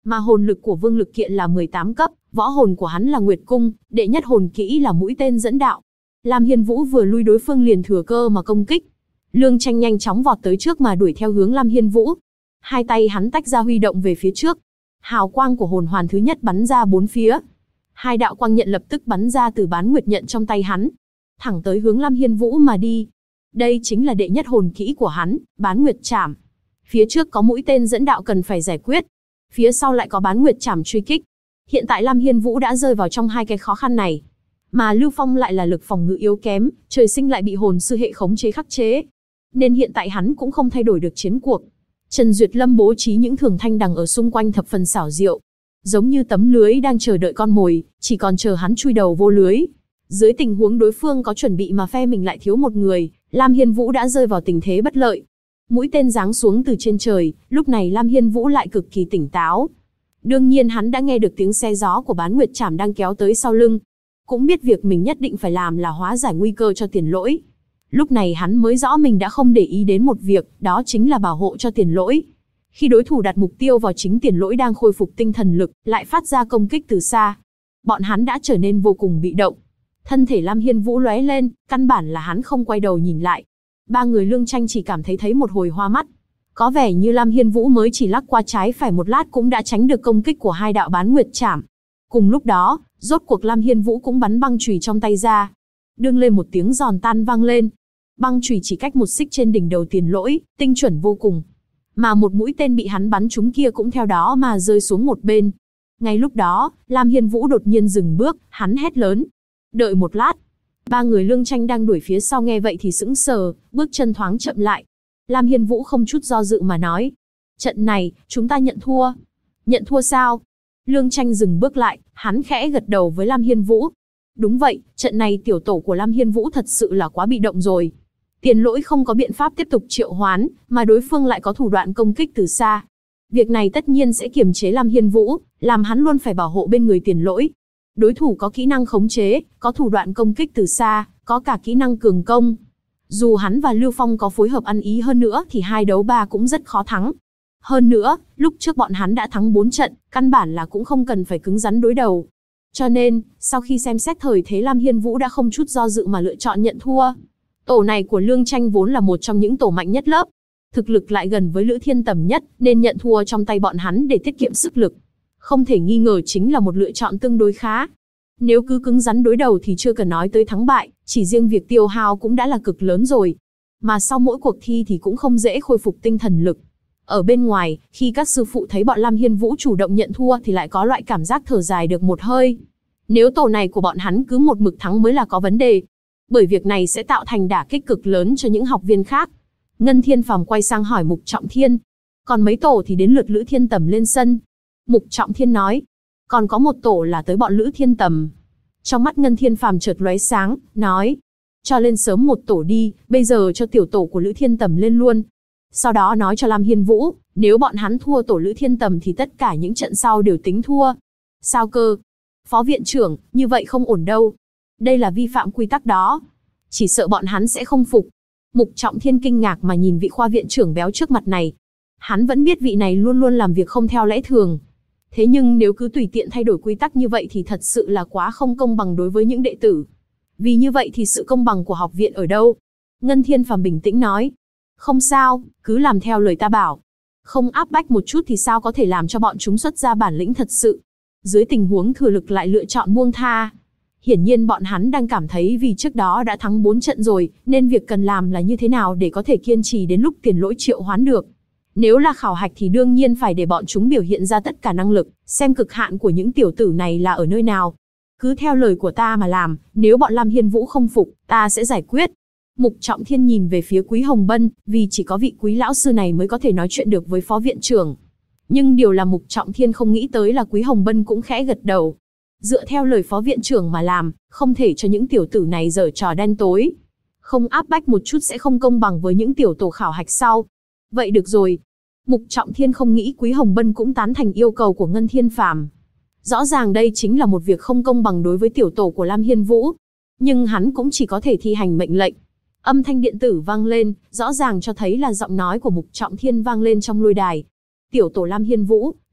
Mà hồn lực của Vương Lực Kiện là 18 cấp, võ hồn của hắn là Nguyệt Cung, đệ nhất hồn kỹ là mũi tên dẫn đạo. Lam Hiên Vũ vừa lui đối phương liền thừa cơ mà công kích. Lương Tranh nhanh chóng vọt tới trước mà đuổi theo hướng Lam Hiên Vũ. Hai tay hắn tách ra huy động về phía trước. Hào quang của hồn hoàn thứ nhất bắn ra bốn phía. Hai đạo quang nhận lập tức bắn ra từ bán nguyệt nhận trong tay hắn, thẳng tới hướng Lam Hiên Vũ mà đi. Đây chính là đệ nhất hồn kỹ của hắn, bán nguyệt trảm. Phía trước có mũi tên dẫn đạo cần phải giải quyết, phía sau lại có bán nguyệt trảm truy kích. Hiện tại Lam Hiên Vũ đã rơi vào trong hai cái khó khăn này. Mà Lưu Phong lại là lực phòng ngự yếu kém, trời sinh lại bị hồn sư hệ khống chế khắc chế. Nên hiện tại hắn cũng không thay đổi được chiến cuộc. Trần Duyệt Lâm bố trí những thường thanh đằng ở xung quanh thập phần xảo diệu. Giống như tấm lưới đang chờ đợi con mồi, chỉ còn chờ hắn chui đầu vô lưới. Dưới tình huống đối phương có chuẩn bị mà phe mình lại thiếu một người, Lam Hiên Vũ đã rơi vào tình thế bất lợi. Mũi tên giáng xuống từ trên trời, lúc này Lam Hiên Vũ lại cực kỳ tỉnh táo. Đương nhiên hắn đã nghe được tiếng xe gió của bán nguyệt trảm đang kéo tới sau lưng. Cũng biết việc mình nhất định phải làm là hóa giải nguy cơ cho Tiền Lỗi. Lúc này hắn mới rõ mình đã không để ý đến một việc, đó chính là bảo hộ cho Tiền Lỗi. Khi đối thủ đặt mục tiêu vào chính Tiền Lỗi đang khôi phục tinh thần lực, lại phát ra công kích từ xa. Bọn hắn đã trở nên vô cùng bị động. Thân thể Lam Hiên Vũ lóe lên, căn bản là hắn không quay đầu nhìn lại. Ba người Lương Tranh chỉ cảm thấy một hồi hoa mắt. Có vẻ như Lam Hiên Vũ mới chỉ lắc qua trái phải một lát cũng đã tránh được công kích của hai đạo bán nguyệt trảm. Cùng lúc đó, rốt cuộc Lam Hiên Vũ cũng bắn băng chùy trong tay ra. Đương lên một tiếng giòn tan vang lên. Băng chùy chỉ cách một xích trên đỉnh đầu Tiền Lỗi, tinh chuẩn vô cùng. Mà một mũi tên bị hắn bắn trúng kia cũng theo đó mà rơi xuống một bên. Ngay lúc đó, Lam Hiên Vũ đột nhiên dừng bước, hắn hét lớn. Đợi một lát. Ba người Lương Tranh đang đuổi phía sau nghe vậy thì sững sờ, bước chân thoáng chậm lại. Lam Hiên Vũ không chút do dự mà nói. Trận này, chúng ta nhận thua. Nhận thua sao? Lương Tranh dừng bước lại, hắn khẽ gật đầu với Lam Hiên Vũ. Đúng vậy, trận này tiểu tổ của Lam Hiên Vũ thật sự là quá bị động rồi. Tiền Lỗi không có biện pháp tiếp tục triệu hoán, mà đối phương lại có thủ đoạn công kích từ xa. Việc này tất nhiên sẽ kiềm chế Lam Hiên Vũ, làm hắn luôn phải bảo hộ bên người Tiền Lỗi. Đối thủ có kỹ năng khống chế, có thủ đoạn công kích từ xa, có cả kỹ năng cường công. Dù hắn và Lưu Phong có phối hợp ăn ý hơn nữa thì 2 đấu 3 cũng rất khó thắng. Hơn nữa, lúc trước bọn hắn đã thắng 4 trận, căn bản là cũng không cần phải cứng rắn đối đầu. Cho nên, sau khi xem xét thời thế Lam Hiên Vũ đã không chút do dự mà lựa chọn nhận thua. Tổ này của Lương Tranh vốn là một trong những tổ mạnh nhất lớp. Thực lực lại gần với Lữ Thiên Tầm nhất, nên nhận thua trong tay bọn hắn để tiết kiệm sức lực. Không thể nghi ngờ chính là một lựa chọn tương đối khá. Nếu cứ cứng rắn đối đầu thì chưa cần nói tới thắng bại, chỉ riêng việc tiêu hao cũng đã là cực lớn rồi. Mà sau mỗi cuộc thi thì cũng không dễ khôi phục tinh thần lực. Ở bên ngoài, khi các sư phụ thấy bọn Lam Hiên Vũ chủ động nhận thua thì lại có loại cảm giác thở dài được một hơi. Nếu tổ này của bọn hắn cứ một mực thắng mới là có vấn đề. Bởi việc này sẽ tạo thành đả kích cực lớn cho những học viên khác. Ngân Thiên Phàm quay sang hỏi Mục Trọng Thiên. Còn mấy tổ thì đến lượt Lữ Thiên Tầm lên sân. Mục Trọng Thiên nói. Còn có một tổ là tới bọn Lữ Thiên Tầm. Trong mắt Ngân Thiên Phàm chợt lóe sáng, nói. Cho lên sớm một tổ đi, bây giờ cho tiểu tổ của Lữ Thiên Tầm lên luôn. Sau đó nói cho Lam Hiên Vũ, nếu bọn hắn thua tổ Lữ Thiên Tầm thì tất cả những trận sau đều tính thua. Sao cơ? Phó viện trưởng, như vậy không ổn đâu. Đây là vi phạm quy tắc đó. Chỉ sợ bọn hắn sẽ không phục. Mục Trọng Thiên kinh ngạc mà nhìn vị khoa viện trưởng béo trước mặt này. Hắn vẫn biết vị này luôn luôn làm việc không theo lẽ thường. Thế nhưng nếu cứ tùy tiện thay đổi quy tắc như vậy thì thật sự là quá không công bằng đối với những đệ tử. Vì như vậy thì sự công bằng của học viện ở đâu? Ngân Thiên Phàm bình tĩnh nói. Không sao, cứ làm theo lời ta bảo. Không áp bách một chút thì sao có thể làm cho bọn chúng xuất ra bản lĩnh thật sự. Dưới tình huống thừa lực lại lựa chọn buông tha. Hiển nhiên bọn hắn đang cảm thấy vì trước đó đã thắng 4 trận rồi, nên việc cần làm là như thế nào để có thể kiên trì đến lúc Tiền Lỗi triệu hoán được. Nếu là khảo hạch thì đương nhiên phải để bọn chúng biểu hiện ra tất cả năng lực, xem cực hạn của những tiểu tử này là ở nơi nào. Cứ theo lời của ta mà làm, nếu bọn Lam Hiên Vũ không phục, ta sẽ giải quyết. Mục Trọng Thiên nhìn về phía Quý Hồng Bân, vì chỉ có vị Quý lão sư này mới có thể nói chuyện được với phó viện trưởng. Nhưng điều là Mục Trọng Thiên không nghĩ tới là Quý Hồng Bân cũng khẽ gật đầu. Dựa theo lời phó viện trưởng mà làm, không thể cho những tiểu tử này giở trò đen tối. Không áp bách một chút sẽ không công bằng với những tiểu tổ khảo hạch sau. Vậy được rồi. Mục Trọng Thiên không nghĩ Quý Hồng Bân cũng tán thành yêu cầu của Ngân Thiên Phàm. Rõ ràng đây chính là một việc không công bằng đối với tiểu tổ của Lam Hiên Vũ. Nhưng hắn cũng chỉ có thể thi hành mệnh lệnh. Âm thanh điện tử vang lên, rõ ràng cho thấy là giọng nói của Mục Trọng Thiên vang lên trong lôi đài. Tiểu tổ Lam Hiên Vũ,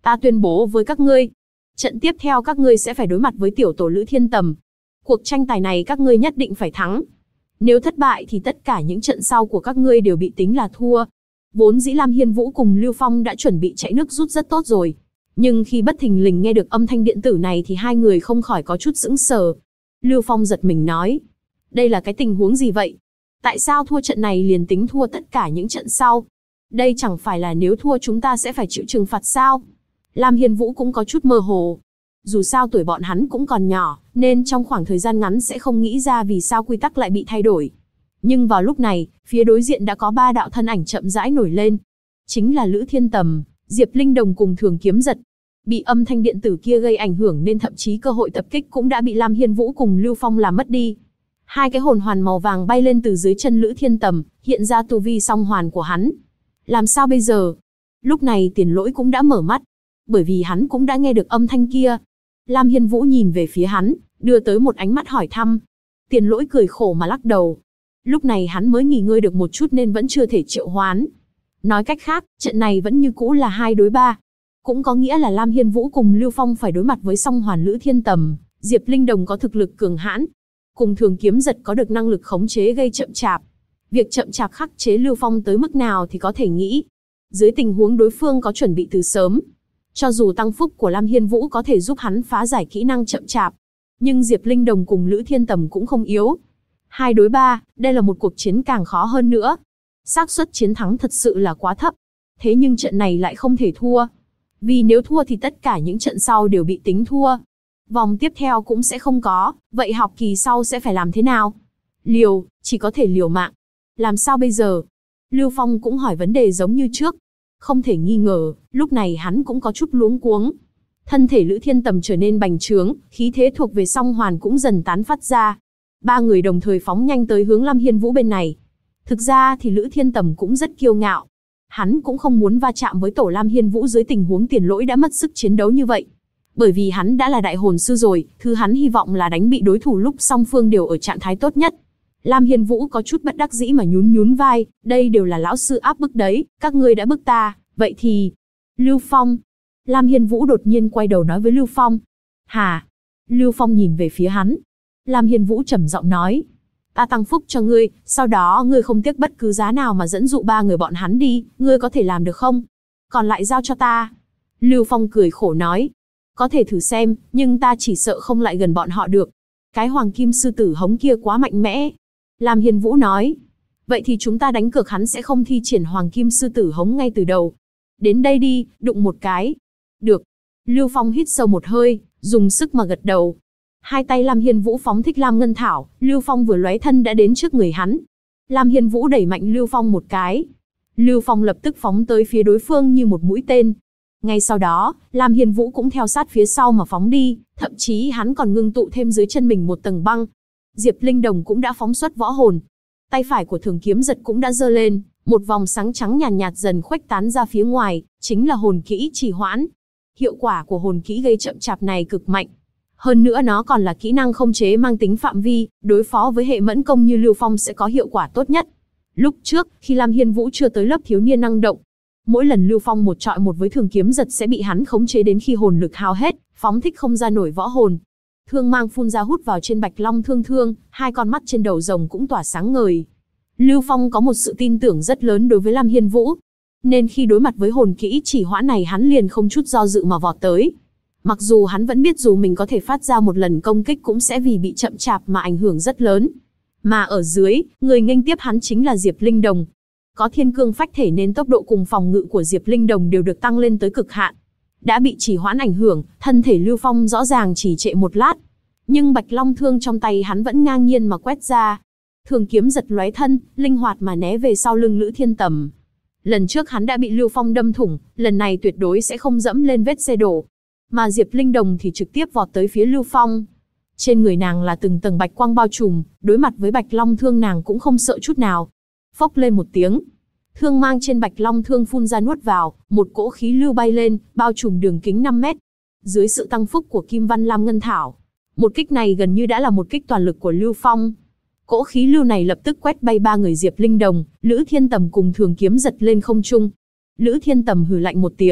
Ta tuyên bố với các ngươi, trận tiếp theo các ngươi sẽ phải đối mặt với tiểu tổ Lữ Thiên Tầm. Cuộc tranh tài này các ngươi nhất định phải thắng. Nếu thất bại thì tất cả những trận sau của các ngươi đều bị tính là thua. Vốn dĩ Lam Hiên Vũ cùng Lưu Phong đã chuẩn bị chạy nước rút rất tốt rồi. Nhưng khi bất thình lình nghe được âm thanh điện tử này thì hai người không khỏi có chút sững sờ. Lưu Phong giật mình nói, đây là cái tình huống gì vậy? Tại sao thua trận này liền tính thua tất cả những trận sau? Đây chẳng phải là nếu thua chúng ta sẽ phải chịu trừng phạt sao? Lam Hiên Vũ cũng có chút mơ hồ. Dù sao tuổi bọn hắn cũng còn nhỏ, nên trong khoảng thời gian ngắn sẽ không nghĩ ra vì sao quy tắc lại bị thay đổi. Nhưng vào lúc này, phía đối diện đã có 3 đạo thân ảnh chậm rãi nổi lên. Chính là Lữ Thiên Tầm, Diệp Linh Đồng cùng Thường Kiếm Giật. Bị âm thanh điện tử kia gây ảnh hưởng nên thậm chí cơ hội tập kích cũng đã bị Lam Hiên Vũ cùng Lưu Phong làm mất đi. Hai cái hồn hoàn màu vàng bay lên từ dưới chân Lữ Thiên Tầm, hiện ra tu vi song hoàn của hắn. Làm sao bây giờ? Lúc này Tiền Lỗi cũng đã mở mắt, bởi vì hắn cũng đã nghe được âm thanh kia. Lam Hiên Vũ nhìn về phía hắn, đưa tới một ánh mắt hỏi thăm. Tiền Lỗi cười khổ mà lắc đầu. Lúc này hắn mới nghỉ ngơi được một chút nên vẫn chưa thể triệu hoán. Nói cách khác, trận này vẫn như cũ là 2 đối 3. Cũng có nghĩa là Lam Hiên Vũ cùng Lưu Phong phải đối mặt với song hoàn Lữ Thiên Tầm, Diệp Linh Đồng có thực lực cường hãn, cùng Thường Kiếm Giật có được năng lực khống chế gây chậm chạp. Việc chậm chạp khắc chế Lưu Phong tới mức nào thì có thể nghĩ. Dưới tình huống đối phương có chuẩn bị từ sớm, cho dù tăng phúc của Lam Hiên Vũ có thể giúp hắn phá giải kỹ năng chậm chạp, nhưng Diệp Linh Đồng cùng Lữ Thiên Tầm cũng không yếu. 2 đối 3, đây là một cuộc chiến càng khó hơn nữa. Xác suất chiến thắng thật sự là quá thấp. Thế nhưng trận này lại không thể thua. Vì nếu thua thì tất cả những trận sau đều bị tính thua. Vòng tiếp theo cũng sẽ không có, vậy học kỳ sau sẽ phải làm thế nào? Liều, chỉ có thể liều mạng. Làm sao bây giờ? Lưu Phong cũng hỏi vấn đề giống như trước. Không thể nghi ngờ, lúc này hắn cũng có chút luống cuống. Thân thể Lữ Thiên Tầm trở nên bành trướng, khí thế thuộc về song hoàn cũng dần tán phát ra. 3 người đồng thời phóng nhanh tới hướng Lam Hiên Vũ bên này. Thực ra thì Lữ Thiên Tầm cũng rất kiêu ngạo. Hắn cũng không muốn va chạm với tổ Lam Hiên Vũ dưới tình huống Tiền Lỗi đã mất sức chiến đấu như vậy. Bởi vì hắn đã là đại hồn sư rồi, thứ hắn hy vọng là đánh bị đối thủ lúc song phương đều ở trạng thái tốt nhất. Lam Hiên Vũ có chút bất đắc dĩ mà nhún nhún vai, đây đều là lão sư áp bức đấy, các ngươi đã bức ta, vậy thì... Lưu Phong. Lam Hiên Vũ đột nhiên quay đầu nói với Lưu Phong. Hả? Lưu Phong nhìn về phía hắn. Lam Hiên Vũ trầm giọng nói. Ta tăng phúc cho ngươi, sau đó ngươi không tiếc bất cứ giá nào mà dẫn dụ 3 người bọn hắn đi, ngươi có thể làm được không? Còn lại giao cho ta. Lưu Phong cười khổ nói. Có thể thử xem, nhưng ta chỉ sợ không lại gần bọn họ được. Cái hoàng kim sư tử hống kia quá mạnh mẽ. Lam Hiên Vũ nói. Vậy thì chúng ta đánh cược hắn sẽ không thi triển hoàng kim sư tử hống ngay từ đầu. Đến đây đi, đụng một cái. Được. Lưu Phong hít sâu một hơi, dùng sức mà gật đầu. Hai tay Lam Hiên Vũ phóng thích Lam Ngân Thảo, Lưu Phong vừa lóe thân đã đến trước người hắn. Lam Hiên Vũ đẩy mạnh Lưu Phong một cái. Lưu Phong lập tức phóng tới phía đối phương như một mũi tên. Ngay sau đó, Lam Hiên Vũ cũng theo sát phía sau mà phóng đi, thậm chí hắn còn ngưng tụ thêm dưới chân mình một tầng băng. Diệp Linh Đồng cũng đã phóng xuất võ hồn. Tay phải của Thường Kiếm Giật cũng đã giơ lên, một vòng sáng trắng nhàn nhạt dần khuếch tán ra phía ngoài, chính là hồn kỹ trì hoãn. Hiệu quả của hồn kỹ gây chậm chạp này cực mạnh. Hơn nữa nó còn là kỹ năng không chế mang tính phạm vi, đối phó với hệ mẫn công như Lưu Phong sẽ có hiệu quả tốt nhất. Lúc trước, khi Lam Hiên Vũ chưa tới lớp thiếu niên năng động, mỗi lần Lưu Phong một chọi một với Thường Kiếm Giật sẽ bị hắn khống chế đến khi hồn lực hao hết, phóng thích không ra nổi võ hồn. Thương mang phun ra hút vào trên Bạch Long Thương, hai con mắt trên đầu rồng cũng tỏa sáng ngời. Lưu Phong có một sự tin tưởng rất lớn đối với Lam Hiên Vũ, nên khi đối mặt với hồn kỹ chỉ hoãn này hắn liền không chút do dự mà vọt tới. Mặc dù hắn vẫn biết dù mình có thể phát ra một lần công kích cũng sẽ vì bị chậm chạp mà ảnh hưởng rất lớn. Mà ở dưới, người nghênh tiếp hắn chính là Diệp Linh Đồng. Có thiên cương phách thể nên tốc độ cùng phòng ngự của Diệp Linh Đồng đều được tăng lên tới cực hạn. Đã bị chỉ hoãn ảnh hưởng, thân thể Lưu Phong rõ ràng chỉ trệ một lát. Nhưng Bạch Long Thương trong tay hắn vẫn ngang nhiên mà quét ra. Thường Kiếm Giật lóe thân, linh hoạt mà né về sau lưng Lữ Thiên Tầm. Lần trước hắn đã bị Lưu Phong đâm thủng, lần này tuyệt đối sẽ không dẫm lên vết xe đổ. Mà Diệp Linh Đồng thì trực tiếp vọt tới phía Lưu Phong. Trên người nàng là từng tầng bạch quang bao trùm, đối mặt với Bạch Long Thương nàng cũng không sợ chút nào. Phốc lên một tiếng. Thương mang trên Bạch Long Thương phun ra nuốt vào, một cỗ khí lưu bay lên, bao trùm đường kính 5 mét. Dưới sự tăng phúc của Kim Văn Lam Ngân Thảo, một kích này gần như đã là một kích toàn lực của Lưu Phong. Cỗ khí lưu này lập tức quét bay 3 người Diệp Linh Đồng, Lữ Thiên Tầm cùng Thường Kiếm Giật lên không trung. Lữ Thiên Tầm hừ lạnh một tiếng,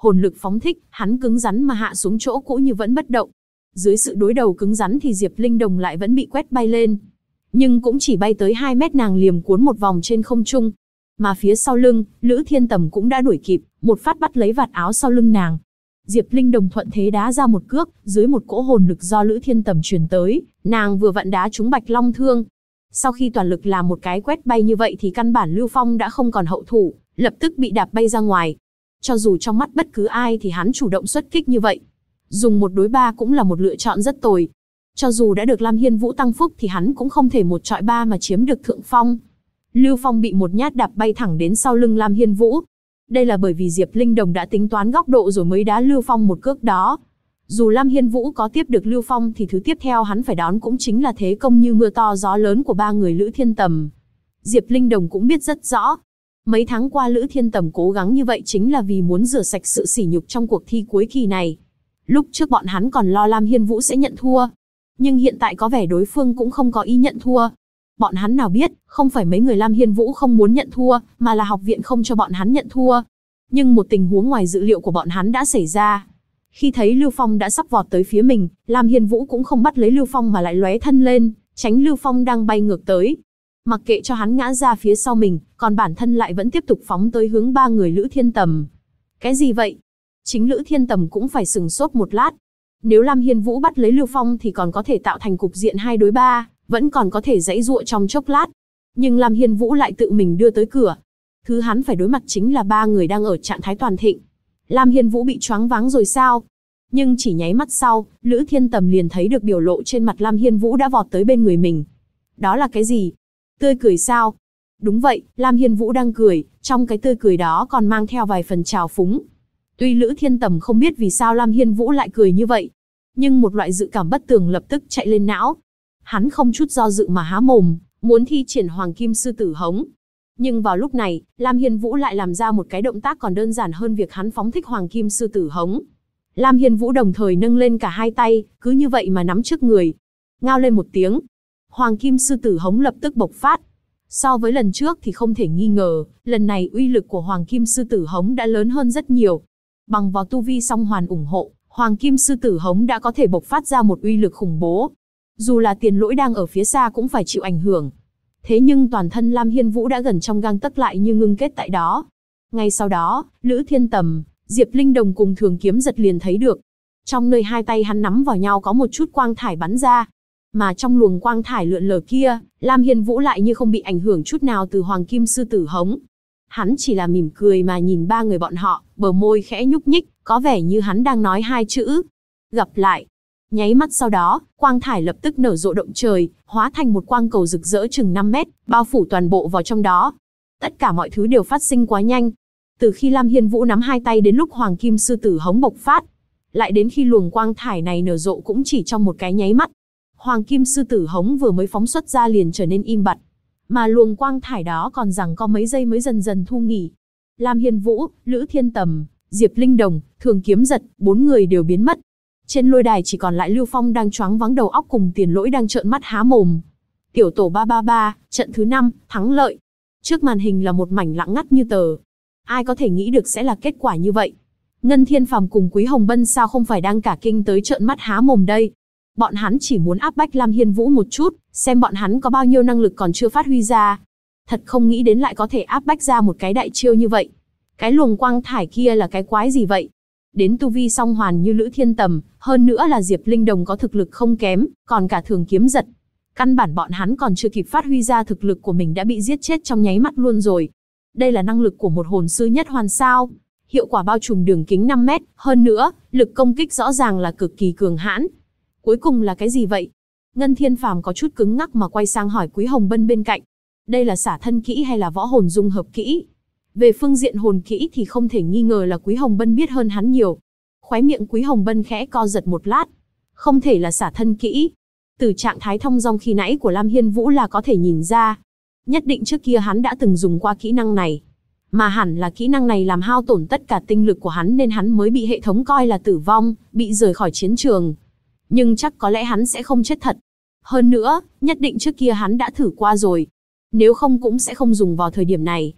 Hồn lực phóng thích, hắn cứng rắn mà hạ xuống chỗ cũ như vẫn bất động. Dưới sự đối đầu cứng rắn thì Diệp Linh Đồng lại vẫn bị quét bay lên. Nhưng cũng chỉ bay tới 2 mét, nàng liềm cuốn một vòng trên không trung. Mà phía sau lưng, Lữ Thiên Tầm cũng đã đuổi kịp, một phát bắt lấy vạt áo sau lưng nàng. Diệp Linh Đồng thuận thế đá ra một cước, dưới một cỗ hồn lực do Lữ Thiên Tầm truyền tới, nàng vừa vặn đá trúng Bạch Long Thương. Sau khi toàn lực làm một cái quét bay như vậy thì căn bản Lưu Phong đã không còn hậu thủ, lập tức bị đạp bay ra ngoài. Cho dù trong mắt bất cứ ai thì hắn chủ động xuất kích như vậy, dùng 1 đối 3 cũng là một lựa chọn rất tồi. Cho dù đã được Lam Hiên Vũ tăng phúc thì hắn cũng không thể 1 chọi 3 mà chiếm được thượng phong. Lưu Phong bị một nhát đạp bay thẳng đến sau lưng Lam Hiên Vũ. Đây là bởi vì Diệp Linh Đồng đã tính toán góc độ rồi mới đá Lưu Phong một cước đó. Dù Lam Hiên Vũ có tiếp được Lưu Phong thì thứ tiếp theo hắn phải đón cũng chính là thế công như mưa to gió lớn của 3 người Lữ Thiên Tầm. Diệp Linh Đồng cũng biết rất rõ. Mấy tháng qua Lữ Thiên Tầm cố gắng như vậy chính là vì muốn rửa sạch sự sỉ nhục trong cuộc thi cuối kỳ này. Lúc trước bọn hắn còn lo Lam Hiên Vũ sẽ nhận thua. Nhưng hiện tại có vẻ đối phương cũng không có ý nhận thua. Bọn hắn nào biết, không phải mấy người Lam Hiên Vũ không muốn nhận thua, mà là học viện không cho bọn hắn nhận thua. Nhưng một tình huống ngoài dự liệu của bọn hắn đã xảy ra. Khi thấy Lưu Phong đã sắp vọt tới phía mình, Lam Hiên Vũ cũng không bắt lấy Lưu Phong mà lại lóe thân lên, tránh Lưu Phong đang bay ngược tới. Mặc kệ cho hắn ngã ra phía sau mình, còn bản thân lại vẫn tiếp tục phóng tới hướng 3 người Lữ Thiên Tầm. Cái gì vậy? Chính Lữ Thiên Tầm cũng phải sừng sốt một lát. Nếu Lam Hiên Vũ bắt lấy Lưu Phong thì còn có thể tạo thành cục diện 2 đối 3, vẫn còn có thể giãy giụa trong chốc lát. Nhưng Lam Hiên Vũ lại tự mình đưa tới cửa. Thứ hắn phải đối mặt chính là 3 người đang ở trạng thái toàn thịnh. Lam Hiên Vũ bị choáng váng rồi sao? Nhưng chỉ nháy mắt sau, Lữ Thiên Tầm liền thấy được biểu lộ trên mặt Lam Hiên Vũ đã vọt tới bên người mình. Đó là cái gì? Tươi cười sao? Đúng vậy, Lam Hiên Vũ đang cười, trong cái tươi cười đó còn mang theo vài phần trào phúng. Tuy Lữ Thiên Tầm không biết vì sao Lam Hiên Vũ lại cười như vậy, nhưng một loại dự cảm bất tường lập tức chạy lên não. Hắn không chút do dự mà há mồm, muốn thi triển Hoàng Kim Sư Tử Hống. Nhưng vào lúc này, Lam Hiên Vũ lại làm ra một cái động tác còn đơn giản hơn việc hắn phóng thích Hoàng Kim Sư Tử Hống. Lam Hiên Vũ đồng thời nâng lên cả 2 tay, cứ như vậy mà nắm trước người. Ngao lên một tiếng, Hoàng Kim Sư Tử Hống lập tức bộc phát. So với lần trước thì không thể nghi ngờ, lần này uy lực của Hoàng Kim Sư Tử Hống đã lớn hơn rất nhiều. Bằng vào tu vi song hoàn ủng hộ, Hoàng Kim Sư Tử Hống đã có thể bộc phát ra một uy lực khủng bố. Dù là Tiền Lỗi đang ở phía xa cũng phải chịu ảnh hưởng. Thế nhưng toàn thân Lam Hiên Vũ đã gần trong gang tấc lại như ngưng kết tại đó. Ngay sau đó, Lữ Thiên Tầm, Diệp Linh Đồng cùng Thường Kiếm Giật liền thấy được. Trong nơi 2 tay hắn nắm vào nhau có một chút quang thải bắn ra. Mà trong luồng quang thải lượn lờ kia, Lam Hiên Vũ lại như không bị ảnh hưởng chút nào từ Hoàng Kim Sư Tử Hống. Hắn chỉ là mỉm cười mà nhìn 3 người bọn họ, bờ môi khẽ nhúc nhích, có vẻ như hắn đang nói 2 chữ. Gặp lại. Nháy mắt sau đó, quang thải lập tức nở rộ động trời, hóa thành một quang cầu rực rỡ chừng 5 mét, bao phủ toàn bộ vào trong đó. Tất cả mọi thứ đều phát sinh quá nhanh. Từ khi Lam Hiên Vũ nắm 2 tay đến lúc Hoàng Kim Sư Tử Hống bộc phát, lại đến khi luồng quang thải này nở rộ cũng chỉ trong một cái nháy mắt. Hoàng Kim Sư Tử Hống vừa mới phóng xuất ra liền trở nên im bặt. Mà luồng quang thải đó còn giằng co mấy giây mới dần dần thu nghỉ. Lam Hiên Vũ, Lữ Thiên Tầm, Diệp Linh Đồng, Thường Kiếm Giật, 4 người đều biến mất. Trên lôi đài chỉ còn lại Lưu Phong đang choáng váng đầu óc cùng Tiền Lỗi đang trợn mắt há mồm. Tiểu tổ 333, trận thứ 5, thắng lợi. Trước màn hình là một mảnh lặng ngắt như tờ. Ai có thể nghĩ được sẽ là kết quả như vậy? Ngân Thiên Phàm cùng Quý Hồng Bân sao không phải đang cả kinh tới trợn mắt há mồm đây? Bọn hắn chỉ muốn áp bách Lam Hiên Vũ một chút, xem bọn hắn có bao nhiêu năng lực còn chưa phát huy ra. Thật không nghĩ đến lại có thể áp bách ra một cái đại chiêu như vậy. Cái luồng quang thải kia là cái quái gì vậy? Đến tu vi song hoàn như Lữ Thiên Tầm, hơn nữa là Diệp Linh Đồng có thực lực không kém, còn cả Thường Kiếm Giật. Căn bản bọn hắn còn chưa kịp phát huy ra thực lực của mình đã bị giết chết trong nháy mắt luôn rồi. Đây là năng lực của một hồn sư nhất hoàn sao? Hiệu quả bao trùm đường kính 5 mét, hơn nữa, lực công kích rõ ràng là cực kỳ cường hãn. Cuối cùng là cái gì vậy? Ngân Thiên Phàm có chút cứng ngắc mà quay sang hỏi Quý Hồng Bân bên cạnh. Đây là xả thân kỹ hay là võ hồn dung hợp kỹ? Về phương diện hồn kỹ thì không thể nghi ngờ là Quý Hồng Bân biết hơn hắn nhiều. Khóe miệng Quý Hồng Bân khẽ co giật một lát. Không thể là xả thân kỹ. Từ trạng thái thong dong khi nãy của Lam Hiên Vũ là có thể nhìn ra. Nhất định trước kia hắn đã từng dùng qua kỹ năng này. Mà hẳn là kỹ năng này làm hao tổn tất cả tinh lực của hắn nên hắn mới bị hệ thống coi là tử vong, bị rời khỏi chiến trường. Nhưng chắc có lẽ hắn sẽ không chết thật. Hơn nữa, nhất định trước kia hắn đã thử qua rồi. Nếu không cũng sẽ không dùng vào thời điểm này.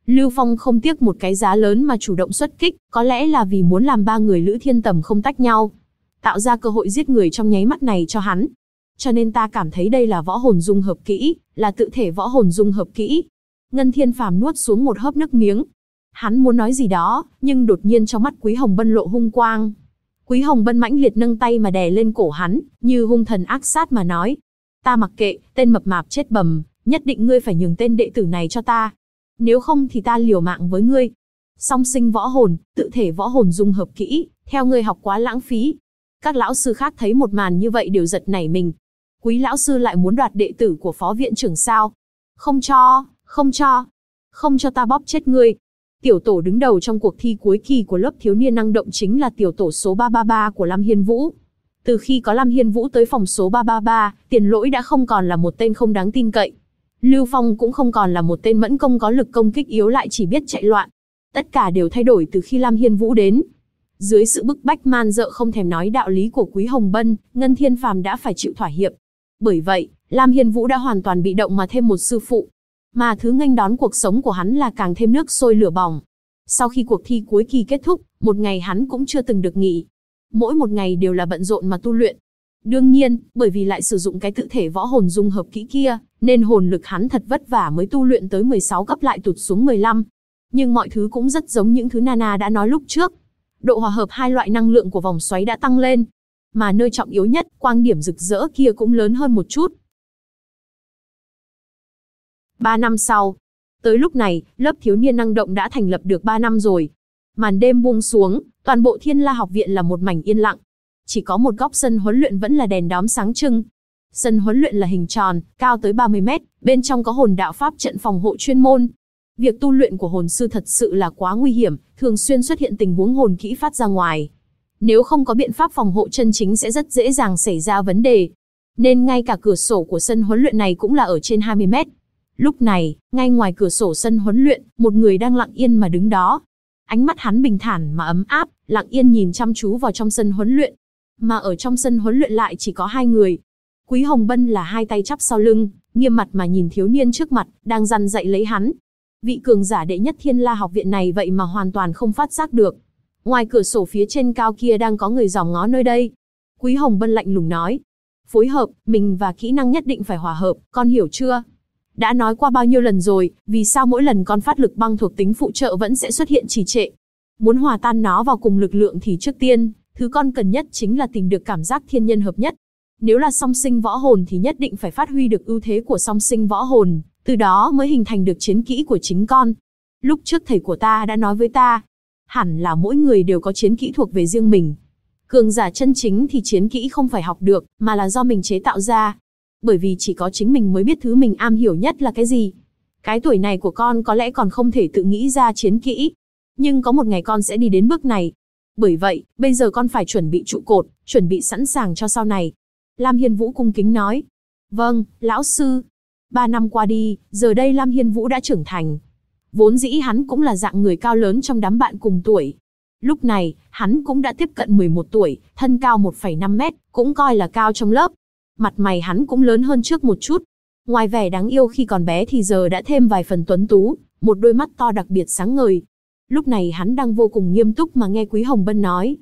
Lưu Phong không tiếc một cái giá lớn mà chủ động xuất kích, có lẽ là vì muốn làm ba người Lữ Thiên Tầm không tách nhau, tạo ra cơ hội giết người trong nháy mắt này cho hắn. Cho nên ta cảm thấy đây là võ hồn dung hợp kỹ, là tự thể võ hồn dung hợp kỹ. Ngân Thiên Phàm nuốt xuống một hớp nước miếng. Hắn muốn nói gì đó, nhưng đột nhiên trong mắt Quý Hồng Bân lộ hung quang. Quý Hồng Bân mãnh liệt nâng tay mà đè lên cổ hắn, như hung thần ác sát mà nói. Ta mặc kệ, tên mập mạp chết bầm, nhất định ngươi phải nhường tên đệ tử này cho ta. Nếu không thì ta liều mạng với ngươi. Song sinh võ hồn, tự thể võ hồn dung hợp kỹ, theo ngươi học quá lãng phí. Các lão sư khác thấy một màn như vậy đều giật nảy mình. Quý lão sư lại muốn đoạt đệ tử của phó viện trưởng sao? Không cho, không cho ta bóp chết ngươi. Tiểu tổ đứng đầu trong cuộc thi cuối kỳ của lớp thiếu niên năng động chính là tiểu tổ số 333 của Lam Hiên Vũ. Từ khi có Lam Hiên Vũ tới phòng số 333, Tiền Lỗi đã không còn là một tên không đáng tin cậy. Lưu Phong cũng không còn là một tên mẫn công có lực công kích yếu lại chỉ biết chạy loạn. Tất cả đều thay đổi từ khi Lam Hiên Vũ đến. Dưới sự bức bách man dợ không thèm nói đạo lý của Quý Hồng Bân, Ngân Thiên Phàm đã phải chịu thỏa hiệp. Bởi vậy, Lam Hiên Vũ đã hoàn toàn bị động mà thêm một sư phụ. Mà thứ nghênh đón cuộc sống của hắn là càng thêm nước sôi lửa bỏng. Sau khi cuộc thi cuối kỳ kết thúc, một ngày hắn cũng chưa từng được nghỉ. Mỗi một ngày đều là bận rộn mà tu luyện. Đương nhiên, bởi vì lại sử dụng cái tự thể võ hồn dung hợp kỹ kia, nên hồn lực hắn thật vất vả mới tu luyện tới 16 cấp lại tụt xuống 15. Nhưng mọi thứ cũng rất giống những thứ Nana đã nói lúc trước. Độ hòa hợp hai loại năng lượng của vòng xoáy đã tăng lên. Mà nơi trọng yếu nhất, quang điểm rực rỡ kia cũng lớn hơn một chút. 3 năm sau. Tới lúc này, lớp thiếu niên năng động đã thành lập được 3 năm rồi. Màn đêm buông xuống, toàn bộ Thiên La học viện là một mảnh yên lặng. Chỉ có một góc sân huấn luyện vẫn là đèn đóm sáng trưng. Sân huấn luyện là hình tròn, cao tới 30 mét, bên trong có hồn đạo pháp trận phòng hộ chuyên môn. Việc tu luyện của hồn sư thật sự là quá nguy hiểm, thường xuyên xuất hiện tình huống hồn kỹ phát ra ngoài. Nếu không có biện pháp phòng hộ chân chính sẽ rất dễ dàng xảy ra vấn đề. Nên ngay cả cửa sổ của sân huấn luyện này cũng là ở trên 20 mét. Lúc này, ngay ngoài cửa sổ sân huấn luyện, một người đang lặng yên mà đứng đó. Ánh mắt hắn bình thản mà ấm áp, lặng yên nhìn chăm chú vào trong sân huấn luyện. Mà ở trong sân huấn luyện lại chỉ có hai người. Quý Hồng Bân là hai tay chắp sau lưng, nghiêm mặt mà nhìn thiếu niên trước mặt, đang dằn dạy lấy hắn. Vị cường giả đệ nhất Thiên La học viện này vậy mà hoàn toàn không phát giác được. Ngoài cửa sổ phía trên cao kia đang có người dòm ngó nơi đây. Quý Hồng Bân lạnh lùng nói. Phối hợp, mình và kỹ năng nhất định phải hòa hợp, con hiểu chưa? Đã nói qua bao nhiêu lần rồi, vì sao mỗi lần con phát lực băng thuộc tính phụ trợ vẫn sẽ xuất hiện trì trệ? Muốn hòa tan nó vào cùng lực lượng thì trước tiên, thứ con cần nhất chính là tìm được cảm giác thiên nhân hợp nhất. Nếu là song sinh võ hồn thì nhất định phải phát huy được ưu thế của song sinh võ hồn, từ đó mới hình thành được chiến kỹ của chính con. Lúc trước thầy của ta đã nói với ta, hẳn là mỗi người đều có chiến kỹ thuộc về riêng mình. Cường giả chân chính thì chiến kỹ không phải học được, mà là do mình chế tạo ra. Bởi vì chỉ có chính mình mới biết thứ mình am hiểu nhất là cái gì. Cái tuổi này của con có lẽ còn không thể tự nghĩ ra chiến kỹ. Nhưng có một ngày con sẽ đi đến bước này. Bởi vậy, bây giờ con phải chuẩn bị trụ cột, chuẩn bị sẵn sàng cho sau này. Lam Hiên Vũ cung kính nói. Vâng, lão sư. 3 năm qua đi, giờ đây Lam Hiên Vũ đã trưởng thành. Vốn dĩ hắn cũng là dạng người cao lớn trong đám bạn cùng tuổi. Lúc này, hắn cũng đã tiếp cận 11 tuổi, thân cao 1,5 mét, cũng coi là cao trong lớp. Mặt mày hắn cũng lớn hơn trước một chút. Ngoài vẻ đáng yêu khi còn bé thì giờ đã thêm vài phần tuấn tú, một đôi mắt to đặc biệt sáng ngời. Lúc này hắn đang vô cùng nghiêm túc mà nghe Quý Hồng Bân nói.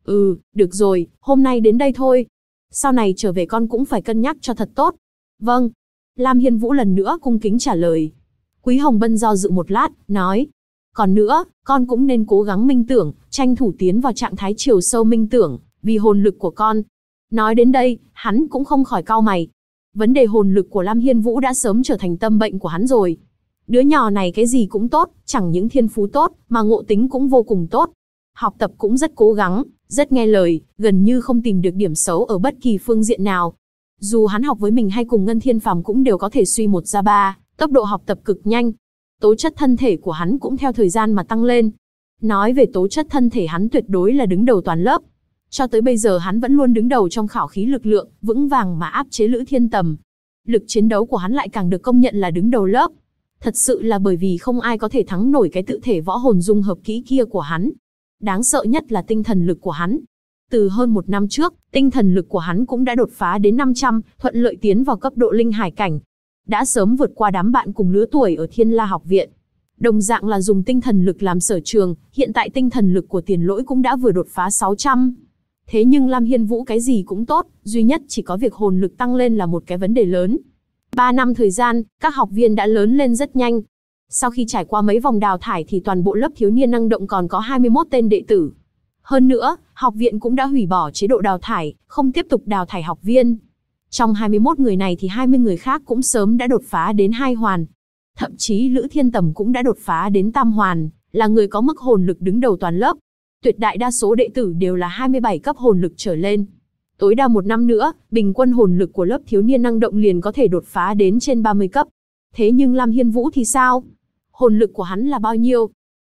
Được rồi, hôm nay đến đây thôi. Sau này trở về con cũng phải cân nhắc cho thật tốt. Vâng. Lam Hiên Vũ lần nữa cung kính trả lời. Quý Hồng Bân do dự một lát, nói. Còn nữa, con cũng nên cố gắng minh tưởng, tranh thủ tiến vào trạng thái chiều sâu minh tưởng, vì hồn lực của con. Nói đến đây, hắn cũng không khỏi cau mày. Vấn đề hồn lực của Lam Hiên Vũ đã sớm trở thành tâm bệnh của hắn rồi. Đứa nhỏ này cái gì cũng tốt, chẳng những thiên phú tốt, mà ngộ tính cũng vô cùng tốt. Học tập cũng rất cố gắng, rất nghe lời, gần như không tìm được điểm xấu ở bất kỳ phương diện nào. Dù hắn học với mình hay cùng Ngân Thiên Phàm cũng đều có thể suy 1 ra 3, tốc độ học tập cực nhanh. Tố chất thân thể của hắn cũng theo thời gian mà tăng lên. Nói về tố chất thân thể hắn tuyệt đối là đứng đầu toàn lớp. Cho tới bây giờ hắn vẫn luôn đứng đầu trong khảo khí lực lượng, vững vàng mà áp chế Lữ Thiên Tầm. Lực chiến đấu của hắn lại càng được công nhận là đứng đầu lớp. Thật sự là bởi vì không ai có thể thắng nổi cái tự thể võ hồn dung hợp kỹ kia của hắn. Đáng sợ nhất là tinh thần lực của hắn. Từ hơn 1 năm trước, tinh thần lực của hắn cũng đã đột phá đến 500, thuận lợi tiến vào cấp độ linh hải cảnh. Đã sớm vượt qua đám bạn cùng lứa tuổi ở Thiên La học viện. Đồng dạng là dùng tinh thần lực làm sở trường, hiện tại tinh thần lực của Tiền Lỗi cũng đã vừa đột phá 600. Thế nhưng Lam Hiên Vũ cái gì cũng tốt, duy nhất chỉ có việc hồn lực tăng lên là một cái vấn đề lớn. 3 năm thời gian, các học viên đã lớn lên rất nhanh. Sau khi trải qua mấy vòng đào thải thì toàn bộ lớp thiếu niên năng động còn có 21 tên đệ tử. Hơn nữa, học viện cũng đã hủy bỏ chế độ đào thải, không tiếp tục đào thải học viên. Trong 21 người này thì 20 người khác cũng sớm đã đột phá đến 2 hoàn. Thậm chí Lữ Thiên Tầm cũng đã đột phá đến tam hoàn, là người có mức hồn lực đứng đầu toàn lớp. Tuyệt đại đa số đệ tử đều là 27 cấp hồn lực trở lên. Tối đa 1 năm nữa, bình quân hồn lực của lớp thiếu niên năng động liền có thể đột phá đến trên 30 cấp. Thế nhưng Lam Hiên Vũ thì sao? Hồn lực của hắn là bao nhiêu?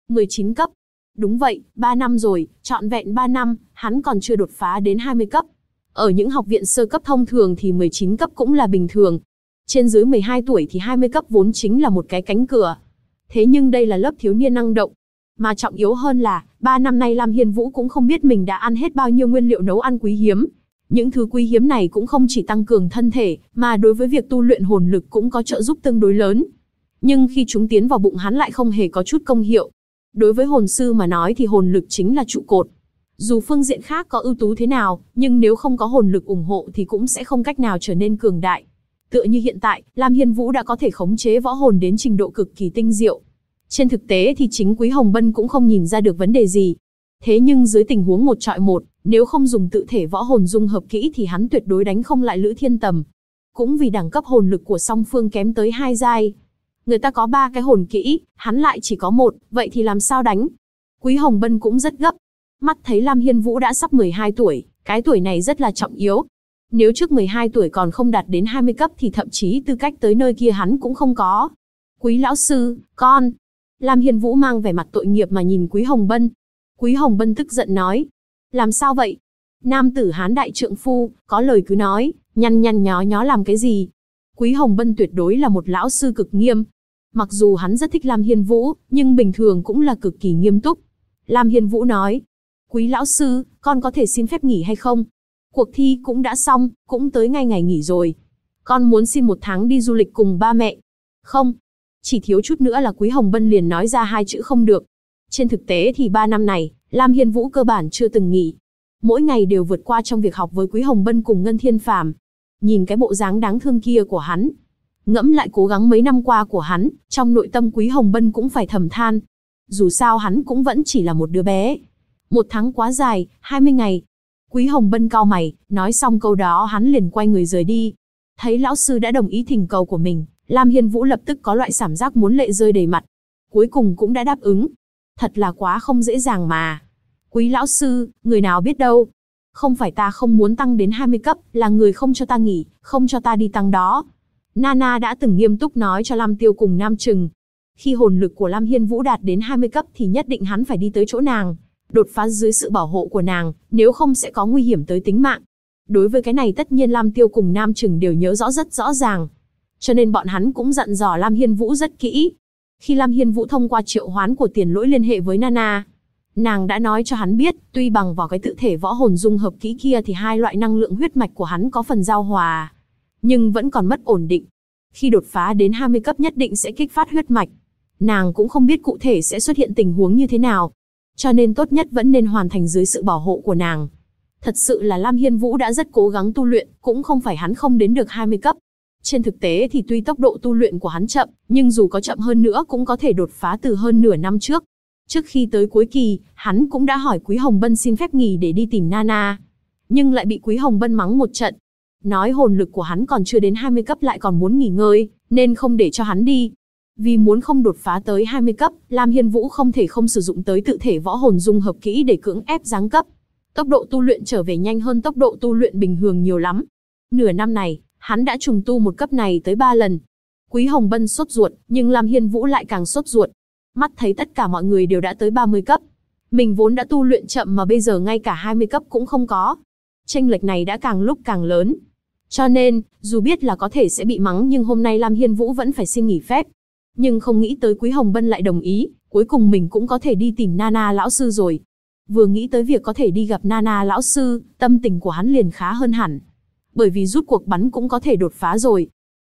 19 cấp. Đúng vậy, 3 năm rồi, trọn vẹn 3 năm, hắn còn chưa đột phá đến 20 cấp. Ở những học viện sơ cấp thông thường thì 19 cấp cũng là bình thường. Trên dưới 12 tuổi thì 20 cấp vốn chính là một cái cánh cửa. Thế nhưng đây là lớp thiếu niên năng động. Mà trọng yếu hơn là, 3 năm nay Lam Hiên Vũ cũng không biết mình đã ăn hết bao nhiêu nguyên liệu nấu ăn quý hiếm. Những thứ quý hiếm này cũng không chỉ tăng cường thân thể, mà đối với việc tu luyện hồn lực cũng có trợ giúp tương đối lớn. Nhưng khi chúng tiến vào bụng hắn lại không hề có chút công hiệu. Đối với hồn sư mà nói thì hồn lực chính là trụ cột. Dù phương diện khác có ưu tú thế nào, nhưng nếu không có hồn lực ủng hộ thì cũng sẽ không cách nào trở nên cường đại. Tựa như hiện tại, Lam Hiên Vũ đã có thể khống chế võ hồn đến trình độ cực kỳ tinh diệu. Trên thực tế thì chính Quý Hồng Bân cũng không nhìn ra được vấn đề gì. Thế nhưng dưới tình huống 1 chọi 1, nếu không dùng tự thể võ hồn dung hợp kỹ thì hắn tuyệt đối đánh không lại Lữ Thiên Tầm. Cũng vì đẳng cấp hồn lực của song phương kém tới 2 giai. Người ta có 3 cái hồn kỹ, hắn lại chỉ có 1, vậy thì làm sao đánh? Quý Hồng Bân cũng rất gấp. Mắt thấy Lam Hiên Vũ đã sắp 12 tuổi, cái tuổi này rất là trọng yếu. Nếu trước 12 tuổi còn không đạt đến 20 cấp thì thậm chí tư cách tới nơi kia hắn cũng không có. Quý lão sư, con. Lam Hiên Vũ mang vẻ mặt tội nghiệp mà nhìn Quý Hồng Bân. Quý Hồng Bân tức giận nói. Làm sao vậy? Nam tử hán đại trượng phu, có lời cứ nói, nhăn nhăn nhó nhó làm cái gì? Quý Hồng Bân tuyệt đối là một lão sư cực nghiêm. Mặc dù hắn rất thích Lam Hiên Vũ, nhưng bình thường cũng là cực kỳ nghiêm túc. Lam Hiên Vũ nói. Quý lão sư, con có thể xin phép nghỉ hay không? Cuộc thi cũng đã xong, cũng tới ngay ngày nghỉ rồi. Con muốn xin 1 tháng đi du lịch cùng ba mẹ. Không. Chỉ thiếu chút nữa là Quý Hồng Bân liền nói ra 2 chữ không được. Trên thực tế thì 3 năm này, Lam Hiên Vũ cơ bản chưa từng nghỉ. Mỗi ngày đều vượt qua trong việc học với Quý Hồng Bân cùng Ngân Thiên Phàm. Nhìn cái bộ dáng đáng thương kia của hắn. Ngẫm lại cố gắng mấy năm qua của hắn, trong nội tâm Quý Hồng Bân cũng phải thầm than. Dù sao hắn cũng vẫn chỉ là một đứa bé. 1 tháng quá dài, 20 ngày. Quý Hồng Bân cau mày, nói xong câu đó hắn liền quay người rời đi. Thấy lão sư đã đồng ý thỉnh cầu của mình, Lam Hiên Vũ lập tức có loại cảm giác muốn lệ rơi đầy mặt. Cuối cùng cũng đã đáp ứng. Thật là quá không dễ dàng mà. Quý lão sư, người nào biết đâu. Không phải ta không muốn tăng đến 20 cấp, là người không cho ta nghỉ, không cho ta đi tăng đó. Nana đã từng nghiêm túc nói cho Lam Tiêu cùng Nam Trừng. Khi hồn lực của Lam Hiên Vũ đạt đến 20 cấp thì nhất định hắn phải đi tới chỗ nàng. Đột phá dưới sự bảo hộ của nàng, nếu không sẽ có nguy hiểm tới tính mạng. Đối với cái này tất nhiên Lam Tiêu cùng Nam Trừng đều nhớ rất rõ ràng. Cho nên bọn hắn cũng dặn dò Lam Hiên Vũ rất kỹ. Khi Lam Hiên Vũ thông qua triệu hoán của Tiền Lỗi liên hệ với Nana, nàng đã nói cho hắn biết, tuy bằng vào cái tự thể võ hồn dung hợp kỹ kia thì 2 loại năng lượng huyết mạch của hắn có phần giao hòa, nhưng vẫn còn mất ổn định. Khi đột phá đến 20 cấp nhất định sẽ kích phát huyết mạch. Nàng cũng không biết cụ thể sẽ xuất hiện tình huống như thế nào. Cho nên tốt nhất vẫn nên hoàn thành dưới sự bảo hộ của nàng. Thật sự là Lam Hiên Vũ đã rất cố gắng tu luyện, cũng không phải hắn không đến được 20 cấp. Trên thực tế thì tuy tốc độ tu luyện của hắn chậm, nhưng dù có chậm hơn nữa cũng có thể đột phá từ hơn nửa năm trước. Trước khi tới cuối kỳ, hắn cũng đã hỏi Quý Hồng Bân xin phép nghỉ để đi tìm Nana. Nhưng lại bị Quý Hồng Bân mắng một trận. Nói hồn lực của hắn còn chưa đến 20 cấp lại còn muốn nghỉ ngơi, nên không để cho hắn đi. Vì muốn không đột phá tới 20 cấp, Lam Hiên Vũ không thể không sử dụng tới tự thể võ hồn dung hợp kỹ để cưỡng ép giáng cấp. Tốc độ tu luyện trở về nhanh hơn tốc độ tu luyện bình thường nhiều lắm. Nửa năm này, hắn đã trùng tu một cấp này tới 3 lần. Quý Hồng Bân sốt ruột, nhưng Lam Hiên Vũ lại càng sốt ruột. Mắt thấy tất cả mọi người đều đã tới 30 cấp. Mình vốn đã tu luyện chậm mà bây giờ ngay cả 20 cấp cũng không có. Chênh lệch này đã càng lúc càng lớn. Cho nên, dù biết là có thể sẽ bị mắng nhưng hôm nay Lam Hiên Vũ vẫn phải xin nghỉ phép. Nhưng không nghĩ tới Quý Hồng Bân lại đồng ý, cuối cùng mình cũng có thể đi tìm Nana lão sư rồi. Vừa nghĩ tới việc có thể đi gặp Nana lão sư, tâm tình của hắn liền khá hơn hẳn. Bởi vì rút cuộc bắn cũng có thể đột phá rồi.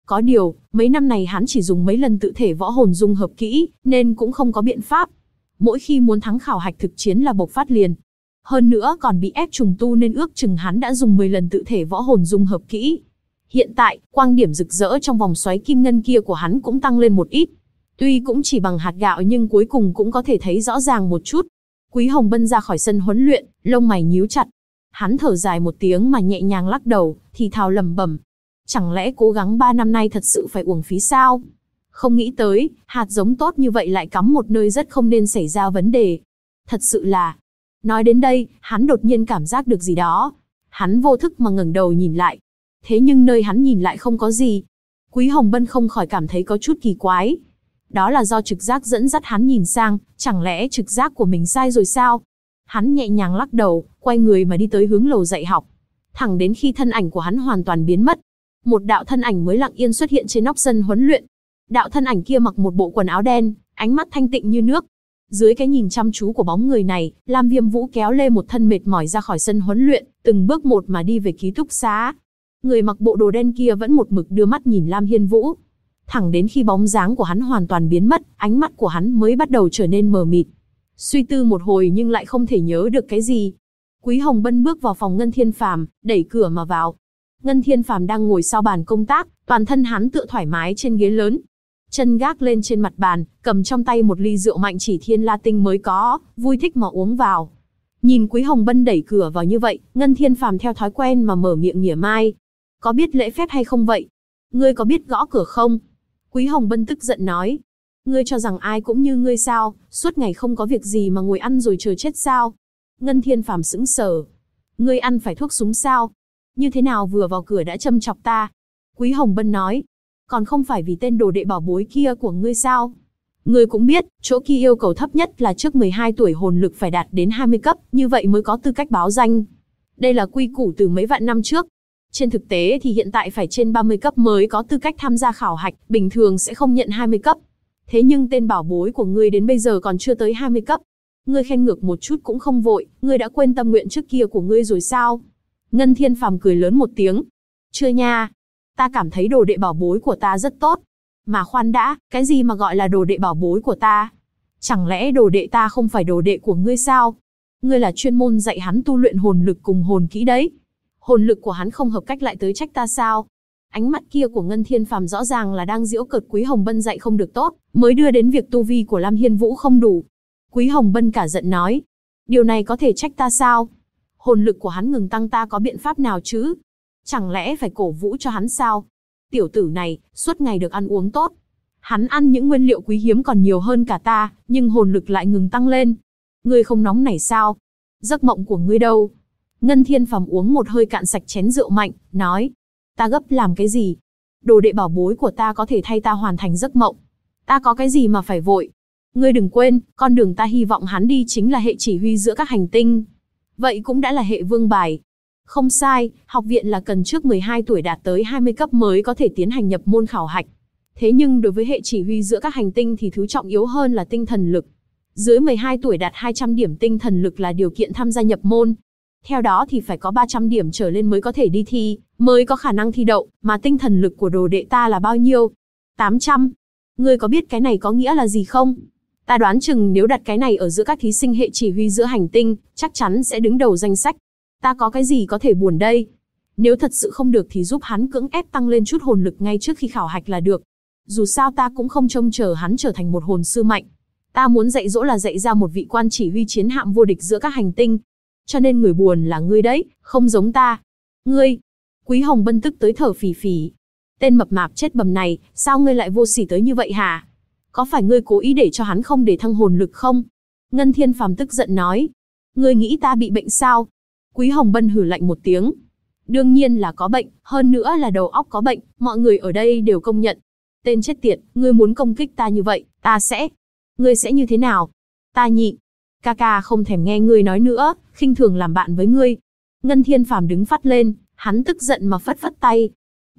Có điều, mấy năm này hắn chỉ dùng mấy lần tự thể võ hồn dung hợp kỹ, nên cũng không có biện pháp. Mỗi khi muốn thắng khảo hạch thực chiến là bộc phát liền. Hơn nữa còn bị ép trùng tu nên ước chừng hắn đã dùng 10 lần tự thể võ hồn dung hợp kỹ. Hiện tại, quang điểm rực rỡ trong vòng xoáy kim ngân kia của hắn cũng tăng lên một ít. Tuy cũng chỉ bằng hạt gạo nhưng cuối cùng cũng có thể thấy rõ ràng một chút. Quý Hồng Bân ra khỏi sân huấn luyện, lông mày nhíu chặt. Hắn thở dài một tiếng mà nhẹ nhàng lắc đầu, thì thào lẩm bẩm. Chẳng lẽ cố gắng 3 năm nay thật sự phải uổng phí sao? Không nghĩ tới, hạt giống tốt như vậy lại cắm một nơi rất không nên xảy ra vấn đề. Thật sự là... Nói đến đây, hắn đột nhiên cảm giác được gì đó. Hắn vô thức mà ngẩng đầu nhìn lại. Thế nhưng nơi hắn nhìn lại không có gì. Quý Hồng Bân không khỏi cảm thấy có chút kỳ quái. Đó là do trực giác dẫn dắt hắn nhìn sang, chẳng lẽ trực giác của mình sai rồi sao? Hắn nhẹ nhàng lắc đầu, quay người mà đi tới hướng lầu dạy học. Thẳng đến khi thân ảnh của hắn hoàn toàn biến mất. Một đạo thân ảnh mới lặng yên xuất hiện trên nóc sân huấn luyện. Đạo thân ảnh kia mặc một bộ quần áo đen, ánh mắt thanh tịnh như nước. Dưới cái nhìn chăm chú của bóng người này, Lam Viêm Vũ kéo lê một thân mệt mỏi ra khỏi sân huấn luyện, từng bước một mà đi về ký túc xá. Người mặc bộ đồ đen kia vẫn một mực đưa mắt nhìn Lam Hiên Vũ. Thẳng đến khi bóng dáng của hắn hoàn toàn biến mất, ánh mắt của hắn mới bắt đầu trở nên mờ mịt. Suy tư một hồi nhưng lại không thể nhớ được cái gì. Quý Hồng Bân bước vào phòng Ngân Thiên Phàm, đẩy cửa mà vào. Ngân Thiên Phàm đang ngồi sau bàn công tác, toàn thân hắn tựa thoải mái trên ghế lớn. Chân gác lên trên mặt bàn, cầm trong tay một ly rượu mạnh chỉ thiên la tinh mới có, vui thích mà uống vào. Nhìn Quý Hồng Bân đẩy cửa vào như vậy, Ngân Thiên Phàm theo thói quen mà mở miệng mỉa mai. Có biết lễ phép hay không vậy? Ngươi có biết gõ cửa không? Quý Hồng Bân tức giận nói. Ngươi cho rằng ai cũng như ngươi sao, suốt ngày không có việc gì mà ngồi ăn rồi chờ chết sao? Ngân Thiên Phàm sững sờ. Ngươi ăn phải thuốc súng sao? Như thế nào vừa vào cửa đã châm chọc ta? Quý Hồng Bân nói. Còn không phải vì tên đồ đệ bảo bối kia của ngươi sao? Ngươi cũng biết, chỗ kia yêu cầu thấp nhất là trước 12 tuổi hồn lực phải đạt đến 20 cấp, như vậy mới có tư cách báo danh. Đây là quy củ từ mấy vạn năm trước. Trên thực tế thì hiện tại phải trên 30 cấp mới có tư cách tham gia khảo hạch, bình thường sẽ không nhận 20 cấp. Thế nhưng tên bảo bối của ngươi đến bây giờ còn chưa tới 20 cấp. Ngươi khen ngược một chút cũng không vội, ngươi đã quên tâm nguyện trước kia của ngươi rồi sao? Ngân Thiên Phàm cười lớn một tiếng. Chưa nha. Ta cảm thấy đồ đệ bảo bối của ta rất tốt. Mà khoan đã, cái gì mà gọi là đồ đệ bảo bối của ta? Chẳng lẽ đồ đệ ta không phải đồ đệ của ngươi sao? Ngươi là chuyên môn dạy hắn tu luyện hồn lực cùng hồn kỹ đấy. Hồn lực của hắn không hợp cách lại tới trách ta sao? Ánh mắt kia của Ngân Thiên Phàm rõ ràng là đang giễu cợt Quý Hồng Bân dạy không được tốt, mới đưa đến việc tu vi của Lam Hiên Vũ không đủ. Quý Hồng Bân cả giận nói. Điều này có thể trách ta sao? Hồn lực của hắn ngừng tăng ta có biện pháp nào chứ? Chẳng lẽ phải cổ vũ cho hắn sao? Tiểu tử này, suốt ngày được ăn uống tốt. Hắn ăn những nguyên liệu quý hiếm còn nhiều hơn cả ta, nhưng hồn lực lại ngừng tăng lên. Ngươi không nóng nảy sao? Giấc mộng của ngươi đâu? Ngân Thiên Phàm uống một hơi cạn sạch chén rượu mạnh, nói. Ta gấp làm cái gì? Đồ đệ bảo bối của ta có thể thay ta hoàn thành giấc mộng. Ta có cái gì mà phải vội? Ngươi đừng quên, con đường ta hy vọng hắn đi chính là hệ chỉ huy giữa các hành tinh. Vậy cũng đã là hệ vương bài. Không sai, học viện là cần trước 12 tuổi đạt tới 20 cấp mới có thể tiến hành nhập môn khảo hạch. Thế nhưng đối với hệ chỉ huy giữa các hành tinh thì thứ trọng yếu hơn là tinh thần lực. Dưới 12 tuổi đạt 200 điểm tinh thần lực là điều kiện tham gia nhập môn. Theo đó thì phải có 300 điểm trở lên mới có thể đi thi, mới có khả năng thi đậu, mà tinh thần lực của đồ đệ ta là bao nhiêu? 800. Ngươi có biết cái này có nghĩa là gì không? Ta đoán chừng nếu đặt cái này ở giữa các thí sinh hệ chỉ huy giữa hành tinh, chắc chắn sẽ đứng đầu danh sách. Ta có cái gì có thể buồn đây? Nếu thật sự không được thì giúp hắn cưỡng ép tăng lên chút hồn lực ngay trước khi khảo hạch là được. Dù sao ta cũng không trông chờ hắn trở thành một hồn sư mạnh. Ta muốn dạy dỗ là dạy ra một vị quan chỉ huy chiến hạm vô địch giữa các hành tinh. Cho nên người buồn là ngươi đấy, không giống ta. Ngươi! Quý Hồng Bân tức tới thở phì phì. Tên mập mạp chết bầm này, sao ngươi lại vô sỉ tới như vậy hả? Có phải ngươi cố ý để cho hắn không để thăng hồn lực không? Ngân Thiên Phàm tức giận nói. Ngươi nghĩ ta bị bệnh sao? Quý Hồng Bân hừ lạnh một tiếng. Đương nhiên là có bệnh, hơn nữa là đầu óc có bệnh, mọi người ở đây đều công nhận. Tên chết tiệt, ngươi muốn công kích ta như vậy, ta sẽ... Ngươi sẽ như thế nào? Ta nhịn. Ca không thèm nghe ngươi nói nữa, khinh thường làm bạn với ngươi. Ngân Thiên Phàm đứng phắt lên, hắn tức giận mà phất phất tay.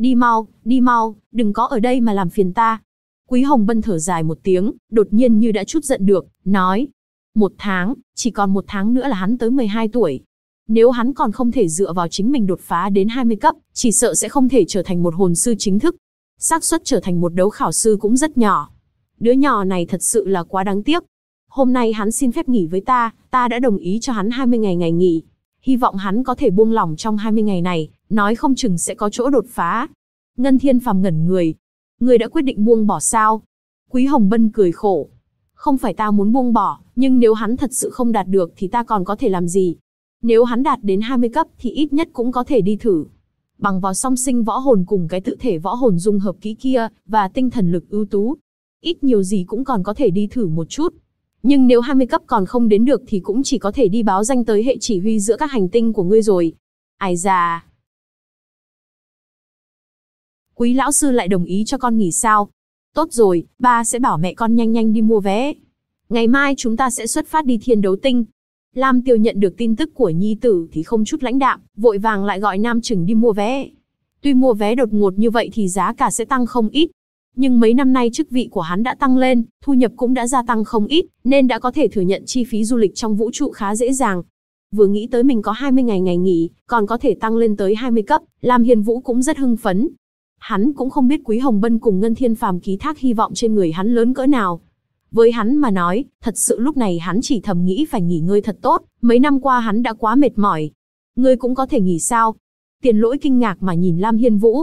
Đi mau, đừng có ở đây mà làm phiền ta. Quý Hồng Bân thở dài một tiếng, đột nhiên như đã trút giận được, nói. 1 tháng, chỉ còn 1 tháng nữa là hắn tới 12 tuổi. Nếu hắn còn không thể dựa vào chính mình đột phá đến 20 cấp, chỉ sợ sẽ không thể trở thành một hồn sư chính thức. xác suất trở thành một đấu khảo sư cũng rất nhỏ. Đứa nhỏ này thật sự là quá đáng tiếc. Hôm nay hắn xin phép nghỉ với ta đã đồng ý cho hắn 20 ngày ngày nghỉ. Hy vọng hắn có thể buông lỏng trong 20 ngày này, nói không chừng sẽ có chỗ đột phá. Ngân Thiên Phàm ngẩn người. Ngươi đã quyết định buông bỏ sao? Quý Hồng Bân cười khổ. Không phải ta muốn buông bỏ, nhưng nếu hắn thật sự không đạt được thì ta còn có thể làm gì? Nếu hắn đạt đến 20 cấp thì ít nhất cũng có thể đi thử. Bằng vào song sinh võ hồn cùng cái tự thể võ hồn dung hợp kỹ kia, và tinh thần lực ưu tú. Ít nhiều gì cũng còn có thể đi thử một chút. Nhưng nếu 20 cấp còn không đến được thì cũng chỉ có thể đi báo danh tới hệ chỉ huy giữa các hành tinh của ngươi rồi. Ai già. Quý lão sư lại đồng ý cho con nghỉ sao? Tốt rồi, ba sẽ bảo mẹ con nhanh nhanh đi mua vé. Ngày mai chúng ta sẽ xuất phát đi Thiên Đấu Tinh. Lam Tiêu nhận được tin tức của nhi tử thì không chút lãnh đạm, vội vàng lại gọi Nam Trừng đi mua vé. Tuy mua vé đột ngột như vậy thì giá cả sẽ tăng không ít. Nhưng mấy năm nay chức vị của hắn đã tăng lên, thu nhập cũng đã gia tăng không ít, nên đã có thể thừa nhận chi phí du lịch trong vũ trụ khá dễ dàng. Vừa nghĩ tới mình có 20 ngày ngày nghỉ, còn có thể tăng lên tới 20 cấp, Lam Hiên Vũ cũng rất hưng phấn. Hắn cũng không biết Quý Hồng Bân cùng Ngân Thiên Phàm ký thác hy vọng trên người hắn lớn cỡ nào. Với hắn mà nói, thật sự lúc này hắn chỉ thầm nghĩ phải nghỉ ngơi thật tốt, mấy năm qua hắn đã quá mệt mỏi. Ngươi cũng có thể nghỉ sao? Tiền Lỗi kinh ngạc mà nhìn Lam Hiên Vũ.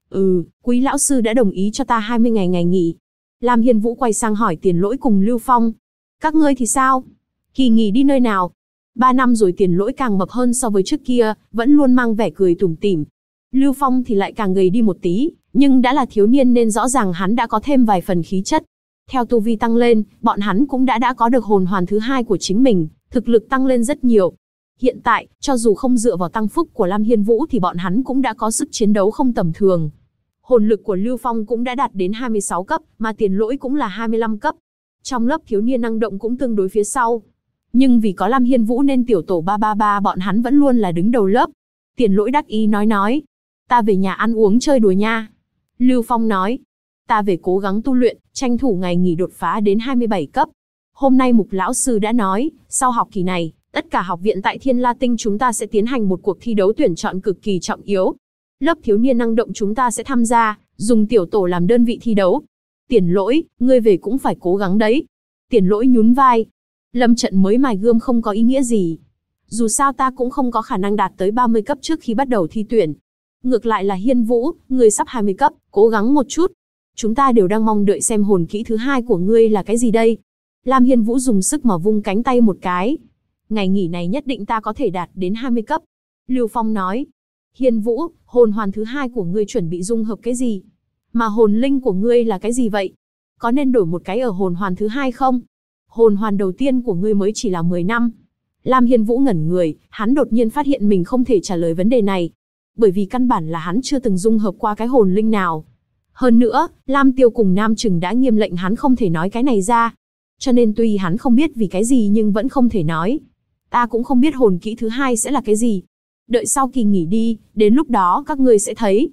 Quý lão sư đã đồng ý cho ta 20 ngày ngày nghỉ. Lam Hiên Vũ quay sang hỏi Tiền Lỗi cùng Lưu Phong. Các ngươi thì sao? Kỳ nghỉ đi nơi nào? 3 năm rồi Tiền Lỗi càng mập hơn so với trước kia, vẫn luôn mang vẻ cười tủm tỉm. Lưu Phong thì lại càng gầy đi một tí, nhưng đã là thiếu niên nên rõ ràng hắn đã có thêm vài phần khí chất. Theo tu vi tăng lên, bọn hắn cũng đã có được hồn hoàn thứ 2 của chính mình, thực lực tăng lên rất nhiều. Hiện tại, cho dù không dựa vào tăng phúc của Lam Hiên Vũ thì bọn hắn cũng đã có sức chiến đấu không tầm thường. Hồn lực của Lưu Phong cũng đã đạt đến 26 cấp, mà Tiền Lỗi cũng là 25 cấp. Trong lớp thiếu niên năng động cũng tương đối phía sau. Nhưng vì có Lam Hiên Vũ nên tiểu tổ 333 bọn hắn vẫn luôn là đứng đầu lớp. Tiền Lỗi đắc ý nói. Ta về nhà ăn uống chơi đùa nha. Lưu Phong nói. Ta về cố gắng tu luyện, tranh thủ ngày nghỉ đột phá đến 27 cấp. Hôm nay Mục lão sư đã nói, sau học kỳ này, tất cả học viện tại Thiên La Tinh chúng ta sẽ tiến hành một cuộc thi đấu tuyển chọn cực kỳ trọng yếu. Lớp thiếu niên năng động chúng ta sẽ tham gia, dùng tiểu tổ làm đơn vị thi đấu. Tiền Lỗi, ngươi về cũng phải cố gắng đấy. Tiền Lỗi nhún vai. Lâm trận mới mài gươm không có ý nghĩa gì. Dù sao ta cũng không có khả năng đạt tới 30 cấp trước khi bắt đầu thi tuyển. Ngược lại là Hiên Vũ, ngươi sắp 20 cấp, cố gắng một chút. Chúng ta đều đang mong đợi xem hồn kỹ thứ 2 của ngươi là cái gì đây. Lam Hiên Vũ dùng sức mà vung cánh tay một cái. Ngày nghỉ này nhất định ta có thể đạt đến 20 cấp. Lưu Phong nói. Hiên Vũ, hồn hoàn thứ 2 của ngươi chuẩn bị dung hợp cái gì? Mà hồn linh của ngươi là cái gì vậy? Có nên đổi một cái ở hồn hoàn thứ 2 không? Hồn hoàn đầu tiên của ngươi mới chỉ là 10 năm. Lam Hiên Vũ ngẩn người, hắn đột nhiên phát hiện mình không thể trả lời vấn đề này. Bởi vì căn bản là hắn chưa từng dung hợp qua cái hồn linh nào. Hơn nữa, Lam Tiêu cùng Nam Trừng đã nghiêm lệnh hắn không thể nói cái này ra. Cho nên tuy hắn không biết vì cái gì nhưng vẫn không thể nói. Ta cũng không biết hồn kỹ thứ 2 sẽ là cái gì. Đợi sau kỳ nghỉ đi, đến lúc đó các ngươi sẽ thấy.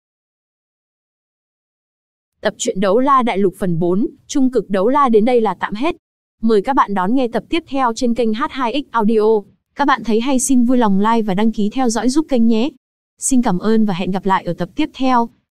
Tập truyện Đấu La Đại Lục phần 4, Trung cực Đấu La đến đây là tạm hết. Mời các bạn đón nghe tập tiếp theo trên kênh H2X Audio. Các bạn thấy hay xin vui lòng like và đăng ký theo dõi giúp kênh nhé. Xin cảm ơn và hẹn gặp lại ở tập tiếp theo.